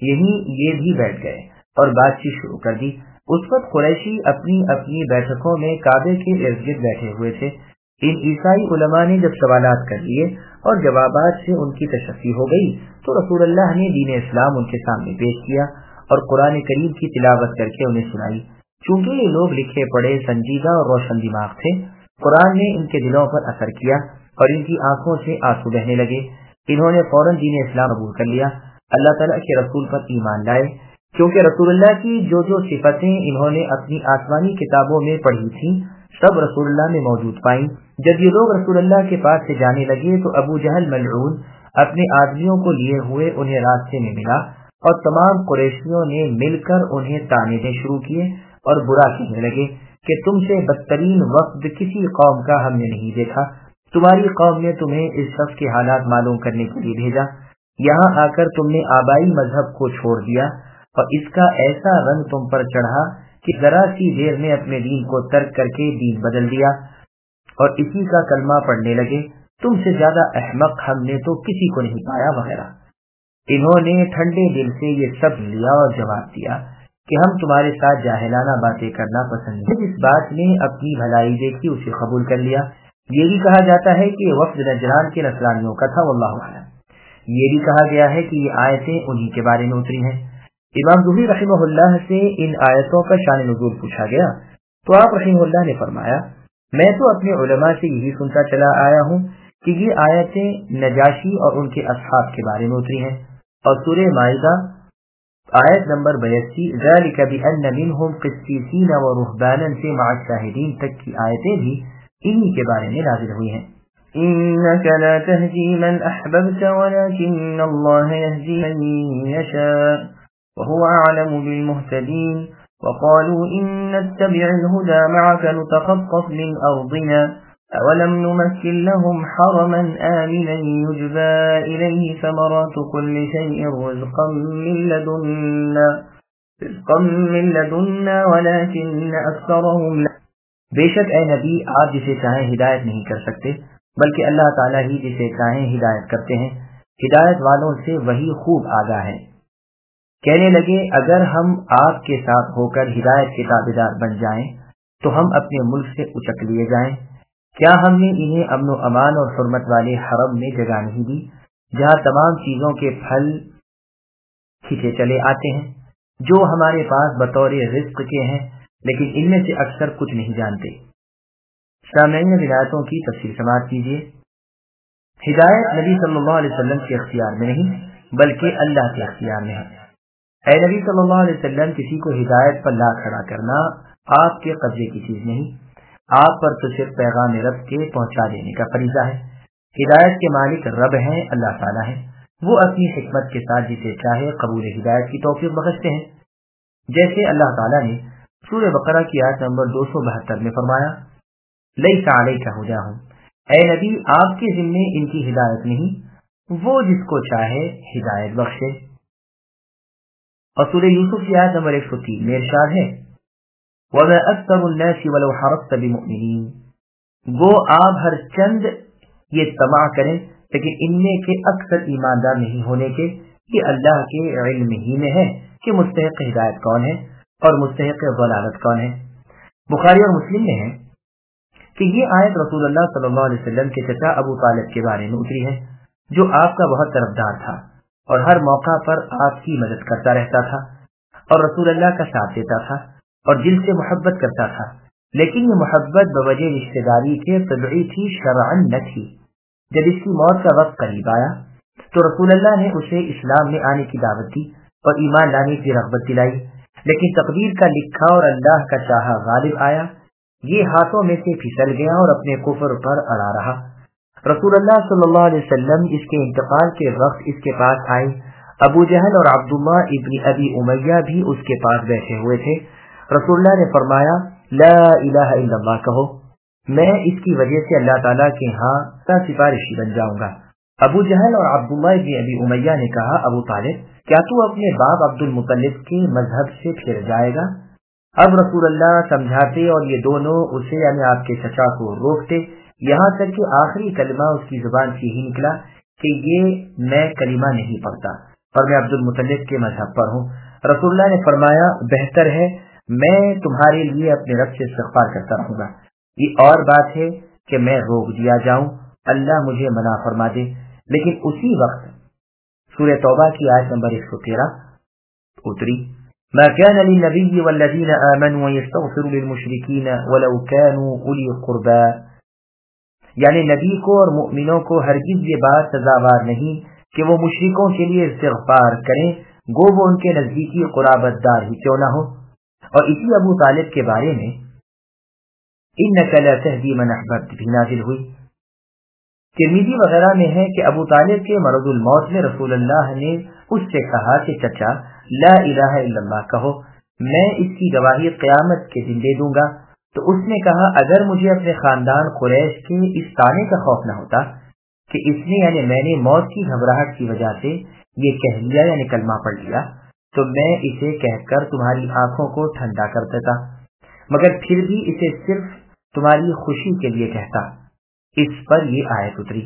یہ بھی بیٹھ گئے اور بات چیت شروع کر دی۔ اس وقت قریشی اپنی اپنی بیٹھکوں میں کعبے کے ارد گرد بیٹھے ہوئے تھے۔ ان عیسائی علماء نے جب سوالات کر لیے اور جوابات سے ان کی تشفی ہو گئی تو رسول اللہ نے دین اسلام ان کے سامنے پیش کیا اور قرآن کریم کی تلاوت کر کے انہیں سنائی۔ چونکہ یہ لوگ لکھے پڑھے سنجیدہ اور روشن دماغ تھے، قرآن نے ان کے دلوں پر اثر کیا اور ان کی آنکھوں سے آنسو بہنے لگے۔ انہوں نے فوراً دین اسلام قبول کر لیا، اللہ تعالیٰ کے رسول پر ایمان لائے، کیونکہ رسول اللہ کی جو صفتیں انہوں نے اپنی آسمانی کتابوں میں پڑھی تھیں سب رسول اللہ میں موجود پائیں۔ جب یہ لوگ رسول اللہ کے پاس سے جانے لگے تو ابو جہل ملعون اپنے آدمیوں کو لیے ہوئے انہیں راستے میں ملا اور تمام قریشیوں نے مل کر انہیں طعنے دینے شروع کیے اور برا کہنے لگے کہ تم سے بدترین وفد کسی قوم کا ہم نے نہیں دیکھا، تمہاری قوم نے تمہیں اس شخص کے حالات معلوم کرنے کے لیے بھیجا، یہاں آ کر تم نے آبائی مذہب کو چھوڑ دیا اور اس کا ایسا رنگ تم پر چڑھا کہ ذرا سی دیر میں اپنے دین کو ترک کر کے دین بدل دیا اور اسی کا کلمہ پڑھنے لگے، تم سے زیادہ احمق ہم نے تو کسی کو نہیں پایا وغیرہ۔ انہوں نے ٹھنڈے دل سے یہ سب لیا اور جواب دیا کہ ہم تمہارے ساتھ جاہلانہ باتیں کرنا پسند ہے۔ جس بات نے اپنی بھلائی دیکھی اسے قبول کر لیا۔ یہ بھی کہا جاتا ہے کہ وفد نجران کے نصرانیوں کا تھا، واللہ اعلم۔ یہ بھی کہا گیا ہے کہ یہ آیتیں انہی کے بارے میں اتری ہیں۔ امام ظہری رحمہ اللہ سے ان آیتوں کا شان نزول پوچھا گیا تو آپ رحمہ اللہ نے فرمایا، میں تو اپنے علماء سے یہی سنتا چلا آیا ہوں کہ یہ آیتیں نجاشی اور ان کے اصحاب کے بارے میں اتری ہیں، اور سورہ مائدہ آیت نمبر 82 ذالک بأن منہم قسیسین و رہبانا سے مع الشاہدین تک کی آیتیں بھی انہی کے بارے میں نازل ہوئی ہیں۔ إنك لا تهدي من أحببت ولكن الله يهدي من يشاء وهو أعلم بالمهتدين وقالوا إن نتبع الهدى معك نتخطف من أرضنا أولم نمكن لهم حرما آمنا يجبى إليه ثمرات كل شيء رزقا من لدنا ولكن أكثرهم لا۔ بے شک اے نبی آپ جسے چاہیں ہدایت نہیں کر سکتے، بلکہ اللہ تعالیٰ ہی جسے چاہیں ہدایت کرتے ہیں، ہدایت والوں سے وہی خوب آگاہ ہے۔ کہنے لگے اگر ہم آپ کے ساتھ ہو کر ہدایت کے تابعدار بن جائیں تو ہم اپنے ملک سے اچک لیے جائیں، کیا ہم نے انہیں امن و امان اور حرمت والے حرم میں جگہ نہیں دی جہاں تمام چیزوں کے پھل کھینچے چلے آتے ہیں جو ہمارے پاس بطور رزق کے ہیں، لیکن ان میں سے اکثر کچھ نہیں جانتے۔ سامعین ولایتوں کی تفصیل سماعت کیجیے۔ ہدایت نبی صلی اللہ علیہ وسلم کے اختیار میں نہیں بلکہ اللہ کے اختیار میں ہے۔ اے نبی صلی اللہ علیہ وسلم، کسی کو ہدایت پر لا کھڑا کرنا آپ کے قبضے کی چیز نہیں، آپ پر تو صرف پیغام رب کے پہنچا دینے کا فریضہ ہے۔ ہدایت کے مالک رب ہیں، اللہ تعالیٰ ہیں، وہ اپنی حکمت کے ساتھ جسے چاہے قبول ہدایت کی توفیق بخشتے ہیں۔ جیسے اللہ تعالیٰ نے سورہ بقرہ کی آیت نمبر 272 میں فرمایا، لیس علیک ھداھم، اے نبی آپ کے ذمے ان کی ہدایت نہیں، وہ جس کو چاہے ہدایت بخشے۔ اور سورہ یوسف کی آیت نمبر 103 میں ارشاد ہے، وَمَا أَكْثَرُ النَّاسِ وَلَوْ حَرَصْتَ بِمُؤْمِنِينَ، گو آپ ہر چند یہ طمع کریں لیکن ان میں کے اکثر ایماندار نہیں ہونے کے، یہ اللہ کے علم ہی میں ہے کہ مستحق ہدایت کون ہے اور مستحق ضلالت کون ہے۔ بخاری اور مسلم میں ہے کہ یہ آیت رسول اللہ صلی اللہ علیہ وسلم کے چچا ابو طالب کے بارے میں اتری ہے، جو آپ کا بہت طرفدار تھا اور ہر موقع پر آپ کی مدد کرتا رہتا تھا اور رسول اللہ کا ساتھ دیتا تھا اور دل سے محبت کرتا تھا، لیکن یہ محبت بوجہ رشتہ داری کے طبعی تھی، شرعاً نہ تھی۔ جب اس کی موت کا وقت قریب آیا تو رسول اللہ نے اسے اسلام میں آنے کی دعوت دی اور ایمان لانے کی رغبت دلائی، لیکن تقدیر کا لکھا اور اللہ کا چاہا غالب آیا، یہ ہاتھوں میں سے پھسل گیا اور اپنے کفر پر اڑا رہا۔ رسول اللہ صلی اللہ علیہ وسلم اس کے انتقال کے وقت اس کے پاس آئے، ابو جہل اور عبداللہ ابن ابی امیہ بھی اس کے پاس بیٹھے ہوئے تھے۔ رسول اللہ نے فرمایا، لا الہ الا اللہ کہو، میں اس کی وجہ سے اللہ تعالیٰ کے ہاں کا سفارشی بن جاؤں گا۔ ابو جہل اور عبداللہ ابن ابی امیہ نے کہا، ابو طالب کیا تو اپنے باپ عبد المطلب کے مذہب سے پھر جائے گا؟ اب رسول اللہ سمجھاتے اور یہ دونوں اسے یعنی آپ کے چچا کو روکتے، یہاں تک کہ آخری کلمہ اس کی زبان سے ہی نکلا کہ یہ میں کلمہ نہیں پڑھتا اور میں عبد المطلب کے مذہب پر ہوں۔ رسول اللہ نے فرمایا، بہتر ہے میں تمہارے لیے اپنے رب سے استغفار کرتا رہوں گا، یہ اور بات ہے کہ میں روک دیا جاؤں، اللہ مجھے منع فرما دے۔ لیکن اسی وقت سورہ توبہ کی آیت نمبر 113 اتری، ما كان للنبي والذين آمنوا يستغفروا للمشركين ولو كانوا أولي قربى، یعنی نبی کو اور مؤمنوں کو ہرگز یہ بات سزاوار نہیں کہ وہ مشرکوں کے لیے استغفار کریں، گو وہ ان کے نزدیکی قرابت دار ہی کیوں نہ ہو۔ اور اسی ابو طالب کے بارے میں إنك لا تهدي من أحببت بھی نازل ہوئی۔ ترمذی وغیرہ میں ہے کہ ابو طالب کے مرض الموت میں رسول اللہ نے اس سے کہا کہ چچا لا الہ الا اللہ کہو، میں اس کی گواہی قیامت کے دن دے دوں گا۔ تو اس نے کہا، اگر مجھے اپنے خاندان قریش کے اس طعنے کا خوف نہ ہوتا کہ اس نے یعنی میں نے موت کی گھبراہٹ کی وجہ سے یہ کہہ لیا یعنی کلمہ پڑھ لیا، تو میں اسے کہہ کر تمہاری آنکھوں کو ٹھنڈا کر دیتا، مگر پھر بھی اسے صرف تمہاری خوشی کے لیے کہتا۔ اس پر یہ آیت اتری۔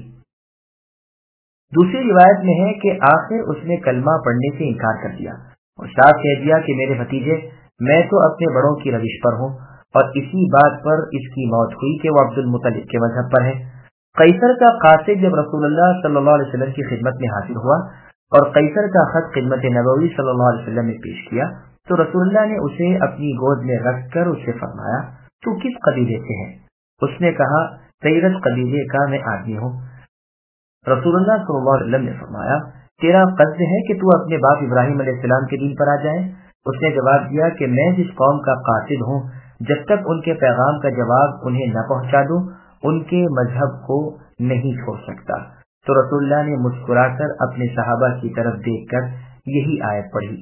دوسری روایت میں ہے کہ آخر اس نے کلمہ پڑھنے سے انکار کر دیا اور صاف کہہ دیا کہ میرے بھتیجے، میں تو اپنے بڑوں کی روش پر ہوں، اور اسی بات پر اس کی موت ہوئی کہ وہ عبد المطلب کے مذہب پر ہے۔ قیصر کا قاصد جب رسول اللہ صلی اللہ علیہ وسلم کی خدمت میں حاضر ہوا اور قیصر کا خط خدمت نبوی صلی اللہ علیہ وسلم میں پیش کیا تو رسول اللہ نے اسے اپنی گود میں رکھ کر اس سے فرمایا، تو کس قبیلے سے ہے؟ اس نے کہا، سیرت قبیلے کا میں آدمی ہوں۔ رسول اللہ صلی اللہ علیہ وسلم نے فرمایا، تیرا قصد ہے کہ تو اپنے باپ ابراہیم علیہ السلام کے دین پر آ جائے؟ اس نے جواب دیا کہ میں جس قوم کا قاصد ہوں، جب تک ان کے پیغام کا جواب انہیں نہ پہنچا دوں ان کے مذہب کو نہیں چھوڑ سکتا۔ تو رسول اللہ نے مسکرا کر اپنے صحابہ کی طرف دیکھ کر یہی آیت پڑھی۔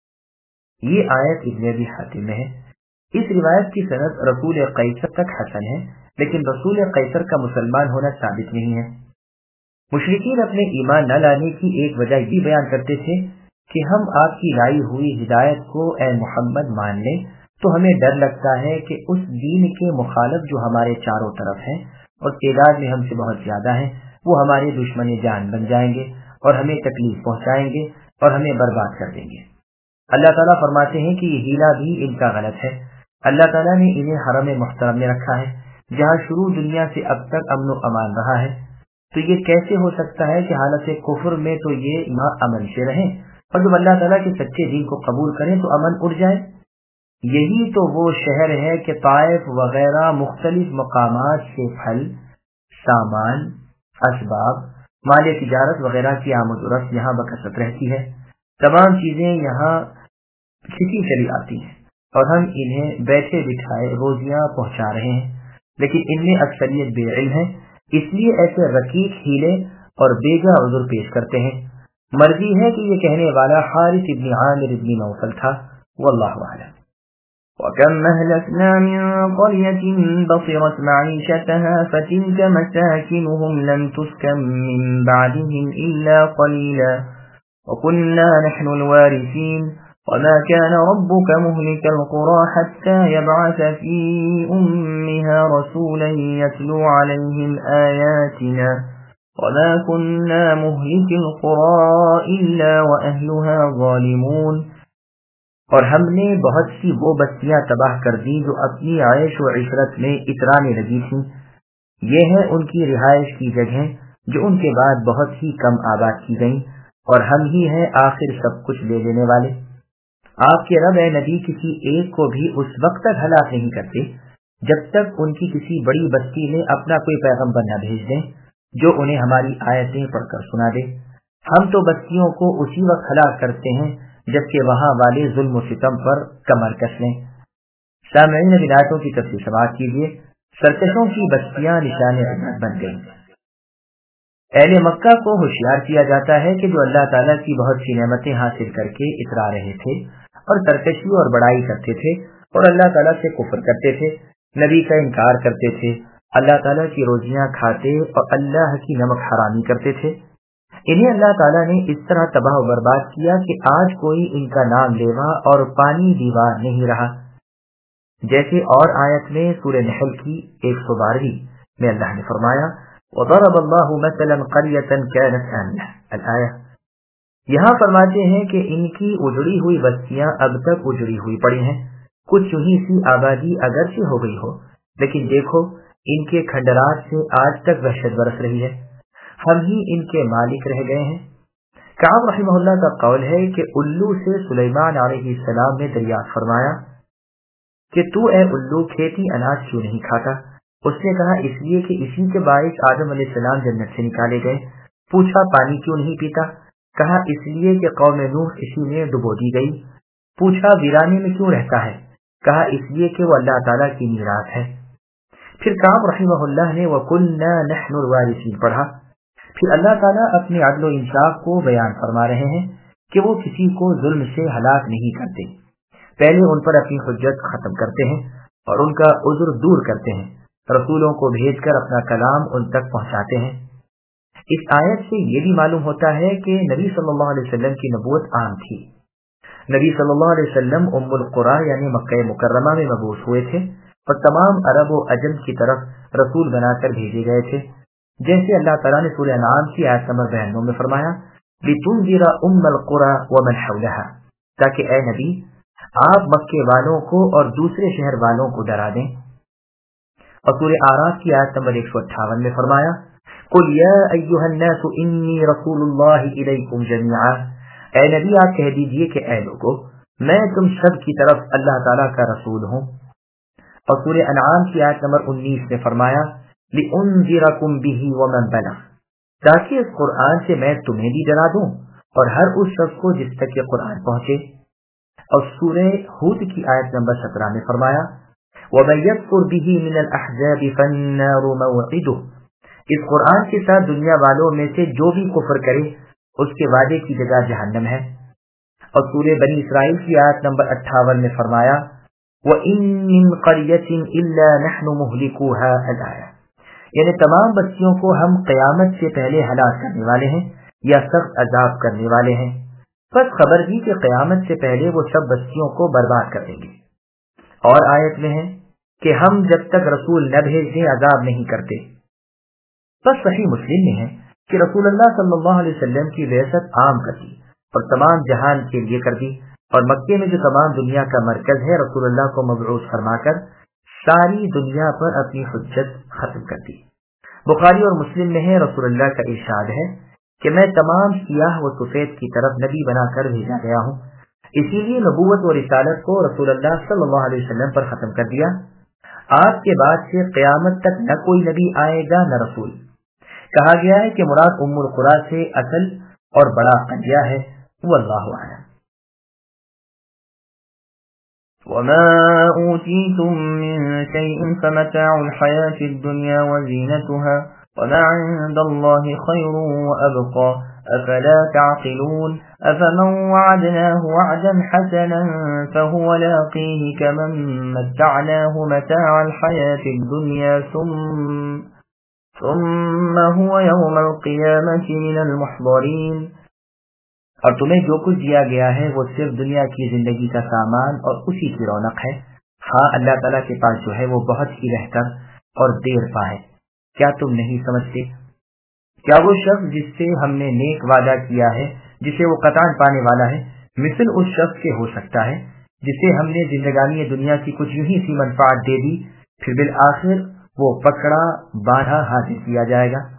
یہ آیت ابن ابی حاتم میں ہے۔ اس روایت کی سند رسول قیصر تک حسن ہے، لیکن رسول قیصر کا مسلمان ہونا ثابت نہیں ہے۔ مشرکین اپنے ایمان نہ لانے کی ایک وجہ یہ بیان کرتے تھے کہ ہم آپ کی لائی ہوئی ہدایت کو اے محمد مان لیں تو ہمیں ڈر لگتا ہے کہ اس دین کے مخالف جو ہمارے چاروں طرف ہیں اور تعداد میں ہم سے بہت زیادہ ہیں، وہ ہمارے دشمن جان بن جائیں گے اور ہمیں تکلیف پہنچائیں گے اور ہمیں برباد کر دیں گے۔ اللہ تعالیٰ فرماتے ہیں کہ یہ ہیلا بھی ان کا غلط ہے۔ اللہ تعالیٰ نے انہیں حرم محترم میں رکھا ہے جہاں شروع دنیا سے اب تک امن و امان رہا ہے، تو یہ کیسے ہو سکتا ہے کہ حالت کفر میں تو یہ نا امن سے رہیں اور جب اللہ تعالیٰ کے سچے دین کو قبول کریں تو امن اڑ جائے؟ یہی تو وہ شہر ہے کہ طائف وغیرہ مختلف مقامات سے پھل، سامان، اسباب، مال تجارت وغیرہ کی آمد و رفت یہاں بکثرت رہتی ہے۔ تمام چیزیں یہاں کھچی چلی آتی ہیں اور ہم انہیں بیٹھے بٹھائے روزیاں پہنچا رہے ہیں۔ لیکن ان میں اکثریت بے علم ہے، اس لیے ایسے رقیق ہیلے اور بیگا عذر پیش کرتے ہیں۔ مرضی ہے کہ یہ کہنے والا حارث ابن عامر ابن نوفل تھا، واللہ اعلم۔ وَكَمْ أَهْلَكْنَا مِنْ قَرْيَةٍ بَطِرَتْ مَعِيشَتَهَا فَتِلْكَ مَسَاكِنُهُمْ لَمْ تُسْكَنْ مِنْ بَعْدِهِمْ إِلَّا قَلِيلًا وَكُنَّا نَحْنُ الْوَارِثِينَ وَمَا كَانَ رَبُّكَ مُهْلِكَ الْقُرَى حَتَّى يَبْعَثَ فِي أُمِّهَا رَسُولًا يَتْلُو عَلَيْهِمْ آيَاتِنَا وَمَا كُنَّا مُهْلِكِ الْقُرَى إِلَّا وَأَهْلُهَا ظَالِمُونَ۔ اور ہم نے بہت سی وہ بستیاں تباہ کر دی جو اپنی عیش و عشرت میں اترانے لگی تھیں، یہ ہے ان کی رہائش کی جگہیں جو ان کے بعد بہت ہی کم آباد کی گئیں، اور ہم ہی ہیں آخر سب کچھ لے لینے والے۔ آپ کے رب اے نبی کسی ایک کو بھی اس وقت تک ہلاک نہیں کرتے جب تک ان کی کسی بڑی بستی میں اپنا کوئی پیغمبر نہ بھیج دیں جو انہیں ہماری آیتیں پڑھ کر سنا دے۔ ہم تو بستیوں کو اسی وقت ہلاک کرتے ہیں جبکہ وہاں والے ظلم و ستم پر کمر کس لیں۔ سامعین ولایتوں کی تفصیل سماعت کیجیے۔ سرکشوں کی بستیاں نشان عبرت بن گئیں۔ اہل مکہ کو ہوشیار کیا جاتا ہے کہ جو اللہ تعالیٰ کی بہت سی نعمتیں حاصل کر کے اترا رہے تھے اور سرکشی اور بڑائی کرتے تھے اور اللہ تعالیٰ سے کفر کرتے تھے، نبی کا انکار کرتے تھے، اللہ تعالیٰ کی روزیاں کھاتے اور اللہ کی نمک حرامی کرتے تھے، انہیں اللہ تعالیٰ نے اس طرح تباہ و برباد کیا کہ آج کوئی ان کا نام لیوا اور پانی دیوار نہیں رہا۔ جیسے اور آیت میں سورہ نحل کی 112 میں اللہ نے فرمایا وَضَرَبَ اللَّهُ مَثَلًا قَرْيَةً كَانَتْ آمِنَةً الآیہ۔ یہاں فرماتے ہیں کہ ان کی اجڑی ہوئی بستیاں اب تک اجڑی ہوئی پڑی ہیں، کچھ چوہی سی آبادی اگرچہ ہو گئی ہو، لیکن دیکھو ان کے کھنڈرات سے آج تک وحشت برس رہی ہے، ہم ہی ان کے مالک رہ گئے ہیں۔ کعب رحمہ اللہ کا قول ہے کہ الو سے سلیمان علیہ السلام نے دریافت فرمایا کہ تو اے الو کھیتی اناج کیوں نہیں کھاتا؟ اس نے کہا اس لیے کہ اسی کے باعث آدم علیہ السلام جنت سے نکالے گئے۔ پوچھا پانی کیوں نہیں پیتا؟ کہا اس لیے کہ قوم نوح اسی میں ڈبو دی گئی۔ پوچھا ویرانے میں کیوں رہتا ہے؟ کہا اس لیے کہ وہ اللہ تعالیٰ کی میراث ہے۔ پھر کعب رحمہ اللہ نے وَكُنَّا نَحْنُ الْوَارِثِينَ پڑھا۔ پھر اللہ تعالیٰ اپنے عدل و انصاف کو بیان فرما رہے ہیں کہ وہ کسی کو ظلم سے ہلاک نہیں کرتے، پہلے ان پر اپنی حجت ختم کرتے ہیں اور ان کا عذر دور کرتے ہیں، رسولوں کو بھیج کر اپنا کلام ان تک پہنچاتے ہیں۔ اس آیت سے یہ بھی معلوم ہوتا ہے کہ نبی صلی اللہ علیہ وسلم کی نبوت عام تھی۔ نبی صلی اللہ علیہ وسلم ام القریٰ یعنی مکہ مکرمہ میں مبعوث ہوئے تھے اور تمام عرب و عجم کی طرف رسول بنا کر بھیجے گئے تھے، جیسے اللہ تعالیٰ نے سورہ انعام کی آیت نمبر 92 میں فرمایا لِتُنذِرَ أُمَّ الْقُرَى وَمَنْ حَوْلَهَا، تاکہ اے نبی آپ مکے والوں کو اور دوسرے شہر والوں کو ڈرا دیں۔ اور سورہ اعراف کی آیت نمبر 158 میں فرمایا قُلْ يَا أَيُّهَا النَّاسُ إِنِّي رَسُولُ اللَّهِ إِلَيْكُمْ جَمِيعًا، اے نبی آپ کہہ دیجئے کہ اے لوگو میں تم سب کی طرف اللہ تعالیٰ کا رسول ہوں۔ اور سورہ انعام کی آیت نمبر 19 میں فرمایا لِأُنذِرَكُمْ بِهِ وَمَنْ بَلَغَ، تاکہ اس قرآن سے میں تمہیں بھی ڈرا دوں اور ہر اس شخص کو جس تک یہ قرآن پہنچے۔ اور سورہ ہود کی آیت نمبر 17 میں فرمایا وَمَن يَكْفُرْ بِهِ مِنَ الْأَحْزَابِ فَالنَّارُ مَوْعِدُهُ، اس قرآن کے ساتھ دنیا والوں میں سے جو بھی کفر کرے اس کے وعدے کی جگہ جہنم ہے۔ اور سورہ بنی اسرائیل کی آیت نمبر 58 میں فرمایا وَإِن مِّن قَرْيَةٍ إِلَّا نَحْنُ مُهْلِكُوهَا الْآیہ، یعنی تمام بستیوں کو ہم قیامت سے پہلے ہلاک کرنے والے ہیں یا سخت عذاب کرنے والے ہیں۔ بس خبر دی کہ قیامت سے پہلے وہ سب بستیوں کو برباد کر دیں گے۔ اور آیت میں ہے کہ ہم جب تک رسول نہ بھیج دیں عذاب نہیں کرتے۔ بس صحیح مسلم میں ہے کہ رسول اللہ صلی اللہ علیہ وسلم کی بعثت عام کر دی اور تمام جہان کے لیے کر دی، اور مکے میں جو تمام دنیا کا مرکز ہے رسول اللہ کو مبعوث فرما کر ساری دنیا پر اپنی حجت ختم کر دی۔ بخاری اور مسلم میں ہے رسول اللہ کا ارشاد ہے کہ میں تمام سیاہ و سفید کی طرف نبی بنا کر بھیجا گیا ہوں، اسی لیے نبوت و رسالت کو رسول اللہ صلی اللہ علیہ وسلم پر ختم کر دیا۔ آپ کے بعد سے قیامت تک نہ کوئی نبی آئے گا نہ رسول۔ کہا گیا ہے کہ مراد ام القریٰ سے اصل اور بڑا قریہ ہے، واللہ اعلم۔ وما أوتيتم من شيء فمتاع الحياة الدنيا وزينتها وما عند الله خير وأبقى أفلا تعقلون أفمن وعدناه وعدا حسنا فهو لاقيه كمن متعناه متاع الحياة الدنيا ثم هو يوم القيامة من المحضرين. اور تمہیں جو کچھ دیا گیا ہے وہ صرف دنیا کی زندگی کا سامان اور اسی کی رونق ہے. ہاں اللہ تعالیٰ کے پاس جو ہے وہ بہت ہی بہتر اور دیر پا ہے. کیا تم نہیں سمجھتے؟ کیا وہ شخص جس سے ہم نے نیک وعدہ کیا ہے جسے وہ قطعاً پانے والا ہے مثل اس شخص کے ہو سکتا ہے جسے ہم نے زندگانی دنیا کی کچھ یوں ہی سی منفعت دے دی پھر بالآخر وہ پکڑا باندھا حاصل کیا جائے گا؟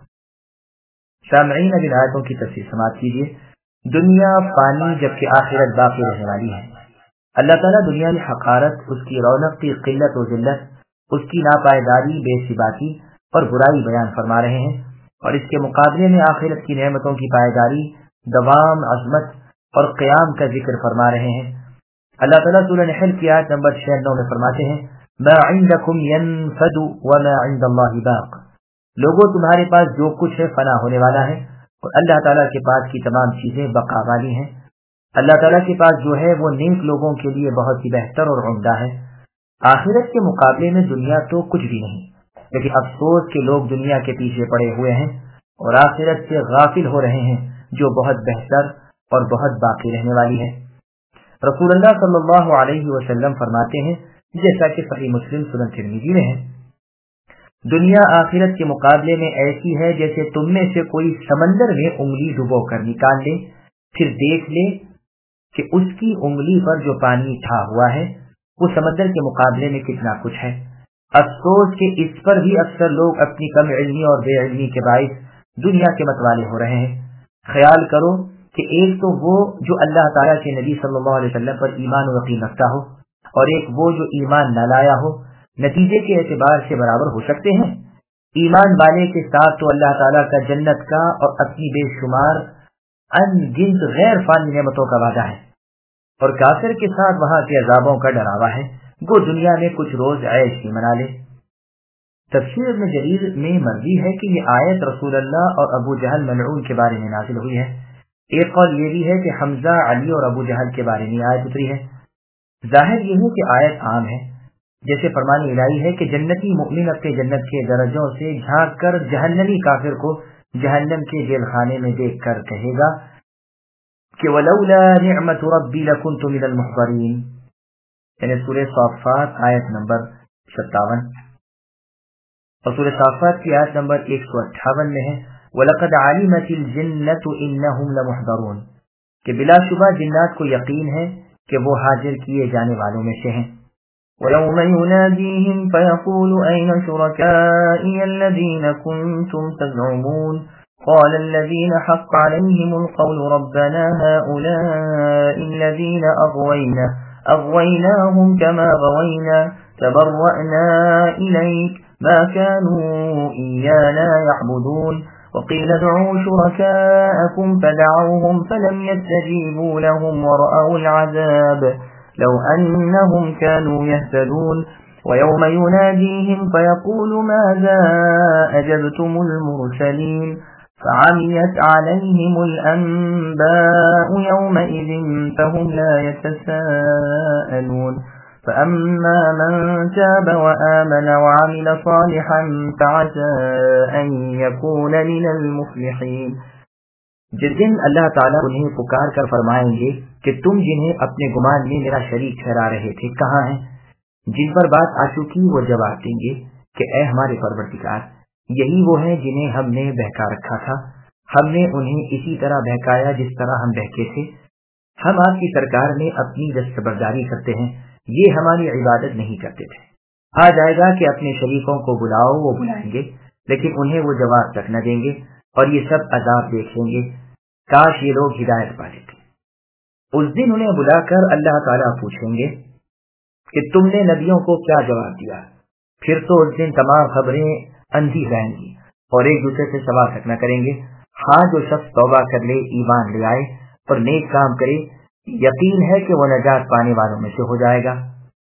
سامعین اب آیتوں کی تفسیر سماعت کیجیے. دنیا فانی جبکہ آخرت باقی رہنے والی ہے. اللہ تعالیٰ دنیا کی حقارت، اس کی رونق کی قلت و ذلت، اس کی ناپائیداری، بے ثباتی اور برائی بیان فرما رہے ہیں، اور اس کے مقابلے میں آخرت کی نعمتوں کی پائیداری، دوام، عظمت اور قیام کا ذکر فرما رہے ہیں. اللہ تعالیٰ سورہ نحل کی آیت نمبر 96 میں فرماتے ہیں ما عندکم ینفد وما عند اللہ باق. لوگوں تمہارے پاس جو کچھ ہے فنا ہونے والا ہے اور اللہ تعالیٰ کے پاس کی تمام چیزیں بقا والی ہیں. اللہ تعالیٰ کے پاس جو ہے وہ نیک لوگوں کے لیے بہت ہی بہتر اور عمدہ ہے. آخرت کے مقابلے میں دنیا تو کچھ بھی نہیں، لیکن افسوس کہ لوگ دنیا کے پیچھے پڑے ہوئے ہیں اور آخرت سے غافل ہو رہے ہیں جو بہت بہتر اور بہت باقی رہنے والی ہے. رسول اللہ صلی اللہ علیہ وسلم فرماتے ہیں جیسا کہ صحیح مسلم سنن ترمذی میں ہے، دنیا آخرت کے مقابلے میں ایسی ہے جیسے تم میں سے کوئی سمندر میں انگلی ڈبو کر نکال لے، پھر دیکھ لے کہ اس کی انگلی پر جو پانی تھا ہوا ہے وہ سمندر کے مقابلے میں کتنا کچھ ہے. افسوس کہ اس پر بھی اکثر لوگ اپنی کم علمی اور بے علمی کے باعث دنیا کے متوالے ہو رہے ہیں. خیال کرو کہ ایک تو وہ جو اللہ تعالیٰ کے نبی صلی اللہ علیہ وسلم پر ایمان و یقین رکھتا ہو، اور ایک وہ جو ایمان نہ لایا ہو. نتیجے کے اعتبار سے برابر ہو سکتے ہیں. ایمان والے کے ساتھ تو اللہ تعالیٰ کا جنت کا اور اپنی بے شمار ان گنت غیر فانی نعمتوں کا وعدہ ہے، اور کافر کے ساتھ وہاں کے عذابوں کا ڈراوا ہے. وہ دنیا میں کچھ روز عیش ہی منا لے. تفسیر ابن جریر میں مرضی ہے کہ یہ آیت رسول اللہ اور ابو جہل ملعون کے بارے میں نازل ہوئی ہے. ایک قول یہ بھی ہے کہ حمزہ، علی اور ابو جہل کے بارے میں آیت اتری ہے. ظاہر یہ ہے کہ آیت عام ہے، جیسے فرمان الہی ہے کہ جنتی مؤمن اپنے جنت کے درجوں سے جھانک کر جہنمی کافر کو جہنم کے جیل خانے میں دیکھ کر کہے گا کہ وَلَوْلَا نِعْمَةُ رَبِّي لَكُنْتُ مِنَ الْمُحْضَرِينَ. یعنی سورہ صافات آیت نمبر 57 اور سورہ صافات کی آیت نمبر 158 میں ہے وَلَقَدْ عَلِمَتِ الْجِنَّةُ إِنَّهُمْ لَمُحْضَرُونَ، کہ بلا شبہ جنات کو یقین ہے کہ وہ حاضر کیے جانے والوں میں سے ہیں. وَيَوْمَ يُنَادِيهِمْ فَيَقُولُ أَيْنَ شُرَكَائِيَ الَّذِينَ كُنْتُمْ تَزْعُمُونَ قَالَ الَّذِينَ حَقَّ عَلَيْهِمُ الْقَوْلُ رَبَّنَا هَؤُلَاءِ الَّذِينَ أَغْوَيْنَاهُمْ كَمَا غَوَيْنَا تَبَرَّأْنَا إِلَيْكَ مَا كَانُوا إِيَّانَا يَعْبُدُونَ وَقِيلَ ادْعُوا شُرَكَاءَكُمْ فَدَعَوْهُمْ فَلَمْ يَسْتَجِيبُوا لَهُمْ وَرَأَوُا الْعَذَابَ لو أنهم كانوا يهتدون ويوم يناديهم فيقول ماذا أجبتم المرسلين فعميت عليهم الأنباء يومئذ فهم لا يتساءلون فأما من تاب وآمن وعمل صالحا فعسى أن يكون من المفلحين. جس دن اللہ تعالیٰ انہیں پکار کر فرمائیں گے کہ تم جنہیں اپنے گمان میں میرا شریک ٹھہرا رہے تھے کہاں ہیں؟ جن پر بات آ چکی وہ جواب دیں گے کہ اے ہمارے پروردگار، یہی وہ ہیں جنہیں ہم نے بہکا رکھا تھا. ہم نے انہیں اسی طرح بہکایا جس طرح ہم بہکے تھے. ہم آپ کی سرکار میں اپنی دستبرداری کرتے ہیں، یہ ہماری عبادت نہیں کرتے تھے. آ جائے گا کہ اپنے شریکوں کو بلاؤ، وہ بلائیں گے لیکن انہیں وہ جواب تک نہ دیں گے اور یہ سب عذاب دیکھ لیں گے. کاش یہ لوگ ہدایت پا لیتے. اس دن انہیں بلا کر اللہ تعالیٰ پوچھیں گے کہ تم نے نبیوں کو کیا جواب دیا. پھر تو اس دن تمام خبریں اندھی رہیں گی اور ایک دوسرے سے سوال تک نہ کریں گے. ہاں جو شخص توبہ کر لے، ایمان لے آئے اور نیک کام کرے، یقین ہے کہ وہ نجات پانے والوں میں سے ہو جائے گا.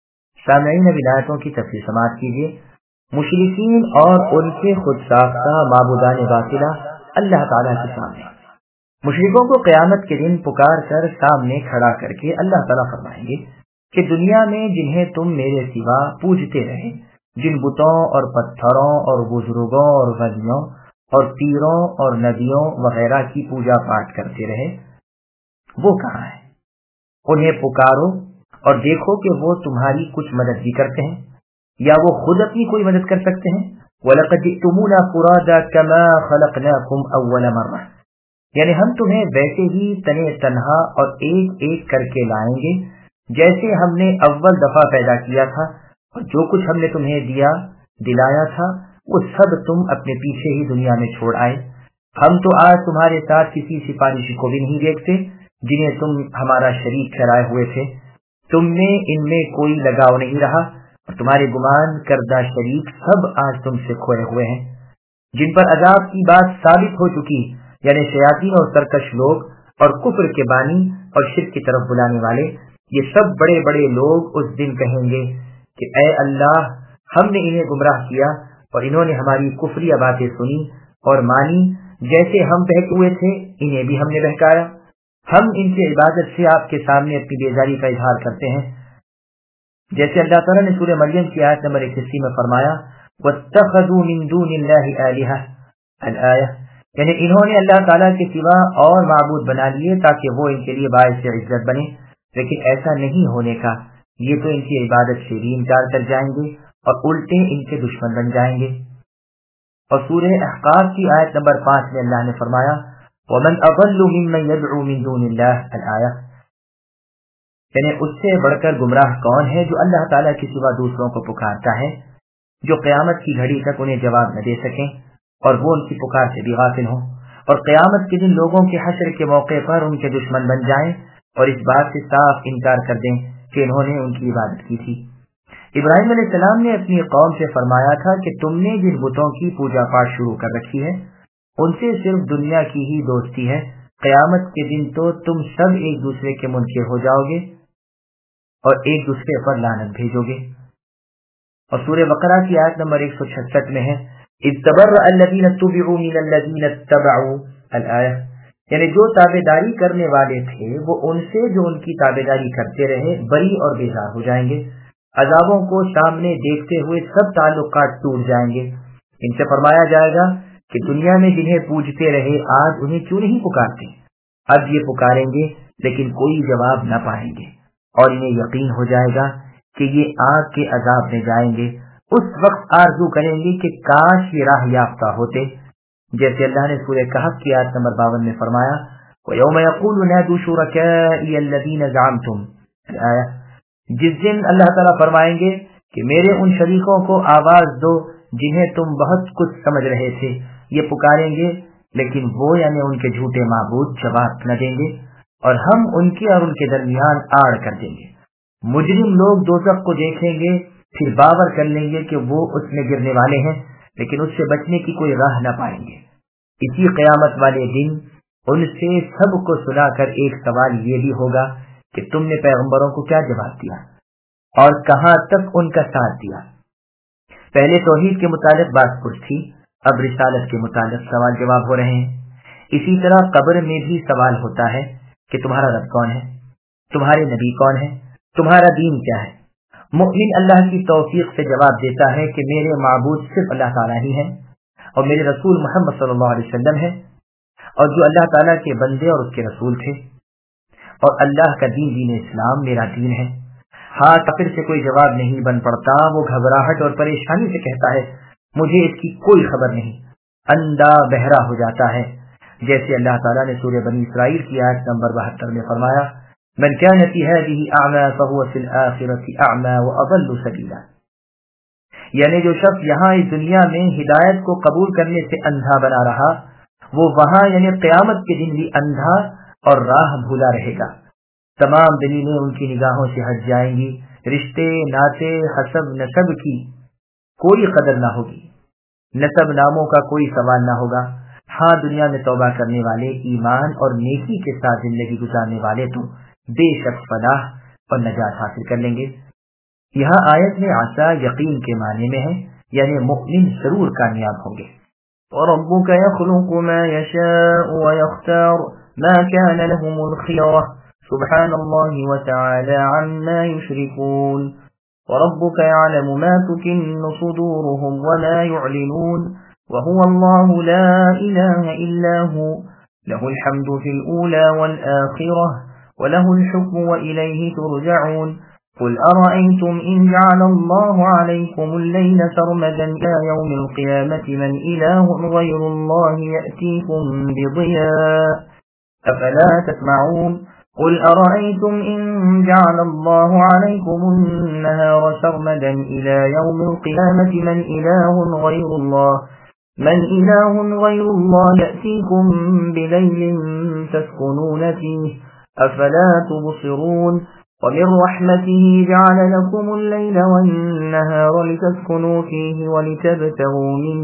سامعین اب آیتوں کی تفصیل سماعت کیجیے۔ مشرکین اور ان کے خود ساختہ معبودان باطلہ اللہ تعالیٰ کے سامنے، مشرکوں کو قیامت کے دن پکار کر سامنے کھڑا کر کے اللہ تعالیٰ فرمائیں گے کہ دنیا میں جنہیں تم میرے سوا پوجتے رہے، جن بتوں اور پتھروں اور بزرگوں اور ولیوں اور پیروں اور نبیوں وغیرہ کی پوجا پاٹ کرتے رہے، وہ کہاں ہے؟ انہیں پکارو اور دیکھو کہ وہ تمہاری کچھ مدد بھی کرتے ہیں یا وہ خود اپنی کوئی مدد کر سکتے ہیں۔ وَلَقَدْ جِئْتُمُونَا فُرَادَىٰ كَمَا خَلَقْنَاكُمْ أَوَّلَ مَرَّةٍ، یعنی ہم تمہیں ویسے ہی تنے تنہا اور ایک ایک کر کے لائیں گے جیسے ہم نے اول دفعہ پیدا کیا تھا، اور جو کچھ ہم نے تمہیں دلایا تھا وہ سب تم اپنے پیچھے ہی دنیا میں چھوڑ آئے۔ ہم تو آج تمہارے ساتھ کسی سفارشی کو بھی نہیں دیکھتے جنہیں تم ہمارا شریک ٹھہرائے ہوئے تھے، تم میں ان میں کوئی لگاؤ نہیں رہا، اور تمہارے گمان کردہ شریک سب آج تم سے کھوئے ہوئے ہیں۔ جن پر عذاب کی بات ثابت ہو چکی، یعنی شیاطین اور سرکش لوگ اور کفر کے بانی اور شرک کی طرف بلانے والے، یہ سب بڑے بڑے لوگ اس دن کہیں گے کہ اے اللہ، ہم نے انہیں گمراہ کیا اور انہوں نے ہماری کفریہ باتیں سنی اور مانی، جیسے ہم بہکے ہوئے تھے انہیں بھی ہم نے بہکایا۔ ہم ان کی عبادت سے آپ کے سامنے اپنی بیزاری کا اظہار کرتے ہیں، جیسے اللہ تعالیٰ نے سورہ مریم کی آیت نمبر 81 میں فرمایا وَاتَّخَذُوا مِن دُونِ اللَّهِ آلِهَةً الآیہ، یعنی انہوں نے اللہ تعالیٰ کے سوا اور معبود بنا لیے تاکہ وہ ان کے لیے باعث عزت بنے، لیکن ایسا نہیں ہونے کا، یہ تو ان کی عبادت سے بھی انکار کر جائیں گے اور الٹے ان کے دشمن بن جائیں گے۔ اور سورہ احقاف کی آیت نمبر 5 میں اللہ نے فرمایا وَمَنْ أَضَلُّ مِمَّنْ يَدْعُو مِن دُونِ اللَّهِ الآیہ، یعنی اس سے بڑھ کر گمراہ کون ہے جو اللہ تعالیٰ کے سوا دوسروں کو پکارتا ہے، جو قیامت کی گھڑی تک انہیں جواب نہ دے سکیں اور وہ ان کی پکار سے بھی غافل ہوں، اور قیامت کے دن لوگوں کے حشر کے موقع پر ان کے دشمن بن جائیں اور اس بات سے صاف انکار کر دیں کہ انہوں نے ان کی عبادت کی تھی۔ ابراہیم علیہ السلام نے اپنی قوم سے فرمایا تھا کہ تم نے جن بتوں کی پوجا پاٹ شروع کر رکھی ہے ان سے صرف دنیا کی ہی دوستی ہے، قیامت کے دن تو تم سب ایک دوسرے کے منکر ہو جاؤ گے اور ایک دوسرے پر لعنت بھیجو گے۔ اور سورہ بقرہ کی آیت نمبر 166 میں ہے اذ تبرأ الذین اتبعوا من الذین اتبعوا الآیہ، یعنی جو تابعداری کرنے والے تھے وہ ان سے جو ان کی تابعداری کرتے رہے بری اور بیزار ہو جائیں گے۔ عذابوں کو سامنے دیکھتے ہوئے سب تعلقات ٹوٹ جائیں گے۔ ان سے فرمایا جائے گا کہ دنیا میں جنہیں پوجتے رہے آج انہیں کیوں نہیں پکارتے؟ اب یہ پکاریں گے لیکن کوئی جواب نہ پائیں گے، اور انہیں یقین ہو جائے گا کہ یہ آگ کے عذاب میں جائیں گے۔ اس وقت آرزو کریں گے کہ کاش یہ راہ یافتہ ہوتے، جیسے اللہ نے سورہ کہف کی آیت نمبر 52 میں فرمایا وَيَوْمَ يَقُولُ نَادُوا شُرَكَائِيَ الَّذِينَ زَعَمْتُمْ الآیہ، جس دن اللہ تعالیٰ فرمائیں گے کہ میرے ان شریکوں کو آواز دو جنہیں تم بہت کچھ سمجھ رہے تھے، یہ پکاریں گے لیکن وہ یعنی ان کے جھوٹے معبود جواب نہ دیں گے، اور ہم ان کے اور ان کے درمیان آڑ کر دیں گے۔ مجرم لوگ دوزخ کو دیکھیں گے پھر باور کر لیں گے کہ وہ اس میں گرنے والے ہیں، لیکن اس سے بچنے کی کوئی راہ نہ پائیں گے۔ اسی قیامت والے دن ان سے سب کو سنا کر ایک سوال یہ بھی ہوگا کہ تم نے پیغمبروں کو کیا جواب دیا اور کہاں تک ان کا ساتھ دیا۔ پہلے توحید کے متعلق بات پرس تھی، اب رسالت کے متعلق سوال جواب ہو رہے ہیں۔ اسی طرح قبر میں بھی سوال ہوتا ہے کہ تمہارا رب کون ہے، تمہارے نبی کون ہے، تمہارا دین کیا ہے۔ مؤمن اللہ کی توفیق سے جواب دیتا ہے کہ میرے معبود صرف اللہ تعالیٰ ہی ہے اور میرے رسول محمد صلی اللہ علیہ وسلم ہے، اور جو اللہ تعالیٰ کے بندے اور اس کے رسول تھے، اور اللہ کا دین دین اسلام میرا دین ہے۔ ہاں کافر سے کوئی جواب نہیں بن پڑتا، وہ گھبراہٹ اور پریشانی سے کہتا ہے مجھے اس کی کوئی خبر نہیں، اندھا بہرا ہو جاتا ہے، جیسے اللہ تعالیٰ نے سورہ بنی اسرائیل کی آیت نمبر 72 میں فرمایا من كان في هذه اعمى فهو في الاخره اعمى واضل سبيلا، یعنی جو شخص یہاں اس دنیا میں ہدایت کو قبول کرنے سے اندھا بنا رہا، وہ وہاں یعنی قیامت کے دن بھی اندھا اور راہ بھولا رہے گا۔ تمام دلیلیں ان کی نگاہوں سے ہٹ جائیں گی، رشتے ناطے حسب نسب کی کوئی قدر نہ ہوگی، نسب ناموں کا کوئی سوال نہ ہوگا۔ ہاں دنیا میں توبہ کرنے والے، ایمان اور نیکی کے ساتھ زندگی گزارنے والے تو بے شک فلاح اور نجات حاصل کر لیں گے۔ یہاں آیت میں عسا یقین کے معنی میں ہے، یعنی مؤمن ضرور کامیاب ہوں گے۔ وَرَبُّكَ يَخْلُقُ مَا يَشَاءُ وَيَخْتَارُ مَا كَانَ لَهُمُ الْخِيَرَةُ سُبْحَانَ اللَّهِ وَتَعَالَى عَمَّا يُشْرِكُونَ وَرَبُّكَ يَعْلَمُ مَا تُكِنُّ صُدُورُهُمْ وَمَا يُعْلِنُونَ وَهُوَ اللَّهُ لَا إِلَهَ إِلَّا هُوَ لَهُ الْحَمْدُ فِي الْأُولَى وَالْآخِرَةِ وَلَهُ الْحُكْمُ وَإِلَيْهِ تُرْجَعُونَ قُلْ أَرَأَيْتُمْ إِنْ جَعَلَ اللَّهُ عَلَيْكُمُ اللَّيْلَ سَرْمَدًا إِلَى يَوْمِ الْقِيَامَةِ مَنْ إِلَٰهٌ غَيْرُ اللَّهِ يَأْتِيكُمْ بِضِيَاءٍ أَفَلَا تَسْمَعُونَ قُلْ أَرَأَيْتُمْ إِنْ جَعَلَ اللَّهُ عَلَيْكُمُ النَّهَارَ سَرْمَدًا إِلَى يَوْمِ الْقِيَامَةِ مَنْ إِلَٰهٌ غَيْرُ اللَّهِ يَأْتِيكُمْ بِلَيْلٍ تَسْكُنُونَ فِيهِ أَفَلَا تُبْصِرُونَ وَمِنْ رَحْمَتِهِ جَعَلَ لَكُمُ اللَّيْلَ وَالنَّهَارَ لِتَسْكُنُوا فِيهِ وَلِتَبْتَغُوا مِنْ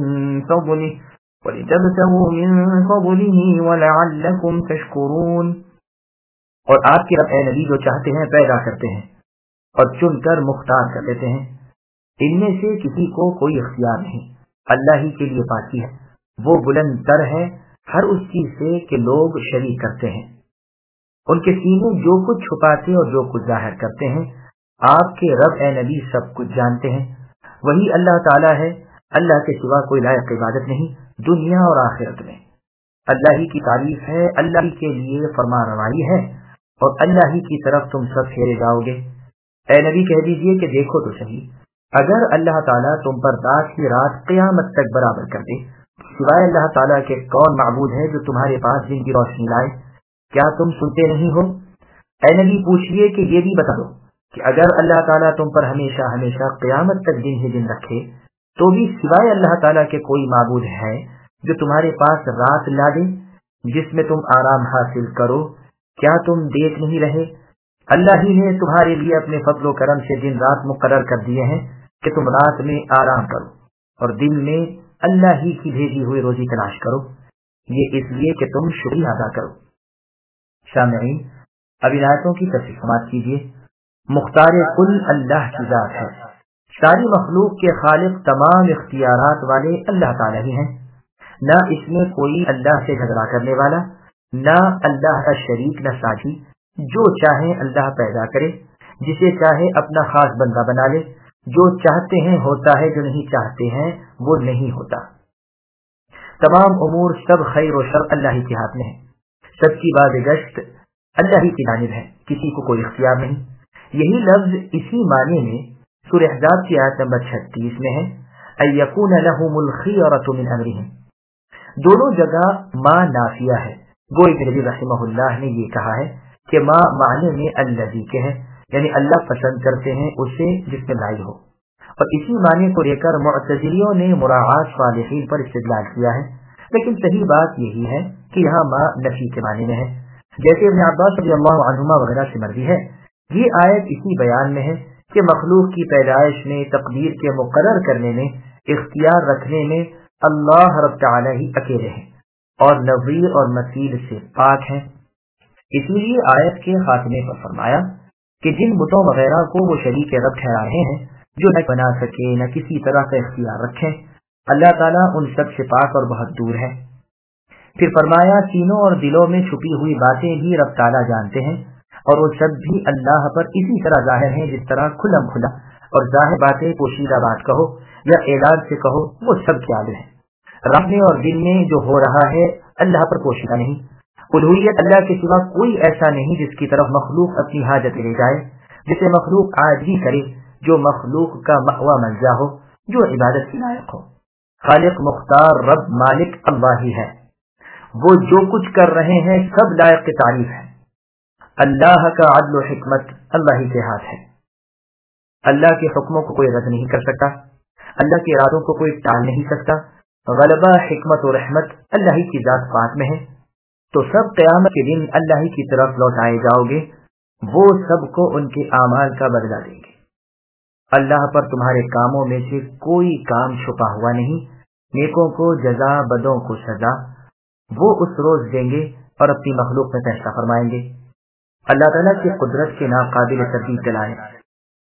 فَضْلِهِ وَلَعَلَّكُمْ تَشْكُرُونَ۔ اور آپ کے رب اے نبی جو چاہتے ہیں پیدا کرتے ہیں اور چن کر مختار کر لیتے ہیں، ان میں سے کسی کو کوئی اختیار نہیں، اللہ ہی کے لیے پاکی ہے، وہ بلند تر ہے ہر اس چیز سے کہ لوگ شریک کرتے ہیں۔ ان کے سینے جو کچھ چھپاتے اور جو کچھ ظاہر کرتے ہیں، آپ کے رب اے نبی سب کچھ جانتے ہیں۔ وہی اللہ تعالیٰ ہے، اللہ کے سوا کوئی لائق عبادت نہیں دنیا اور آخرت میں۔ اللہ ہی کی تعریف ہے، اللہ ہی کے لیے فرمان روائی ہے، اور اللہ ہی کی طرف تم سب پھیرے جاؤ گے۔ اے نبی کہہ دیجئے کہ دیکھو تو صحیح، اگر اللہ تعالیٰ تم پر رات کی رات قیامت تک برابر کر دے، سوائے اللہ تعالیٰ کے کون معبود ہے جو تمہارے پاس دن کی روشنی لائے؟ کیا تم سنتے نہیں ہو؟ اے نبی پوچھئے کہ یہ بھی بتا دو کہ اگر اللہ تعالیٰ تم پر ہمیشہ ہمیشہ قیامت تک دن ہی دن رکھے تو بھی سوائے اللہ تعالیٰ کے کوئی معبود ہے جو تمہارے پاس رات لا دے جس میں تم آرام حاصل کرو؟ کیا تم دیکھ نہیں رہے؟ اللہ ہی نے تمہارے لیے اپنے فضل و کرم سے دن رات مقرر کر دیے ہیں کہ تم رات میں آرام کرو اور دن میں اللہ ہی کی بھیجی ہوئی روزی تلاش کرو، یہ اس لیے کہ تم شکریہ ادا کرو۔ سامعین، اب ان آیتوں کی تفصیل سماعت کیجیے۔ مختار کل اللہ کی ذات ہے، ساری مخلوق کے خالق تمام اختیارات والے اللہ تعالیٰ ہی ہیں، نہ اس میں کوئی اللہ سے جھگڑا کرنے والا، نہ اللہ کا شریک نہ ساتھی۔ جو چاہے اللہ پیدا کرے، جسے چاہے اپنا خاص بندہ بنا لے، جو چاہتے ہیں ہوتا ہے، جو نہیں چاہتے ہیں وہ نہیں ہوتا۔ تمام امور سب خیر و شر اللہ ہی کے ہاتھ میں ہے، سب کی باز گشت اللہ ہی کی جانب ہے، کسی کو کوئی اختیار نہیں۔ یہی لفظ اسی معنی میں سورہ احزاب کی آیت نمبر 36 میں ہے، أَن يَكُونَ لَهُمُ الْخِيَرَةُ مِنْ أَمْرِهِمْ۔ دونوں جگہ ما نافیہ ہے، گوئی نبی رحمہ اللہ نے یہ کہا ہے کہ ما معنی میں الذی کے ہے، یعنی اللہ پسند کرتے ہیں اسے جس میں لائی ہو، اور اسی معنی کو لے کر معتزلیوں نے مراعات صالحین پر استدلال کیا ہے، لیکن صحیح بات یہی ہے کہ یہاں ما نفی کے معنی میں ہے، جیسے ابن عباس رضی اللہ عنہما وغیرہ سے مروی ہے۔ یہ آیت اسی بیان میں ہے کہ مخلوق کی پیدائش میں، تقدیر کے مقرر کرنے میں، اختیار رکھنے میں اللہ رب تعالی ہی اکیلے ہیں اور نظیر اور مثیل سے پاک ہیں۔ اسی لیے آیت کے خاتمے پر فرمایا کہ جن بتوں وغیرہ کو وہ شریک رب ٹھہرا رہے ہیں، جو نہ بنا سکے نہ کسی طرح کا اختیار رکھیں، اللہ تعالیٰ ان سب سے پاک اور بہت دور ہے۔ پھر فرمایا سینوں اور دلوں میں چھپی ہوئی باتیں بھی رب تعالیٰ جانتے ہیں، اور وہ سب بھی اللہ پر اسی طرح ظاہر ہیں جس طرح کھلم کھلا اور ظاہر باتیں پوشیدہ بات کہو یا اعلان سے کہو وہ سب کے عالم ہے۔ رب میں اور دل میں جو ہو رہا ہے اللہ پر پوشیدہ نہیں۔ الوہیت اللہ کے سوا کوئی ایسا نہیں جس کی طرف مخلوق اپنی حاجت لے جائے، جسے مخلوق عاجزی کرے، جو مخلوق کا مأویٰ ملجا ہو، جو عبادت کی لائق ہو۔ خالق مختار رب مالک اللہ ہی ہے، وہ جو کچھ کر رہے ہیں سب لائق تعریف ہے۔ اللہ کا عدل و حکمت اللہ ہی کے ہاتھ ہے، اللہ کے حکموں کو کوئی رد نہیں کر سکتا، اللہ کے ارادوں کو کوئی ٹال نہیں سکتا۔ غلبہ حکمت و رحمت اللہ ہی کی ذات پاک میں ہے، تو سب قیامت کے دن اللہ ہی کی طرف لوٹائے جاؤ گے، وہ سب کو ان کے اعمال کا بدلہ دیں گے۔ اللہ پر تمہارے کاموں میں سے کوئی کام چھپا ہوا نہیں، نیکوں کو جزا بدوں کو سزا، وہ اس روز دیں گے اور اپنی مخلوق میں فیصلہ فرمائیں گے۔ اللہ تعالیٰ کی قدرت کے ناقابل تردید دلائل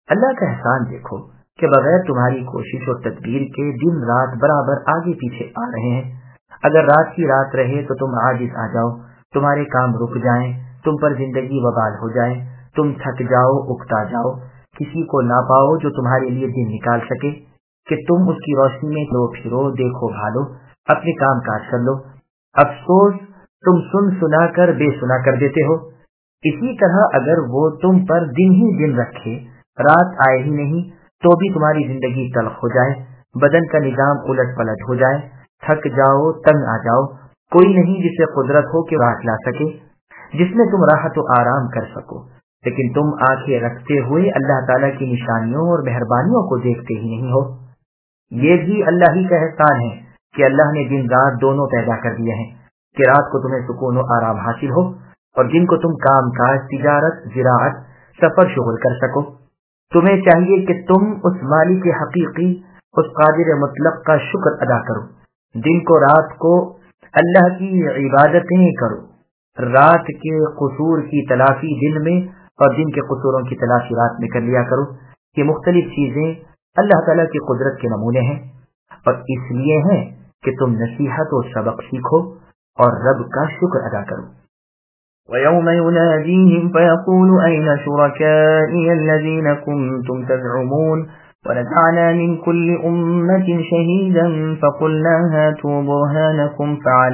اللہ کا احسان دیکھو کہ بغیر تمہاری کوشش اور تدبیر کے دن رات برابر آگے پیچھے آ رہے ہیں۔ اگر رات کی رات رہے تو تم عاجز آ جاؤ، تمہارے کام رک جائیں، تم پر زندگی وبال ہو جائے، تم تھک جاؤ، اکتا جاؤ، کسی کو نہ پاؤ جو تمہارے لیے دن نکال سکے کہ تم اس کی روشنی میں لو پھرو، دیکھو بھالو، اپنے کام کاج کر لو۔ افسوس تم سن سنا کر بے سنا کر دیتے ہو۔ اسی طرح اگر وہ تم پر دن ہی دن رکھے، رات آئے ہی نہیں، تو بھی تمہاری زندگی تلخ ہو جائے، بدن کا نظام الٹ پلٹ ہو جائے، تھک جاؤ، تنگ آ جاؤ، کوئی نہیں جسے قدرت ہو کہ راحت لا سکے، جس میں تم راحت و آرام کر سکو، لیکن تم آنکھیں رکھتے ہوئے اللہ تعالیٰ کی نشانیوں اور مہربانیوں کو دیکھتے ہی نہیں ہو۔ یہ بھی اللہ ہی کا احسان ہے کہ اللہ نے دن رات دونوں پیدا کر دیے ہیں کہ رات کو تمہیں سکون و آرام حاصل ہو اور دن کو تم کام کاج، تجارت، زراعت، سفر شغل کر سکو۔ تمہیں چاہیے کہ تم اس مالک حقیقی، اس قادر مطلق کا شکر ادا کرو، دن کو رات کو اللہ کی عبادتیں کرو، رات کے قصور کی تلافی دن میں اور دن کے قصوروں کی تلافی رات میں کر لیا کرو۔ یہ مختلف چیزیں اللہ تعالیٰ کی قدرت کے نمونے ہیں اور اس لیے ہیں کہ تم نصیحت و سبق سیکھو اور رب کا شکر ادا کرو۔ وَيَوْمَ يُنَادِيهِمْ فَيَقُولُ أَيْنَ شُرَكَائِيَ الَّذِينَ كُنتُمْ تَزْعُمُونَ وَنَزَعْنَا مِنْ كُلِّ أُمَّةٍ شَهِيدًا فَقُلْنَا هَاتُوا بُرْهَانَكُمْ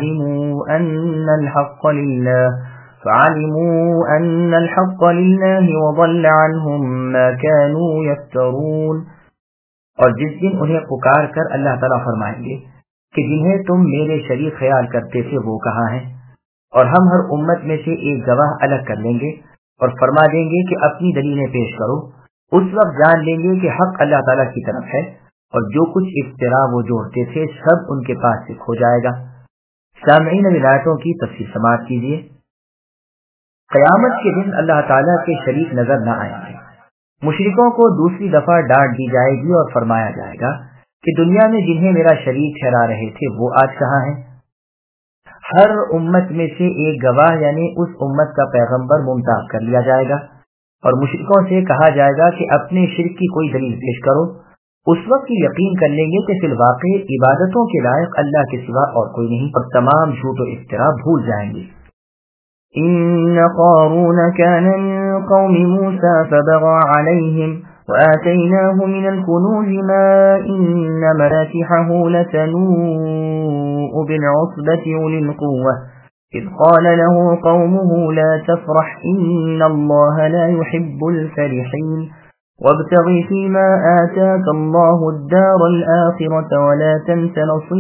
فَعَلِمُوا أَنَّ الْحَقَّ لِلَّهِ وَضَلَّ عَنْهُمْ مَا كَانُوا يَفْتَرُونَ۔ اور جس دن انہیں پکار کر اللہ تعالیٰ فرمائیں گے کہ جنہیں تم میرے شریک خیال کرتے تھے وہ کہاں ہیں، اور ہم ہر امت میں سے ایک گواہ الگ کر لیں گے اور فرما دیں گے کہ اپنی دلیلیں پیش کرو۔ اس وقت جان لیں گے کہ حق اللہ تعالیٰ کی طرف ہے اور جو کچھ افترا وہ جوڑتے تھے سب ان کے پاس سے کھو جائے گا۔ سامعین ولایتوں کی تفصیل سماعت کیجیے۔ قیامت کے دن اللہ تعالیٰ کے شریک نظر نہ آئیں گے۔ مشرکوں کو دوسری دفعہ ڈانٹ دی جائے گی اور فرمایا جائے گا کہ دنیا میں جنہیں میرا شریک ٹھہرا رہے تھے وہ آج کہاں ہیں۔ ہر امت میں سے ایک گواہ یعنی اس امت کا پیغمبر ممتاز کر لیا جائے گا اور مشرکوں سے کہا جائے گا کہ اپنے شرک کی کوئی دلیل پیش کرو۔ اس وقت یقین کر لیں گے کہ فی الواقع عبادتوں کے لائق اللہ کے سوا اور کوئی نہیں اور تمام جھوٹ و افترا بھول جائیں گے۔ إن قارون كان من قوم موسى فبغى عليهم وآتيناه من الكنوز ما إن مفاتحه لتنوء بالعصبة أولي القوة إذ قال له قومه لا تفرح إن الله لا يحب الفرحين وابتغ فيما آتاك الله الدار الآخرة ولا تنس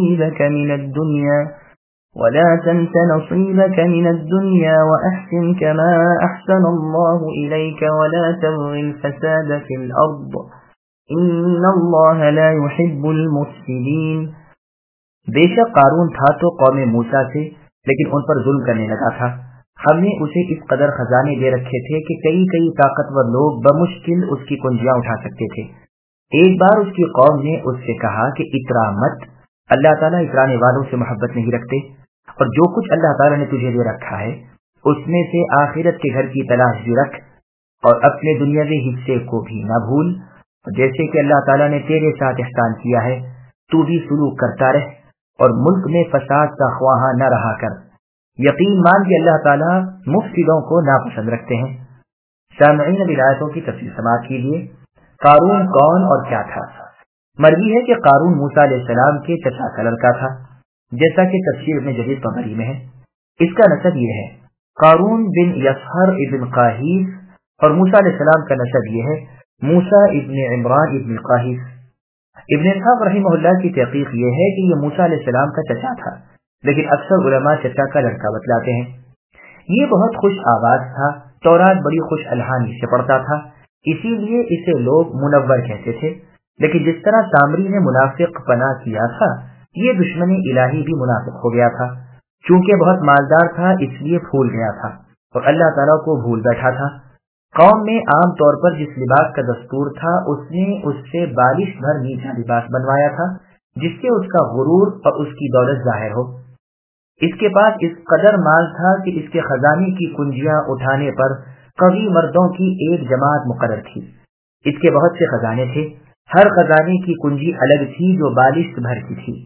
نصيبك من الدنيا وأحسن كما أحسن الله إليك ولا تبغ الفساد في الأرض إن الله لا يحب المفسدين۔ بے شک قارون تھا تو قوم موسیٰ سے، لیکن ان پر ظلم کرنے لگا تھا۔ ہم نے اسے اس قدر خزانے دے رکھے تھے کہ کئی طاقتور لوگ بمشکل اس کی کنجیاں اٹھا سکتے تھے۔ ایک بار اس کی قوم نے اس سے کہا کہ اترا مت، اللہ تعالیٰ اترانے والوں سے محبت نہیں رکھتے، اور جو کچھ اللہ تعالیٰ نے تجھے دے رکھا ہے اس میں سے آخرت کے گھر کی تلاش بھی رکھ اور اپنے دنیاوی حصے کو بھی نہ بھول، جیسے کہ اللہ تعالیٰ نے تیرے ساتھ احسان کیا ہے تو بھی سلوک کرتا رہ اور ملک میں فساد کا خواہاں نہ رہا کر۔ یقین مان کہ اللہ تعالیٰ مفسدوں کو ناپسند رکھتے ہیں۔ سامعین ولایتوں کی تفصیل سماعت کیجیے۔ قارون کون اور کیا تھا؟ مروی ہے کہ قارون موسیٰ علیہ السلام کے چچا کا لڑکا تھا، جیسا کہ تفسیر ابن جریر طبری میں ہے۔ اس کا نسب یہ ہے، قارون بن یسہر ابن قاہیس، اور موسیٰ علیہ السلام کا نسب یہ ہے، موسیٰ ابن عمران ابن قاہیس۔ ابن اسحاق رحمہ اللہ کی تحقیق یہ ہے کہ یہ موسیٰ علیہ السلام کا چچا تھا، لیکن اکثر علماء چچا کا لڑکا بتلاتے ہیں۔ یہ بہت خوش آواز تھا، تورات بڑی خوش الحانی سے پڑھتا تھا، اسی لیے اسے لوگ منور کہتے تھے۔ لیکن جس طرح سامری نے منافق پناہ کیا تھا، یہ دشمن الہی بھی منافق ہو گیا تھا۔ چونکہ بہت مالدار تھا اس لیے پھول گیا تھا اور اللہ تعالیٰ کو بھول بیٹھا تھا۔ قوم میں عام طور پر جس لباس کا دستور تھا اس نے اس سے بالش بھر نیچا لباس بنوایا تھا جس سے اس کا غرور اور اس کی دولت ظاہر ہو۔ اس کے پاس اس قدر مال تھا کہ اس کے خزانے کی کنجیاں اٹھانے پر قوی مردوں کی ایک جماعت مقرر تھی۔ اس کے بہت سے خزانے تھے، ہر خزانے کی کنجی الگ تھی جو بالشت بھر کی تھی۔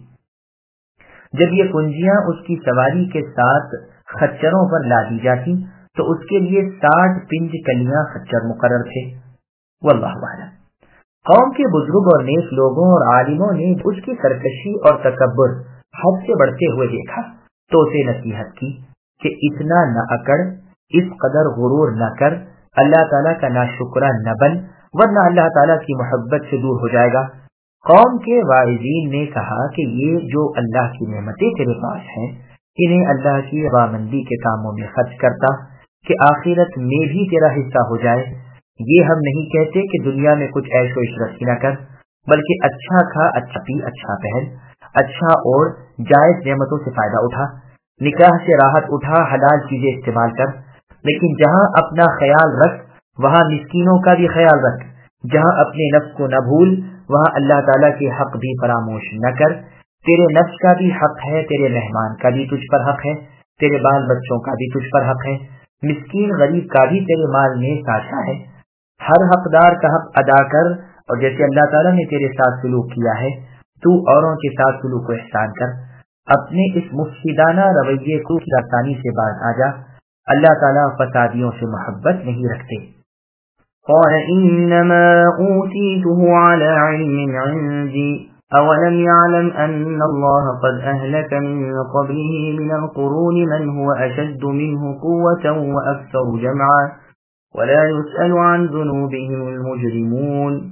جب یہ کنجیاں اس کی سواری کے ساتھ خچروں پر لادی جاتی تو اس کے لیے 60 پنج کلیاں خچر مقرر تھے۔ واللہ اعلم۔ قوم کے بزرگ اور نیک لوگوں اور عالموں نے اس کی سرکشی اور تکبر حد سے بڑھتے ہوئے دیکھا تو اسے نصیحت کی کہ اتنا نہ اکڑ، اس قدر غرور نہ کر، اللہ تعالیٰ کا ناشکرہ نہ بن، ورنہ اللہ تعالیٰ کی محبت سے دور ہو جائے گا۔ قوم کے واعظین نے کہا کہ یہ جو اللہ کی نعمتیں تیرے پاس ہیں انہیں اللہ کی رضامندی کے کاموں میں خرچ کرتا کہ آخرت میں بھی تیرا حصہ ہو جائے۔ یہ ہم نہیں کہتے کہ دنیا میں کچھ عیش و عشرت نہ کر، بلکہ اچھا کھا، اچھا پی، اچھا پہن، اچھا اور جائز نعمتوں سے فائدہ اٹھا، نکاح سے راحت اٹھا، حلال چیزیں استعمال کر، لیکن جہاں اپنا خیال رکھ وہاں مسکینوں کا بھی خیال رکھ، جہاں اپنے نفس کو نہ بھول وہاں اللہ تعالیٰ کے حق بھی فراموش نہ کر۔ تیرے نفس کا بھی حق ہے، تیرے مہمان کا بھی تجھ پر حق ہے، تیرے بال بچوں کا بھی تجھ پر حق ہے، مسکین غریب کا بھی تیرے مال میں ساتھا ہے۔ ہر حقدار کا حق ادا کر، اور جیسے اللہ تعالیٰ نے تیرے ساتھ سلوک کیا ہے تو اوروں کے ساتھ سلوک و احسان کر۔ اپنے اس مفسدانہ رویے کو آسانی سے باز آ جا، اللہ تعالیٰ فسادیوں سے محبت نہیں رکھتے۔ قال إنما أوتيته على علم عندي أولم يعلم أن الله قد أهلك من قبله من القرون من هو أشد منه قوة وأكثر جمعا ولا يسأل عن ذنوبهم المجرمون۔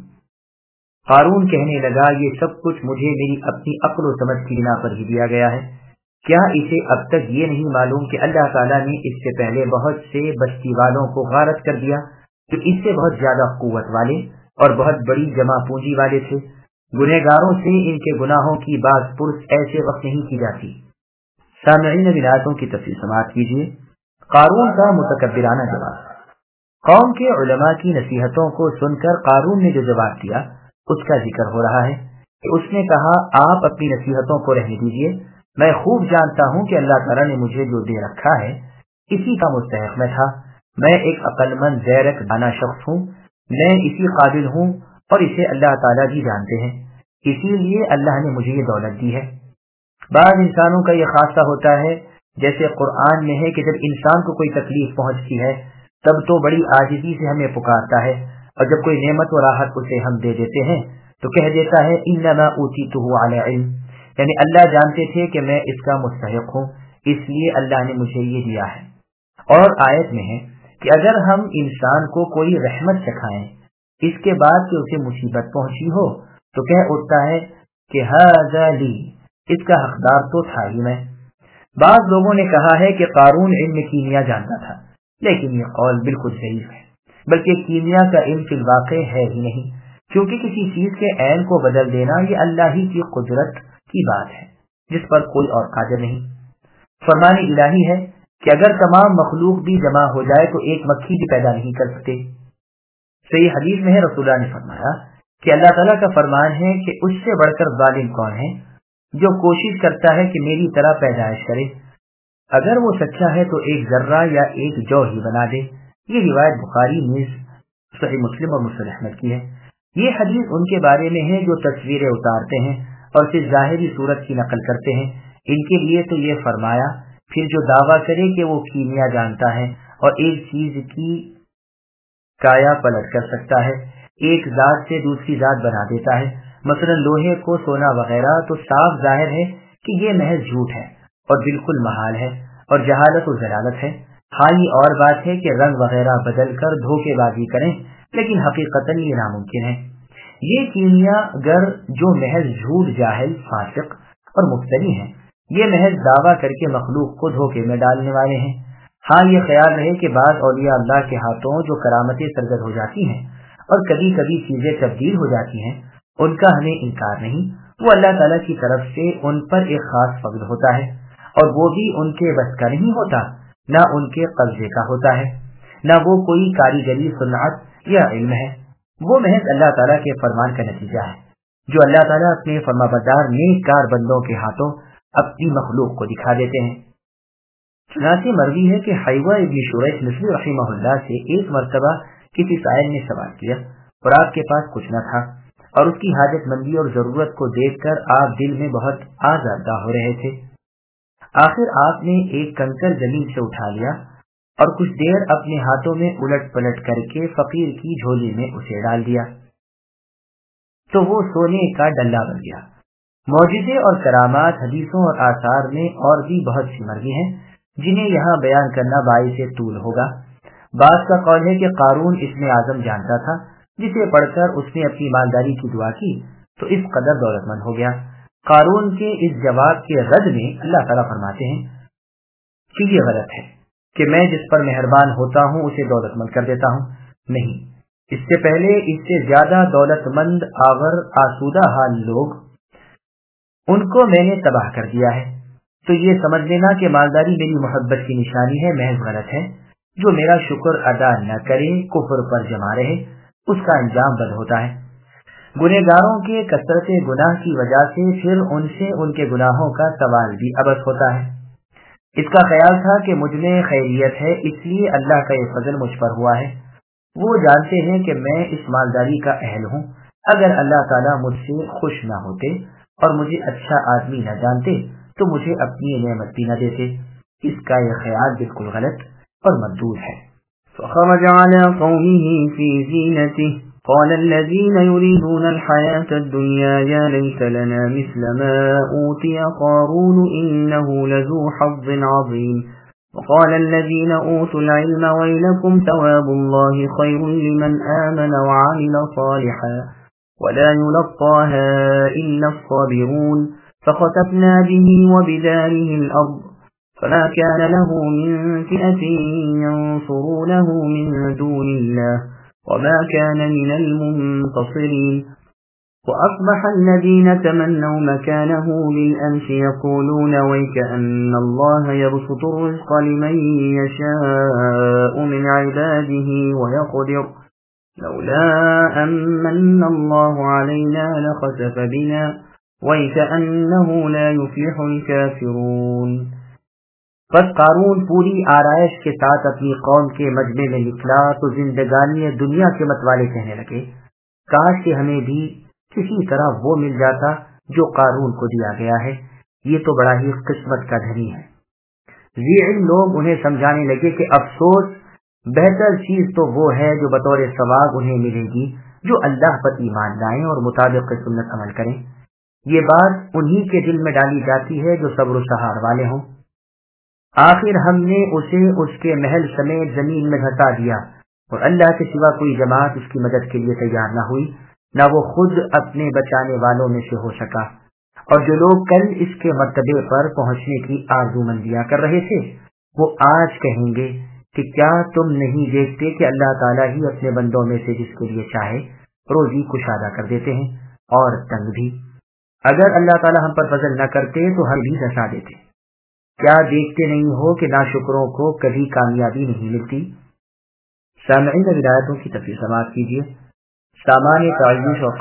قارون کہنے لگا یہ سب کچھ مجھے میری اپنی عقل و سمجھ کی بنا پر ہی دیا گیا ہے، کیا اسے اب تک یہ نہیں معلوم کہ اللہ تعالیٰ نے اس سے پہلے بہت سے بستی والوں کو غارت کر دیا جو اس سے بہت زیادہ قوت والے اور بہت بڑی جمع پونجی والے تھے۔ گنہگاروں سے ان کے گناہوں کی باز پرس ایسے وقت نہیں کی جاتی۔ سامعین آیاتوں کی تفصیل سماعت کیجیے۔ قارون کا متکبرانہ جواب۔ قوم کے علماء کی نصیحتوں کو سن کر قارون نے جو جواب دیا اس کا ذکر ہو رہا ہے کہ اس نے کہا آپ اپنی نصیحتوں کو رہنے دیجیے، میں خوب جانتا ہوں کہ اللہ تعالیٰ نے مجھے جو دے رکھا ہے اسی کا مستحق میں تھا، میں ایک عقل مند زیرک دانا شخص ہوں، میں اسی قابل ہوں اور اسے اللہ تعالیٰ بھی جانتے ہیں، اسی لیے اللہ نے مجھے یہ دولت دی ہے۔ بعض انسانوں کا یہ خاصہ ہوتا ہے، جیسے قرآن میں ہے کہ جب انسان کو کوئی تکلیف پہنچتی ہے تب تو بڑی عاجزی سے ہمیں پکارتا ہے، اور جب کوئی نعمت و راحت اسے ہم دے دیتے ہیں تو کہہ دیتا ہے انما اوتیتہ علی علم، یعنی اللہ جانتے تھے کہ میں اس کا مستحق ہوں اس لیے اللہ نے مجھے یہ دیا ہے۔ اور آیت میں ہے کہ اگر ہم انسان کو کوئی رحمت چکھائیں اس کے بعد کہ اسے مصیبت پہنچی ہو تو کہہ اٹھتا ہے کہ ھذا لی، اس کا حقدار تو تھا ہی میں۔ بعض لوگوں نے کہا ہے کہ قارون علم کیمیا جانتا تھا، لیکن یہ قول بالکل ضعیف ہے، بلکہ کیمیا کا علم فی الواقع ہے ہی نہیں، کیونکہ کسی چیز کے عین کو بدل دینا یہ اللہ ہی کی قدرت کی بات ہے جس پر کوئی اور قادر نہیں۔ فرمان الہی ہے کہ اگر تمام مخلوق بھی جمع ہو جائے تو ایک مکھی بھی پیدا نہیں کر سکتے۔ صحیح حدیث میں ہے رسول اللہ نے فرمایا کہ اللہ تعالیٰ کا فرمان ہے کہ اس سے بڑھ کر ظالم کون ہے جو کوشش کرتا ہے کہ میری طرح پیدائش کرے، اگر وہ سچا ہے تو ایک ذرہ یا ایک جو ہی بنا دے۔ یہ روایت بخاری نیز صحیح مسلم اور مسند احمد کی ہے۔ یہ حدیث ان کے بارے میں ہے جو تصویریں اتارتے ہیں اور پھر ظاہری صورت کی نقل کرتے ہیں، ان کے لیے تو یہ فرمایا پھر جو دعویٰ کرے کہ وہ کیمیا جانتا ہے اور ایک چیز کی کایا پلٹ کر سکتا ہے، ایک ذات سے دوسری ذات بنا دیتا ہے، مثلا لوہے کو سونا وغیرہ، تو صاف ظاہر ہے کہ یہ محض جھوٹ ہے اور بالکل محال ہے اور جہالت و ضلالت ہے۔ ہاں یہ اور بات ہے کہ رنگ وغیرہ بدل کر دھوکے بازی کریں، لیکن حقیقتاً یہ ناممکن ہے۔ یہ کیمیا گر جو محض جھوٹ، جاہل، فاسق اور مفتری ہیں، یہ محض دعویٰ کر کے مخلوق کو دھوکے میں ڈالنے والے ہیں۔ ہاں یہ خیال رہے کہ بعض اولیاء اللہ کے ہاتھوں جو کرامتیں سرزد ہو جاتی ہیں اور کبھی کبھی چیزیں تبدیل ہو جاتی ہیں، ان کا ہمیں انکار نہیں، وہ اللہ تعالیٰ کی طرف سے ان پر ایک خاص فضل ہوتا ہے، اور وہ بھی ان کے بس کا نہیں ہوتا، نہ ان کے قبضے کا ہوتا ہے، نہ وہ کوئی کاریگری، صنعت یا علم ہے، وہ محض اللہ تعالیٰ کے فرمان کا نتیجہ ہے جو اللہ تعالیٰ اپنے فرمانبردار نیک کار بندوں کے ہاتھوں اپنی مخلوق کو دکھا دیتے ہیں۔ چنانچہ مروی ہے کہ حیوہ ابن شریح مصری رحمہ اللہ سے ایک مرتبہ کسی سائل نے سوال کیا، اور آپ کے پاس کچھ نہ تھا، اور اس کی حاجت مندی اور ضرورت کو دیکھ کر آپ دل میں بہت آزردہ ہو رہے تھے۔ آخر آپ نے ایک کنکر زمین سے اٹھا لیا اور کچھ دیر اپنے ہاتھوں میں الٹ پلٹ کر کے فقیر کی جھولی میں اسے ڈال دیا تو وہ سونے کا ڈلا بن گیا۔ معجزے اور کرامات حدیثوں اور آثار میں اور بھی بہت سی مرضی ہیں جنہیں یہاں بیان کرنا باعث طول ہوگا۔ بعض کا قول ہے کہ قارون اسم اعظم جانتا تھا، جسے پڑھ کر اس نے اپنی مالداری کی دعا کی تو اس قدر دولت مند ہو گیا۔ قارون کے اس جواب کے رد میں اللہ تعالیٰ فرماتے ہیں کہ یہ غلط ہے کہ میں جس پر مہربان ہوتا ہوں اسے دولت مند کر دیتا ہوں، نہیں، اس سے پہلے اس سے زیادہ دولت مند آور آسودہ حال لوگ ان کو میں نے تباہ کر دیا ہے۔ تو یہ سمجھ لینا کہ مالداری میری محبت کی نشانی ہے محض غلط ہے۔ جو میرا شکر ادا نہ کرے، کفر پر جمع رہے، اس کا انجام بد ہوتا ہے۔ گنہگاروں کے کثرت گناہ کی وجہ سے پھر ان سے ان کے گناہوں کا سوال بھی عبث ہوتا ہے۔ اس کا خیال تھا کہ مجھ میں خیریت ہے، اس لیے اللہ کا یہ فضل مجھ پر ہوا ہے۔ وہ جانتے ہیں کہ میں اس مالداری کا اہل ہوں۔ اگر اللہ تعالیٰ مجھ سے خوش نہ ہوتے اور مجھے اچھا آدمی نہ جانتے تو مجھے اپنی نعمت بھی نہ دیتے۔ اس کا یہ خیال بالکل غلط اور مردود ہے۔ فخرج على قومه في زينته قال الذين يريدون الحياة الدنيا يا ليت لنا مثل ما أوتي قارون إنه لذو حظ عظيم وقال الذين أوتوا العلم ويلكم ثواب الله خير لمن آمن وعمل صالحا ولا يلقاها إلا الصابرون فخسفنا به وبداره الأرض فما كان له من فئة ينصرونه من دون الله وما كان من المنتصرين وأصبح الذين تمنوا مكانه بالأمس يقولون ويكأن الله يبسط الرزق لمن يشاء من عباده ويقدر لولا أمن الله علينا لخسف بنا ويكأنه لا يفلح الكافرون۔ پس قارون پوری آرائش کے ساتھ اپنی قوم کے مجمع میں نکلا تو زندگانی دنیا کے متوالے کہنے لگے، کاش کہ ہمیں بھی کسی طرح وہ مل جاتا جو قارون کو دیا گیا ہے، یہ تو بڑا ہی قسمت کا دھنی ہے۔ ذی علم لوگ انہیں سمجھانے لگے کہ افسوس، بہتر چیز تو وہ ہے جو بطور ثواب انہیں ملے گی جو اللہ پر ایمان لائیں اور مطابق سنت عمل کریں۔ یہ بات انہی کے دل میں ڈالی جاتی ہے جو صبر و سہار والے ہوں۔ آخر ہم نے اسے اس کے محل سمیت زمین میں دھسا دیا اور اللہ کے سوا کوئی جماعت اس کی مدد کے لیے تیار نہ ہوئی، نہ وہ خود اپنے بچانے والوں میں سے ہو سکا۔ اور جو لوگ کل اس کے مرتبے پر پہنچنے کی آرزو مندیاں کر رہے تھے وہ آج کہیں گے کہ کیا تم نہیں دیکھتے کہ اللہ تعالیٰ ہی اپنے بندوں میں سے جس کے لیے چاہے روزی کشادہ کر دیتے ہیں اور تنگ بھی۔ اگر اللہ تعالیٰ ہم پر فضل نہ کرتے تو ہم بھی دھسا دیتے۔ کیا دیکھتے نہیں ہو کہ ناشکروں کو کبھی کامیابی نہیں ملتی؟ سامعین ولایتوں کی تفصیل سماعت کیجیے۔ سامان تعیش اور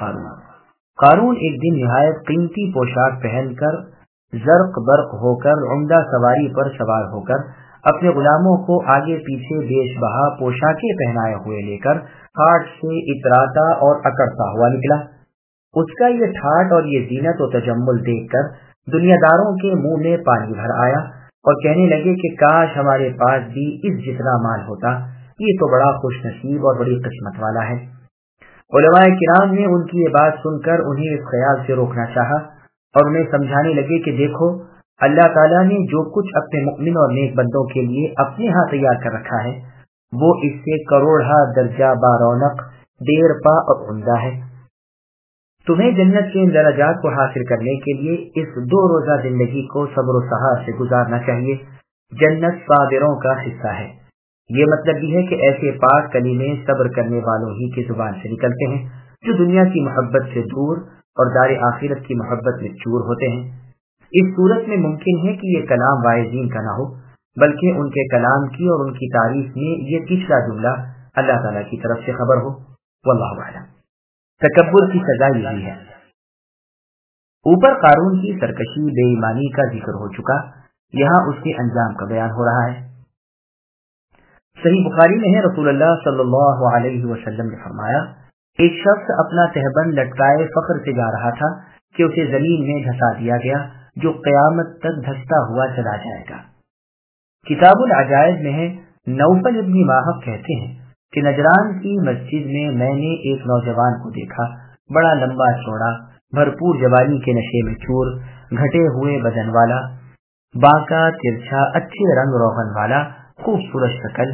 قارون ایک دن نہایت قیمتی پوشاک پہن کر زرق برق ہو کر عمدہ سواری پر سوار ہو کر اپنے غلاموں کو آگے پیچھے بیش بہا پوشاکیں پہنائے ہوئے لے کر ٹھاٹ سے اتراتا اور اکڑتا ہوا نکلا۔ اس کا یہ ٹھاٹ اور یہ زینت و تجمل دیکھ کر دنیا داروں کے منہ میں پانی بھر آیا اور کہنے لگے کہ کاش ہمارے پاس بھی اس جتنا مال ہوتا، یہ تو بڑا خوش نصیب اور بڑی قسمت والا ہے۔ علماء کرام نے ان کی یہ بات سن کر انہیں اس خیال سے روکنا چاہا اور انہیں سمجھانے لگے کہ دیکھو، اللہ تعالیٰ نے جو کچھ اپنے مؤمن اور نیک بندوں کے لیے اپنے ہاں تیار کر رکھا ہے وہ اس سے کروڑہ درجہ بارونق، دیر پا اور عمدہ ہے۔ تمہیں جنت کے ان درجات کو حاصل کرنے کے لیے اس 2 روزہ زندگی کو صبر و سہار سے گزارنا چاہیے۔ جنت صابروں کا حصہ ہے۔ یہ مطلب بھی ہے کہ ایسے پاک کلمے صبر کرنے والوں ہی کی زبان سے نکلتے ہیں جو دنیا کی محبت سے دور اور دار آخرت کی محبت میں چور ہوتے ہیں۔ اس صورت میں ممکن ہے کہ یہ کلام واعظین کا نہ ہو بلکہ ان کے کلام کی اور ان کی تعریف میں یہ پچھلا جملہ اللہ تعالیٰ کی طرف سے خبر ہو۔ واللہ اعلم۔ تکبر کی سزا یہی ہے۔ اوپر قارون کی سرکشی بے ایمانی کا ذکر ہو چکا، یہاں اس کے انجام کا بیان ہو رہا ہے۔ صحیح بخاری میں ہے، رسول اللہ صلی اللہ علیہ وسلم نے فرمایا ایک شخص اپنا تہبند لٹکائے فخر سے جا رہا تھا کہ اسے زمین میں دھسا دیا گیا، جو قیامت تک دھستا ہوا چلا جائے گا۔ کتاب العجائب میں ہے، نوفل ابن ماہب کہتے ہیں کہ نجران کی مسجد میں نے ایک نوجوان کو دیکھا، بڑا لمبا چوڑا، بھرپور جوانی کے نشے میں چور، گھٹے ہوئے بدن والا، باقا ترچھا، اچھے رنگ روغن والا، خوبصورت شکل۔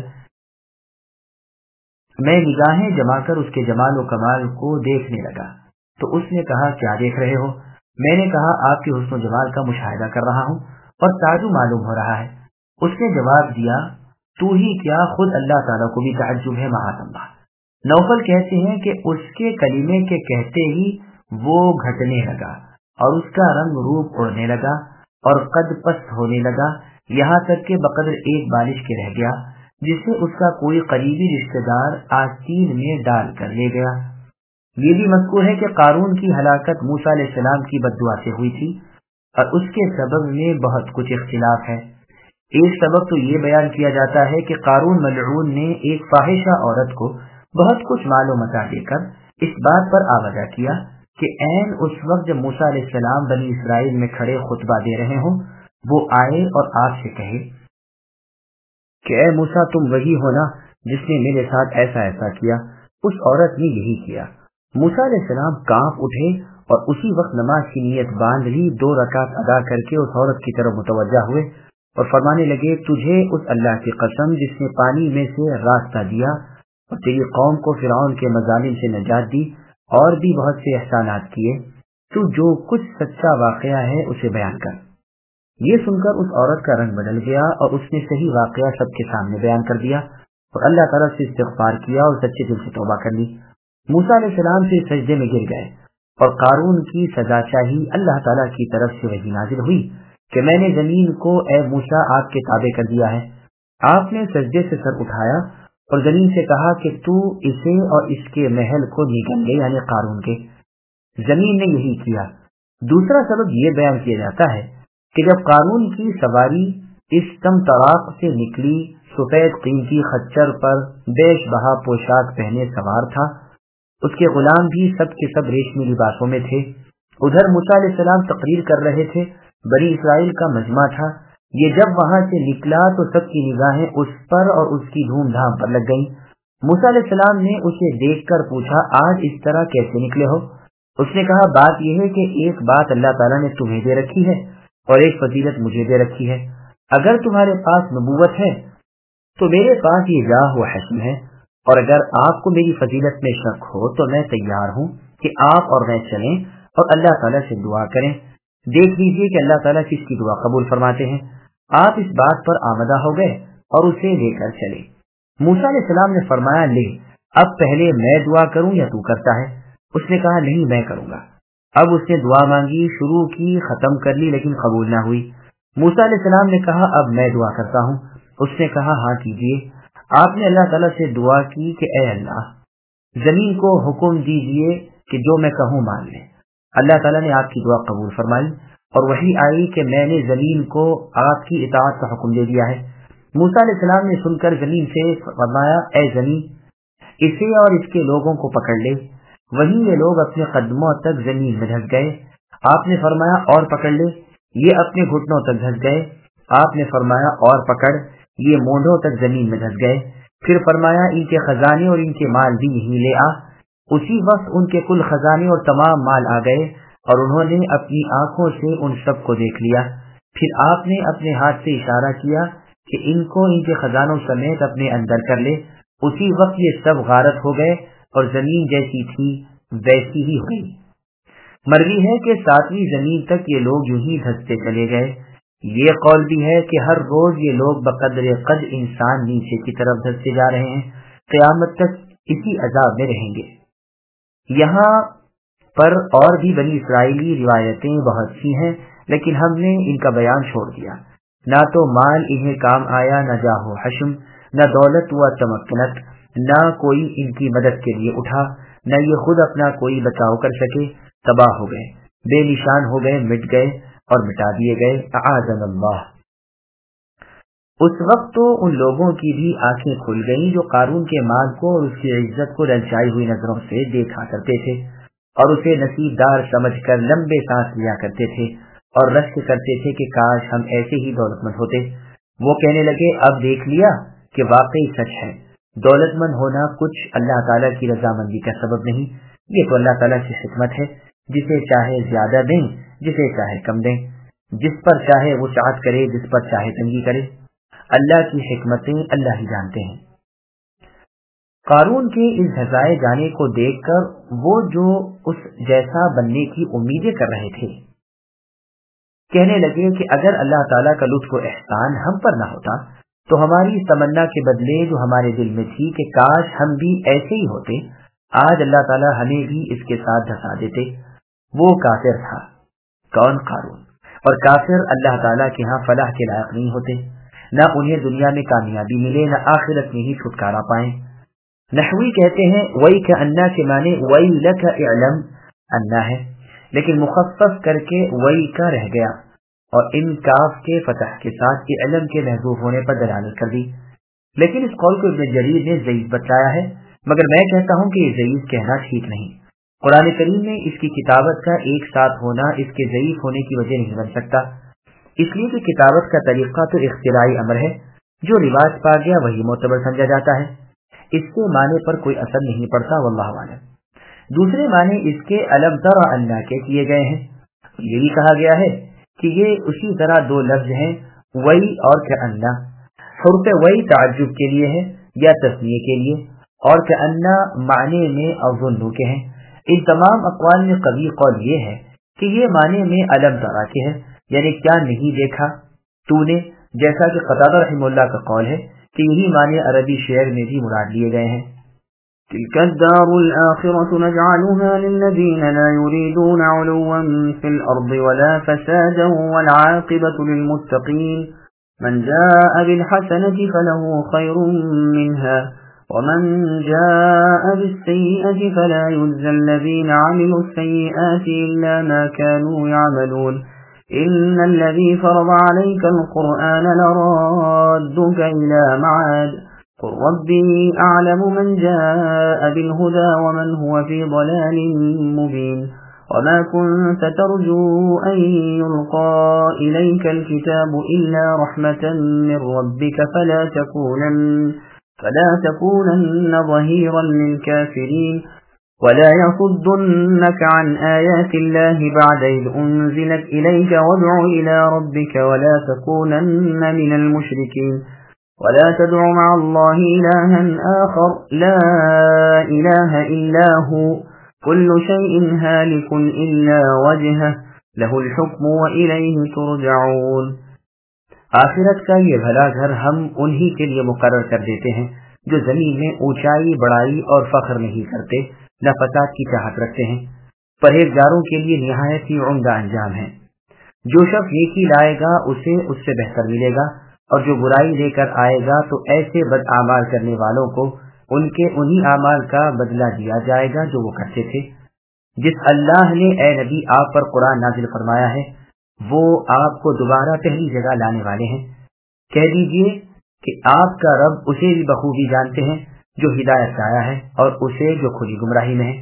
میں نگاہیں جما کر اس کے جمال و کمال کو دیکھنے لگا تو اس نے کہا، کیا دیکھ رہے ہو؟ میں نے کہا، آپ کے حسن و جمال کا مشاہدہ کر رہا ہوں اور تعجب معلوم ہو رہا ہے۔ اس نے جواب دیا، تو ہی کیا، خود اللہ تعالیٰ کو بھی تعجب ہے، معاذ اللہ۔ نوفل کہتے ہیں کہ اس کے کلمے کے کہتے ہی وہ گھٹنے لگا اور اس کا رنگ روپ اڑنے لگا اور قد پست ہونے لگا، یہاں تک کہ بقدر ایک بالش کے رہ گیا، جسے اس کا کوئی قریبی رشتہ دار آستین میں ڈال کر لے گیا۔ یہ بھی مذکور ہے کہ قارون کی ہلاکت موسیٰ علیہ السلام کی بد دعا سے ہوئی تھی، اور اس کے سبب میں بہت کچھ اختلاف ہے۔ ایک سبب تو یہ بیان کیا جاتا ہے کہ قارون ملعون نے ایک فاحشہ عورت کو بہت کچھ مال و متاع دے کر اس بات پر آمادہ کیا کہ عین اس وقت جب موسیٰ علیہ السلام بنی اسرائیل میں کھڑے خطبہ دے رہے ہوں، وہ آئے اور آپ سے کہے کہ اے موسیٰ، تم وہی ہو نا جس نے میرے ساتھ ایسا ایسا کیا۔ اس عورت نے یہی کیا۔ موسیٰ علیہ السلام کانپ اٹھے اور اسی وقت نماز کی نیت باندھ لی، 2 رکعت ادا کر کے اس عورت کی طرف متوجہ ہوئے اور فرمانے لگے، تجھے اس اللہ کی قسم جس نے پانی میں سے راستہ دیا اور تیری قوم کو فرعون کے مظالم سے نجات دی اور بھی بہت سے احسانات کیے، تو جو کچھ سچا واقعہ ہے اسے بیان کر۔ یہ سن کر اس عورت کا رنگ بدل گیا اور اس نے صحیح واقعہ سب کے سامنے بیان کر دیا اور اللہ تعالیٰ سے استغفار کیا اور سچے دل سے توبہ کر لی۔ موسیٰ علیہ السلام سے سجدے میں گر گئے اور قارون کی سزا چاہی۔ اللہ تعالیٰ کی طرف سے وحی نازل ہوئی کہ میں نے زمین کو اے موسیٰ آپ کے تابع کر دیا ہے۔ آپ نے سجدے سے سر اٹھایا اور زمین سے کہا کہ تو اسے اور اس کے محل کو نگل لے، یعنی قارون کے۔ زمین نے یہی کیا۔ دوسرا سبب یہ بیان کیا جاتا ہے کہ جب قارون کی سواری اس طراق سے نکلی، سفید قیمتی خچر پر بیش بہا پوشاک پہنے سوار تھا، اس کے غلام بھی سب کے سب ریشمی لباسوں میں تھے۔ ادھر موسیٰ علیہ السلام تقریر کر رہے تھے، بنی اسرائیل کا مجمع تھا۔ یہ جب وہاں سے نکلا تو سب کی نگاہیں اس پر اور اس کی دھوم دھام پر لگ گئیں۔ موسیٰ علیہ السلام نے اسے دیکھ کر پوچھا، آج اس طرح کیسے نکلے ہو؟ اس نے کہا، بات یہ ہے کہ ایک بات اللہ تعالیٰ نے تمہیں دے رکھی ہے اور ایک فضیلت مجھے دے رکھی ہے۔ اگر تمہارے پاس نبوت ہے تو میرے پاس یہ جاہ و حشم ہے، اور اگر آپ کو میری فضیلت میں شک ہو تو میں تیار ہوں کہ آپ اور میں چلیں اور اللہ تعالیٰ سے دعا کریں۔ دیکھ لیجئے کہ اللہ تعالیٰ کس کی دعا قبول فرماتے ہیں۔ آپ اس بات پر آمدہ ہو گئے اور اسے لے کر چلے۔ موسیٰ علیہ السلام نے فرمایا، لے، اب پہلے میں دعا کروں یا تو کرتا ہے؟ اس نے کہا، نہیں، میں کروں گا۔ اب اس نے دعا مانگی، شروع کی، ختم کر لی، لیکن قبول نہ ہوئی۔ موسیٰ علیہ السلام نے کہا، اب میں دعا کرتا ہوں۔ اس نے کہا، ہاں کیجیے۔ آپ نے اللہ تعالیٰ سے دعا کی کہ اے اللہ، زمین کو حکم دیجیے کہ جو میں کہوں مان لے۔ اللہ تعالیٰ نے آپ کی دعا قبول فرمائی اور وحی آئی کہ میں نے زمین کو آپ کی اطاعت کا حکم دے دیا ہے۔ موسیٰ علیہ السلام نے سن کر زمین سے فرمایا، اے زمین، اسے اور اس کے لوگوں کو پکڑ لے۔ وہیں یہ لوگ اپنے قدموں تک زمین میں دھس گئے۔ آپ نے فرمایا، اور پکڑ لے۔ یہ اپنے گھٹنوں تک دھس گئے۔ آپ نے فرمایا، اور پکڑ۔ یہ مونڈوں تک زمین میں دھس گئے۔ پھر فرمایا، ان کے خزانے اور ان کے مال بھی یہیں لے آ۔ اسی وقت ان کے کل خزانے اور تمام مال آ گئے اور انہوں نے اپنی آنکھوں سے ان سب کو دیکھ لیا۔ پھر آپ نے اپنے ہاتھ سے اشارہ کیا کہ ان کو ان کے خزانوں سمیت اپنے اندر کر لے۔ اسی وقت یہ سب غارت ہو گئے اور زمین جیسی تھی ویسی ہی ہو گئی۔ مروی ہے کہ 7ویں زمین تک یہ لوگ یوں ہی دھستے چلے گئے۔ یہ قول بھی ہے کہ ہر روز یہ لوگ بقدر قد انسان نیچے کی طرف دھستے جا رہے ہیں، قیامت تک اسی عذاب میں رہیں گے۔ یہاں پر اور بھی بنی اسرائیلی روایتیں بہت سی ہیں، لیکن ہم نے ان کا بیان چھوڑ دیا۔ نہ تو مال انہیں کام آیا، نہ جاہ و حشم، نہ دولت و تمکنت، نہ کوئی ان کی مدد کے لیے اٹھا، نہ یہ خود اپنا کوئی بچاؤ کر سکے۔ تباہ ہو گئے، بے نشان ہو گئے، مٹ گئے اور مٹا دیے گئے۔ اعاذنا اللہ۔ اس وقت تو ان لوگوں کی بھی آنکھیں کھل گئیں جو قارون کے مال کو اور اس کی عزت کو للچائی ہوئی نظروں سے دیکھا کرتے تھے اور اسے نصیبدار سمجھ کر لمبے سانس لیا کرتے تھے اور رشک کرتے تھے کہ کاش ہم ایسے ہی دولت مند ہوتے۔ وہ کہنے لگے اب دیکھ لیا کہ واقعی سچ ہے، دولت مند ہونا کچھ اللہ تعالیٰ کی رضامندی کا سبب نہیں، یہ تو اللہ تعالیٰ کی حکمت ہے، جسے چاہے زیادہ دیں جسے چاہے کم دیں، جس پر چاہے وسعت کرے جس پر چاہے تنگی کرے، اللہ کی حکمتیں اللہ ہی جانتے ہیں۔ قارون کے اس ہزائے جانے کو دیکھ کر وہ جو اس جیسا بننے کی امیدیں کر رہے تھے کہنے لگے کہ اگر اللہ تعالیٰ کا لطف و احسان ہم پر نہ ہوتا تو ہماری اس تمنا کے بدلے جو ہمارے دل میں تھی کہ کاش ہم بھی ایسے ہی ہوتے، آج اللہ تعالیٰ ہمیں بھی اس کے ساتھ دھسا دیتے۔ وہ کافر تھا، کون؟ قارون۔ اور کافر اللہ تعالیٰ کے ہاں فلاح کے لائق نہیں ہوتے، نہ انہیں دنیا میں کامیابی ملے نہ آخرت میں ہی چھٹکارا پائیں۔ نحوی کہتے ہیں وَإِ كَأَنَّا کے معنی وَيْلَكَ اعْلَمْ انا ہے، لیکن مخفف کر کے وئی کا رہ گیا اور ان کاف کے فتح کے ساتھ علم کے محذوف ہونے پر دلالت کر دی، لیکن اس قول کو ابن جریر نے ضعیف بتلایا ہے، مگر میں کہتا ہوں کہ یہ ضعیف کہنا ٹھیک نہیں۔ قرآن کریم میں اس کی کتابت کا ایک ساتھ ہونا اس کے ضعیف ہونے کی وجہ نہیں بن سکتا، اس لیے کہ کتابت کا طریقہ تو اختراعی امر ہے، جو رواج پا گیا وہی معتبر سمجھا جاتا ہے، اس کے معنی پر کوئی اثر نہیں پڑتا، واللہ اعلم۔ دوسرے معنی اس کے علم تر اللہ کے کیے گئے ہیں، یہ بھی کہا گیا ہے کہ یہ اسی طرح دو لفظ ہیں وئی اور کأنہ، حرف وئی تعجب کے لیے ہے یا تسنیے کے لیے، اور کأنہ معنی میں اظن کے ہیں۔ ان تمام اقوال میں قوی قول یہ ہے کہ یہ معنی میں علم ترا کے ہے، یعنی کیا نہیں دیکھا تو نے، جیسا کہ قتادہ رحمہ اللہ کا قول ہے کہ یہی معنی عربی شعر میں بھی مراد لیے گئے ہیں۔ تلك الدار الآخرة نجعلها للذين لا يريدون علوا في الأرض ولا فسادا والعاقبة للمتقين من جاء بالحسنة فله خير منها ومن جاء بالسيئة فلا يجزى الذين عملوا السيئات إلا ما كانوا يعملون إن الذي فرض عليك القرآن لرادك إلى معاد قل ربي أعلم من جاء بالهدى ومن هو في ضلال مبين وما كنت ترجو أن يلقى إليك الكتاب إلا رحمة من ربك فلا تكونن ظهيرا للكافرين ولا يصدنك عن آيات الله بعد إذ أنزلت إليك وادع إلى ربك ولا تكونن من المشركين ولا تدع مع الله إلها آخر لا إله إلا هو كل شيء هالك إلا وجهه له الحكم وإليه ترجعون۔ آخرت کا یہ بھلا گھر ہم انہی کے لیے مقرر کر دیتے ہیں جو زمین میں اونچائی بڑائی اور فخر نہیں کرتے، نہ فساد کی چاہت رکھتے ہیں، پرہیزگاروں کے لیے نہایت ہی عمدہ انجام ہے۔ جو شخص نیکی لائے گا اسے اس سے بہتر ملے گا، اور جو برائی لے کر آئے گا تو ایسے بد اعمال کرنے والوں کو ان کے انہی اعمال کا بدلہ دیا جائے گا جو وہ کرتے تھے۔ جس اللہ نے اے نبی آپ پر قرآن نازل فرمایا ہے وہ آپ کو دوبارہ پہلی جگہ لانے والے ہیں۔ کہہ دیجئے کہ آپ کا رب اسے بھی بخوبی جانتے ہیں جو ہدایت لایا ہے اور اسے جو کھلی گمراہی میں ہے۔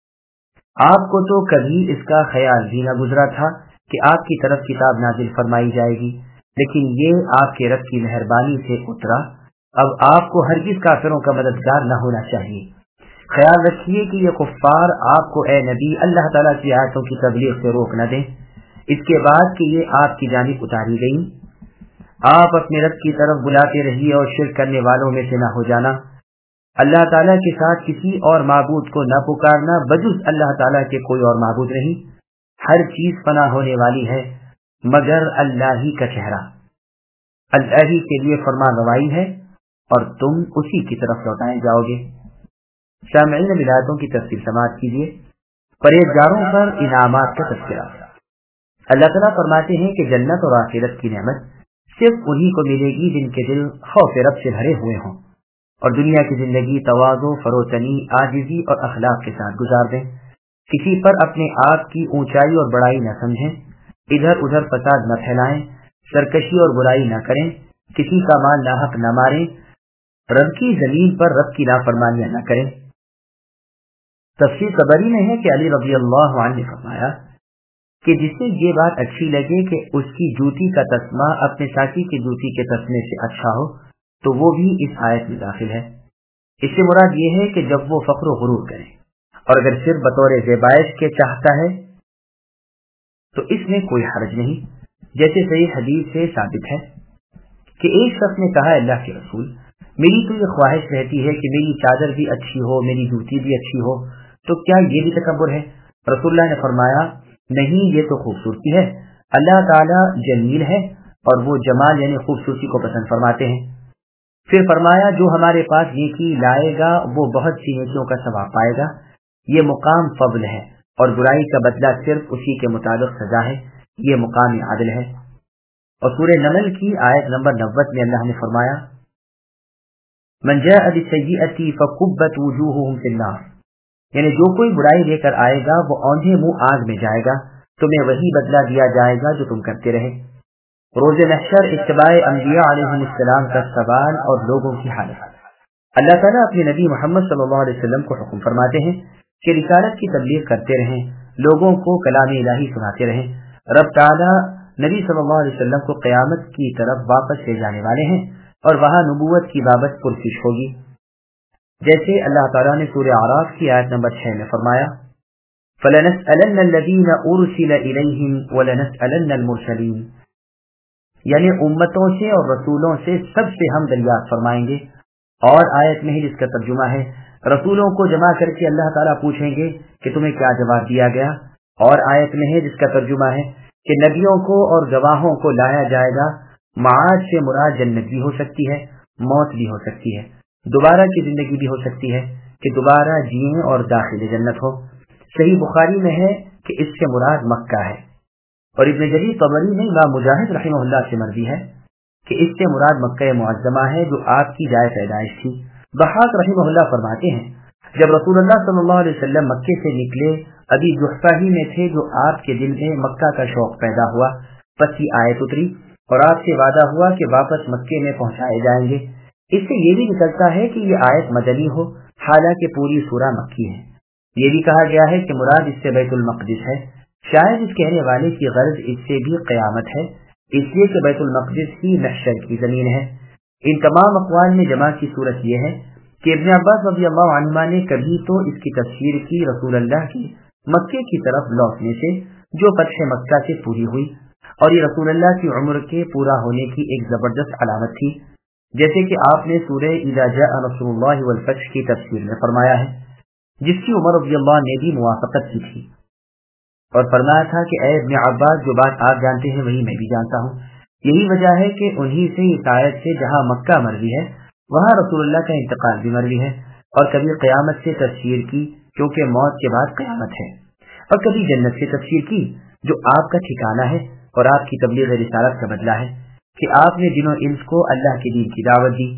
آپ کو تو کبھی اس کا خیال بھی نہ گزرا تھا کہ آپ کی طرف کتاب نازل فرمائی جائے گی، لیکن یہ آپ کے رب کی مہربانی سے اترا۔ اب آپ کو ہرگز کافروں کا مددگار نہ ہونا چاہیے۔ خیال رکھیے کہ یہ کفار آپ کو اے نبی اللہ تعالیٰ کی آیتوں کی تبلیغ سے روک نہ دیں، اس کے بعد کہ یہ آپ کی جانب اتاری گئیں۔ آپ اپنے رب کی طرف بلاتے رہیے اور شرک کرنے والوں میں سے نہ ہو جانا۔ اللہ تعالیٰ کے ساتھ کسی اور معبود کو نہ پکارنا، بجز اللہ تعالیٰ کے کوئی اور معبود نہیں۔ ہر چیز فنا ہونے والی ہے مگر اللہ ہی کا چہرہ، اللہ ہی کے لیے فرمان روائی ہے اور تم اسی کی طرف لوٹائے جاؤ گے۔ سامعین ولایتوں کی تفصیل سماعت کیجیے۔ پرہیزگاروں پر انعامات کا تذکرہ۔ اللہ تعالیٰ فرماتے ہیں کہ جنت اور آخرت کی نعمت صرف انہی کو ملے گی جن کے دل خوف رب سے بھرے ہوئے ہوں اور دنیا کی زندگی تواضع، فروتنی، عاجزی اور اخلاق کے ساتھ گزار دیں۔ کسی پر اپنے آپ کی اونچائی اور بڑائی نہ سمجھیں، ادھر ادھر فساد نہ پھیلائیں، سرکشی اور برائی نہ کریں، کسی کا مال ناحق نہ ماریں، رب کی زمین پر رب کی نافرمانیاں نہ کریں۔ تفسیر طبری میں ہے کہ علی رضی اللہ عنہ نے فرمایا کہ جسے یہ بات اچھی لگے کہ اس کی جوتی کا تسمہ اپنے ساتھی کی جوتی کے تسمے سے اچھا ہو تو وہ بھی اس آیت میں داخل ہے۔ اس سے مراد یہ ہے کہ جب وہ فخر و غرور کرے، اور اگر صرف بطور زیبائش کے چاہتا ہے تو اس میں کوئی حرج نہیں، جیسے صحیح حدیث سے ثابت ہے کہ ایک شخص نے کہا اللہ کے رسول، میری تو یہ خواہش رہتی ہے کہ میری چادر بھی اچھی ہو، میری جوتی بھی اچھی ہو، تو کیا یہ بھی تکبر ہے؟ رسول اللہ نے فرمایا نہیں، یہ تو خوبصورتی ہے، اللہ تعالی جمیل ہے اور وہ جمال یعنی خوبصورتی کو پسند فرماتے ہیں۔ پھر فرمایا جو ہمارے پاس نیکی لائے گا وہ بہت سی نیکیوں کا ثواب پائے گا، یہ مقام فضل ہے اور برائی کا بدلہ صرف اسی کے مطابق سزا ہے، یہ مقام عدل ہے۔ اور سورہ نمل کی آیت نمبر 90 میں اللہ نے فرمایا من جاء بالسیئۃ فکبت وجوہہم فی النار، یعنی جو کوئی برائی لے کر آئے گا وہ اوندھے منہ آگ میں جائے گا، تمہیں وہی بدلہ دیا جائے گا جو تم کرتے رہے۔ روز محشر اتباع انبیاء علیہم السلام کا سوال اور لوگوں کی حالت۔ اللہ تعالیٰ اپنے نبی محمد صلی اللہ علیہ وسلم کو حکم فرماتے ہیں کہ رسالت کی تبلیغ کرتے رہیں، لوگوں کو کلام الہی سناتے رہیں۔ رب تعالیٰ نبی صلی اللہ علیہ وسلم کو قیامت کی طرف واپس لے جانے والے ہیں اور وہاں نبوت کی بابت پرسش ہوگی، جیسے اللہ تعالیٰ نے سورہ اعراف کی آیت نمبر 6 میں فرمایا فَلَنَسْأَلَنَّ الَّذِينَ أُرْسِلَ إِلَيْهِمْ وَلَنَسْأَلَنَّ الْمُرْسَلِينَ، یعنی امتوں سے اور رسولوں سے سب سے ہم دریافت فرمائیں گے۔ اور آیت میں ہی جس کا ترجمہ ہے رسولوں کو جمع کر کے اللہ تعالیٰ پوچھیں گے کہ تمہیں کیا جواب دیا گیا، اور آیت میں ہے جس کا ترجمہ ہے کہ نبیوں کو اور گواہوں کو لایا جائے گا۔ معاد سے مراد جنت بھی ہو سکتی ہے، موت بھی ہو سکتی ہے، دوبارہ کی زندگی بھی ہو سکتی ہے کہ دوبارہ جیئیں اور داخل جنت ہو۔ صحیح بخاری میں ہے کہ اس سے مراد مکہ ہے، اور ابن جریر طبری میں امام مجاہد رحمہ اللہ سے مروی ہے کہ اس سے مراد مکہ معظمہ ہے جو آپ کی جائے پیدائش تھی۔ ضحاک رحمہ اللہ فرماتے ہیں جب رسول اللہ صلی اللہ علیہ وسلم مکے سے نکلے ابھی جحفہ ہی میں تھے جو آپ کے دل میں مکہ کا شوق پیدا ہوا، پس یہ آیت اتری اور آپ سے وعدہ ہوا کہ واپس مکے میں پہنچائے جائیں گے۔ اس سے یہ بھی نکلتا ہے کہ یہ آیت مدنی ہو، حالانکہ پوری سورہ مکی ہے۔ یہ بھی کہا گیا ہے کہ مراد اس سے بیت المقدس ہے، شاید اس کہنے والے کی غرض اس سے بھی قیامت ہے، اس لیے کہ بیت المقدس ہی محشر کی زمین ہے۔ ان تمام اقوال میں جمع کی صورت یہ ہے کہ ابن عباس رضی اللہ عنہما نے کبھی تو اس کی تفسیر کی رسول اللہ کی مکے کی طرف لوٹنے سے جو فتح مکہ سے پوری ہوئی، اور یہ رسول اللہ کی عمر کے پورا ہونے کی ایک زبردست علامت تھی، جیسے کہ آپ نے سورہ اذا جاء نصر اللہ والفتح کی تفسیر میں فرمایا ہے، جس کی عمر رضی اللہ نے بھی موافقت کی تھی اور فرمایا تھا کہ اے ابن عباس جو بات آپ جانتے ہیں وہی میں بھی جانتا ہوں۔ یہی وجہ ہے کہ انہی سے اس آیت سے جہاں مکہ مروی ہے وہاں رسول اللہ کا انتقال بھی مروی ہے، اور کبھی قیامت سے تفسیر کی کیونکہ موت کے بعد قیامت ہے، اور کبھی جنت سے تفسیر کی جو آپ کا ٹھکانہ ہے اور آپ کی تبلیغ رسالت کا بدلہ ہے کہ آپ نے دین و انس کو اللہ کے دین کی دعوت دی،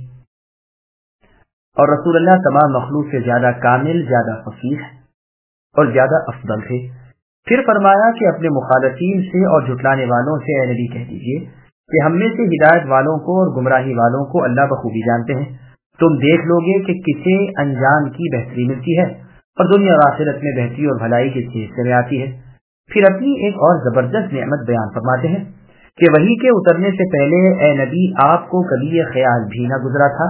اور رسول اللہ تمام مخلوق سے زیادہ کامل، زیادہ فصیح اور زیادہ افضل تھے۔ پھر فرمایا کہ اپنے مخالفین سے اور جھٹلانے والوں سے اے نبی کہہ دیجئے کہ ہم میں سے ہدایت والوں کو اور گمراہی والوں کو اللہ بخوبی جانتے ہیں، تم دیکھ لو گے کہ کسے انجام کی بہتری ملتی ہے اور دنیا اور آخرت میں بہتری اور بھلائی کس حصے میں آتی ہے۔ پھر اپنی ایک اور زبردست نعمت بیان فرماتے ہیں کہ وحی کے اترنے سے پہلے اے نبی آپ کو کبھی یہ خیال بھی نہ گزرا تھا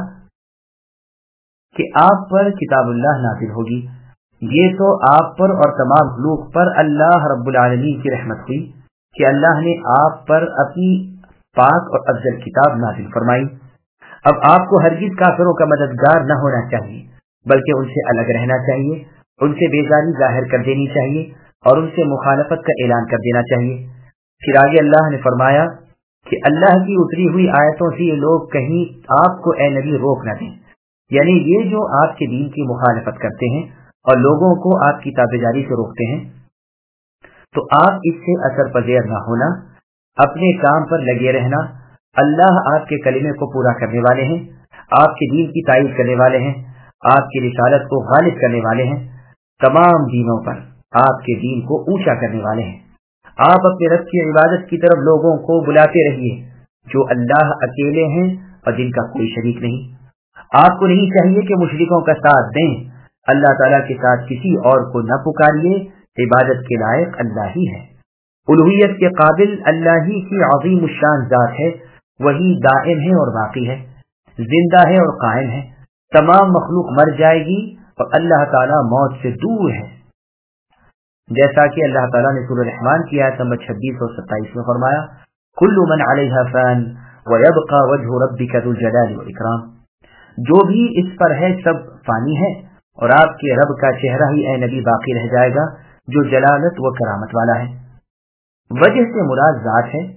کہ آپ پر کتاب اللہ نازل ہوگی، یہ تو آپ پر اور تمام مخلوق پر اللہ رب العالمین کی رحمت ہوئی کہ اللہ نے آپ پر اپنی پاک اور افضل کتاب نازل فرمائی۔ اب آپ کو ہرگز کافروں کا مددگار نہ ہونا چاہیے، بلکہ ان سے الگ رہنا چاہیے، ان سے بیزاری ظاہر کر دینی چاہیے اور ان سے مخالفت کا اعلان کر دینا چاہیے۔ پھر آگے اللہ نے فرمایا کہ اللہ کی اتری ہوئی آیتوں سے یہ لوگ کہیں آپ کو اے نبی روک نہ دیں، یعنی یہ جو آپ کے دین کی مخالفت کرتے ہیں اور لوگوں کو آپ کی تابعداری سے روکتے ہیں، تو آپ اس سے اثر پذیر نہ ہونا، اپنے کام پر لگے رہنا۔ اللہ آپ کے کلمے کو پورا کرنے والے ہیں، آپ کے دین کی تائید کرنے والے ہیں، آپ کی رسالت کو غالب کرنے والے ہیں، تمام دینوں پر آپ کے دین کو اونچا کرنے والے ہیں۔ آپ اپنے رب کی عبادت کی طرف لوگوں کو بلاتے رہیے، جو اللہ اکیلے ہیں اور جن کا کوئی شریک نہیں۔ آپ کو نہیں چاہیے کہ مشرکوں کا ساتھ دیں، اللہ تعالیٰ کے ساتھ کسی اور کو نہ پکاریے، عبادت کے لائق اللہ ہی ہے۔ الوہیت کے قابل اللہ ہی کی عظیم الشان ذات ہے، وہی دائم ہے اور باقی ہے، زندہ ہے اور قائم ہے۔ تمام مخلوق مر جائے گی اور اللہ تعالیٰ موت سے دور ہے، جیسا کہ اللہ تعالیٰ نے سورہ الرحمن کی آیت نمبر 26 اور 27 میں فرمایا، کل من علیہا فان ویبقى وجہ ربک ذو الجلال والاکرام۔ جو بھی اس پر ہے سب فانی ہے اور آپ کے رب کا چہرہ ہی اے نبی باقی رہ جائے گا جو جلالت و کرامت والا ہے۔ وجہ سے مراد ذات ہے،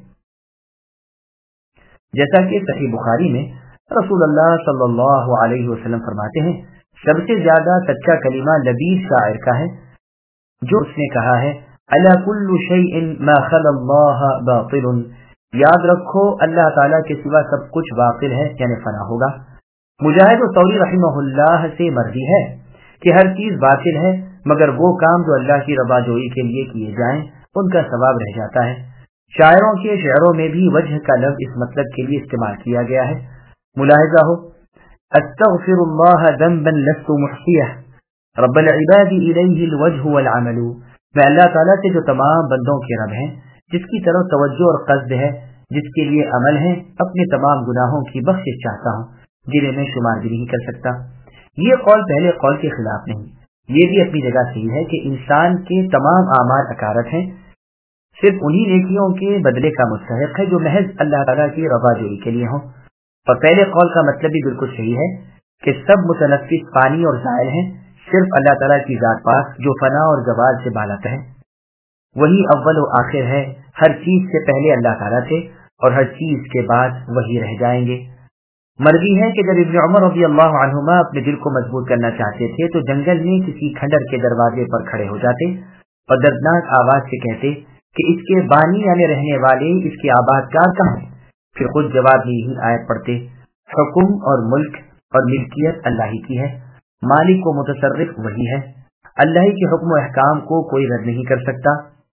جیسا کہ صحیح بخاری میں رسول اللہ صلی اللہ علیہ وسلم فرماتے ہیں، سب سے زیادہ سچا کلمہ لبید شاعر کا ہے جو اس نے کہا ہے، الا کل شیء ما خلا اللہ باطل، یاد رکھو اللہ تعالیٰ کے سوا سب کچھ باطل ہے، یعنی فنا ہوگا۔ مجاہد و ثوری رحمہ اللہ سے مرضی ہے کہ ہر چیز باطل ہے مگر وہ کام جو اللہ کی رضا جوئی کے لیے کیے جائیں ان کا ثواب رہ جاتا ہے۔ شاعروں کے شعروں میں بھی وجہ کا لفظ اس مطلب کے لیے استعمال کیا گیا ہے۔ ملاحظہ ہو، استغفر اللہ ذنبا لست محصیہ رب العباد الیہ الوجہ والعمل، میں اللہ تعالیٰ سے جو تمام بندوں کے رب ہیں، جس کی طرف توجہ اور قصد ہے، جس کے لیے عمل ہے، اپنے تمام گناہوں کی بخشش چاہتا ہوں جنہیں میں شمار بھی نہیں کر سکتا۔ یہ قول پہلے قول کے خلاف نہیں، یہ بھی اپنی جگہ صحیح ہے کہ انسان کے تمام اعمال اکارت ہیں، صرف انہی نیکیوں کے بدلے کا مستحق ہے جو محض اللہ تعالیٰ کی رضا جوئی کے لیے ہوں۔ اور پہلے قول کا مطلب بھی بالکل صحیح ہے کہ سب متنفس فانی اور زائل ہیں، صرف اللہ تعالیٰ کی ذات پاک جو فنا اور زوال سے بالاتر ہے، وہی اول و آخر ہے، ہر چیز سے پہلے اللہ تعالیٰ تھے اور ہر چیز کے بعد وہی رہ جائیں گے۔ مرضی ہے کہ جب ابن عمر رضی اللہ عنہما اپنے دل کو مضبوط کرنا چاہتے تھے تو جنگل میں کسی کھنڈر کے دروازے پر کھڑے ہو جاتے اور دردناک آواز سے کہتے کہ اس کے بانی یعنی رہنے والے، اس کے آباد کار کہاں ہیں؟ پھر خود جواب میں یہی آیت پڑھتے، حکم اور ملک اور ملکیت اللہ ہی کی ہے، مالک و متصرف وہی ہے، اللہ ہی کے حکم و احکام کو کوئی رد نہیں کر سکتا۔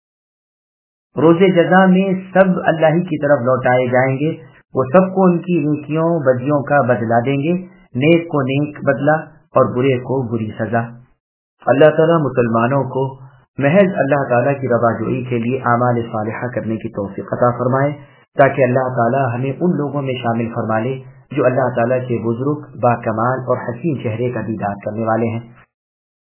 روز جزا میں سب اللہ ہی کی طرف لوٹائے جائیں گے، وہ سب کو ان کی نیکیوں بدیوں کا بدلہ دیں گے، نیک کو نیک بدلہ اور برے کو بری سزا۔ اللہ تعالیٰ مسلمانوں کو محض اللہ تعالیٰ کی رضا جوئی کے لیے اعمال صالحہ کرنے کی توفیق عطا فرمائے، تاکہ اللہ تعالیٰ ہمیں ان لوگوں میں شامل فرما لے جو اللہ تعالیٰ کے بزرگ، با کمال اور حسین چہرے کا دیدار کرنے والے ہیں۔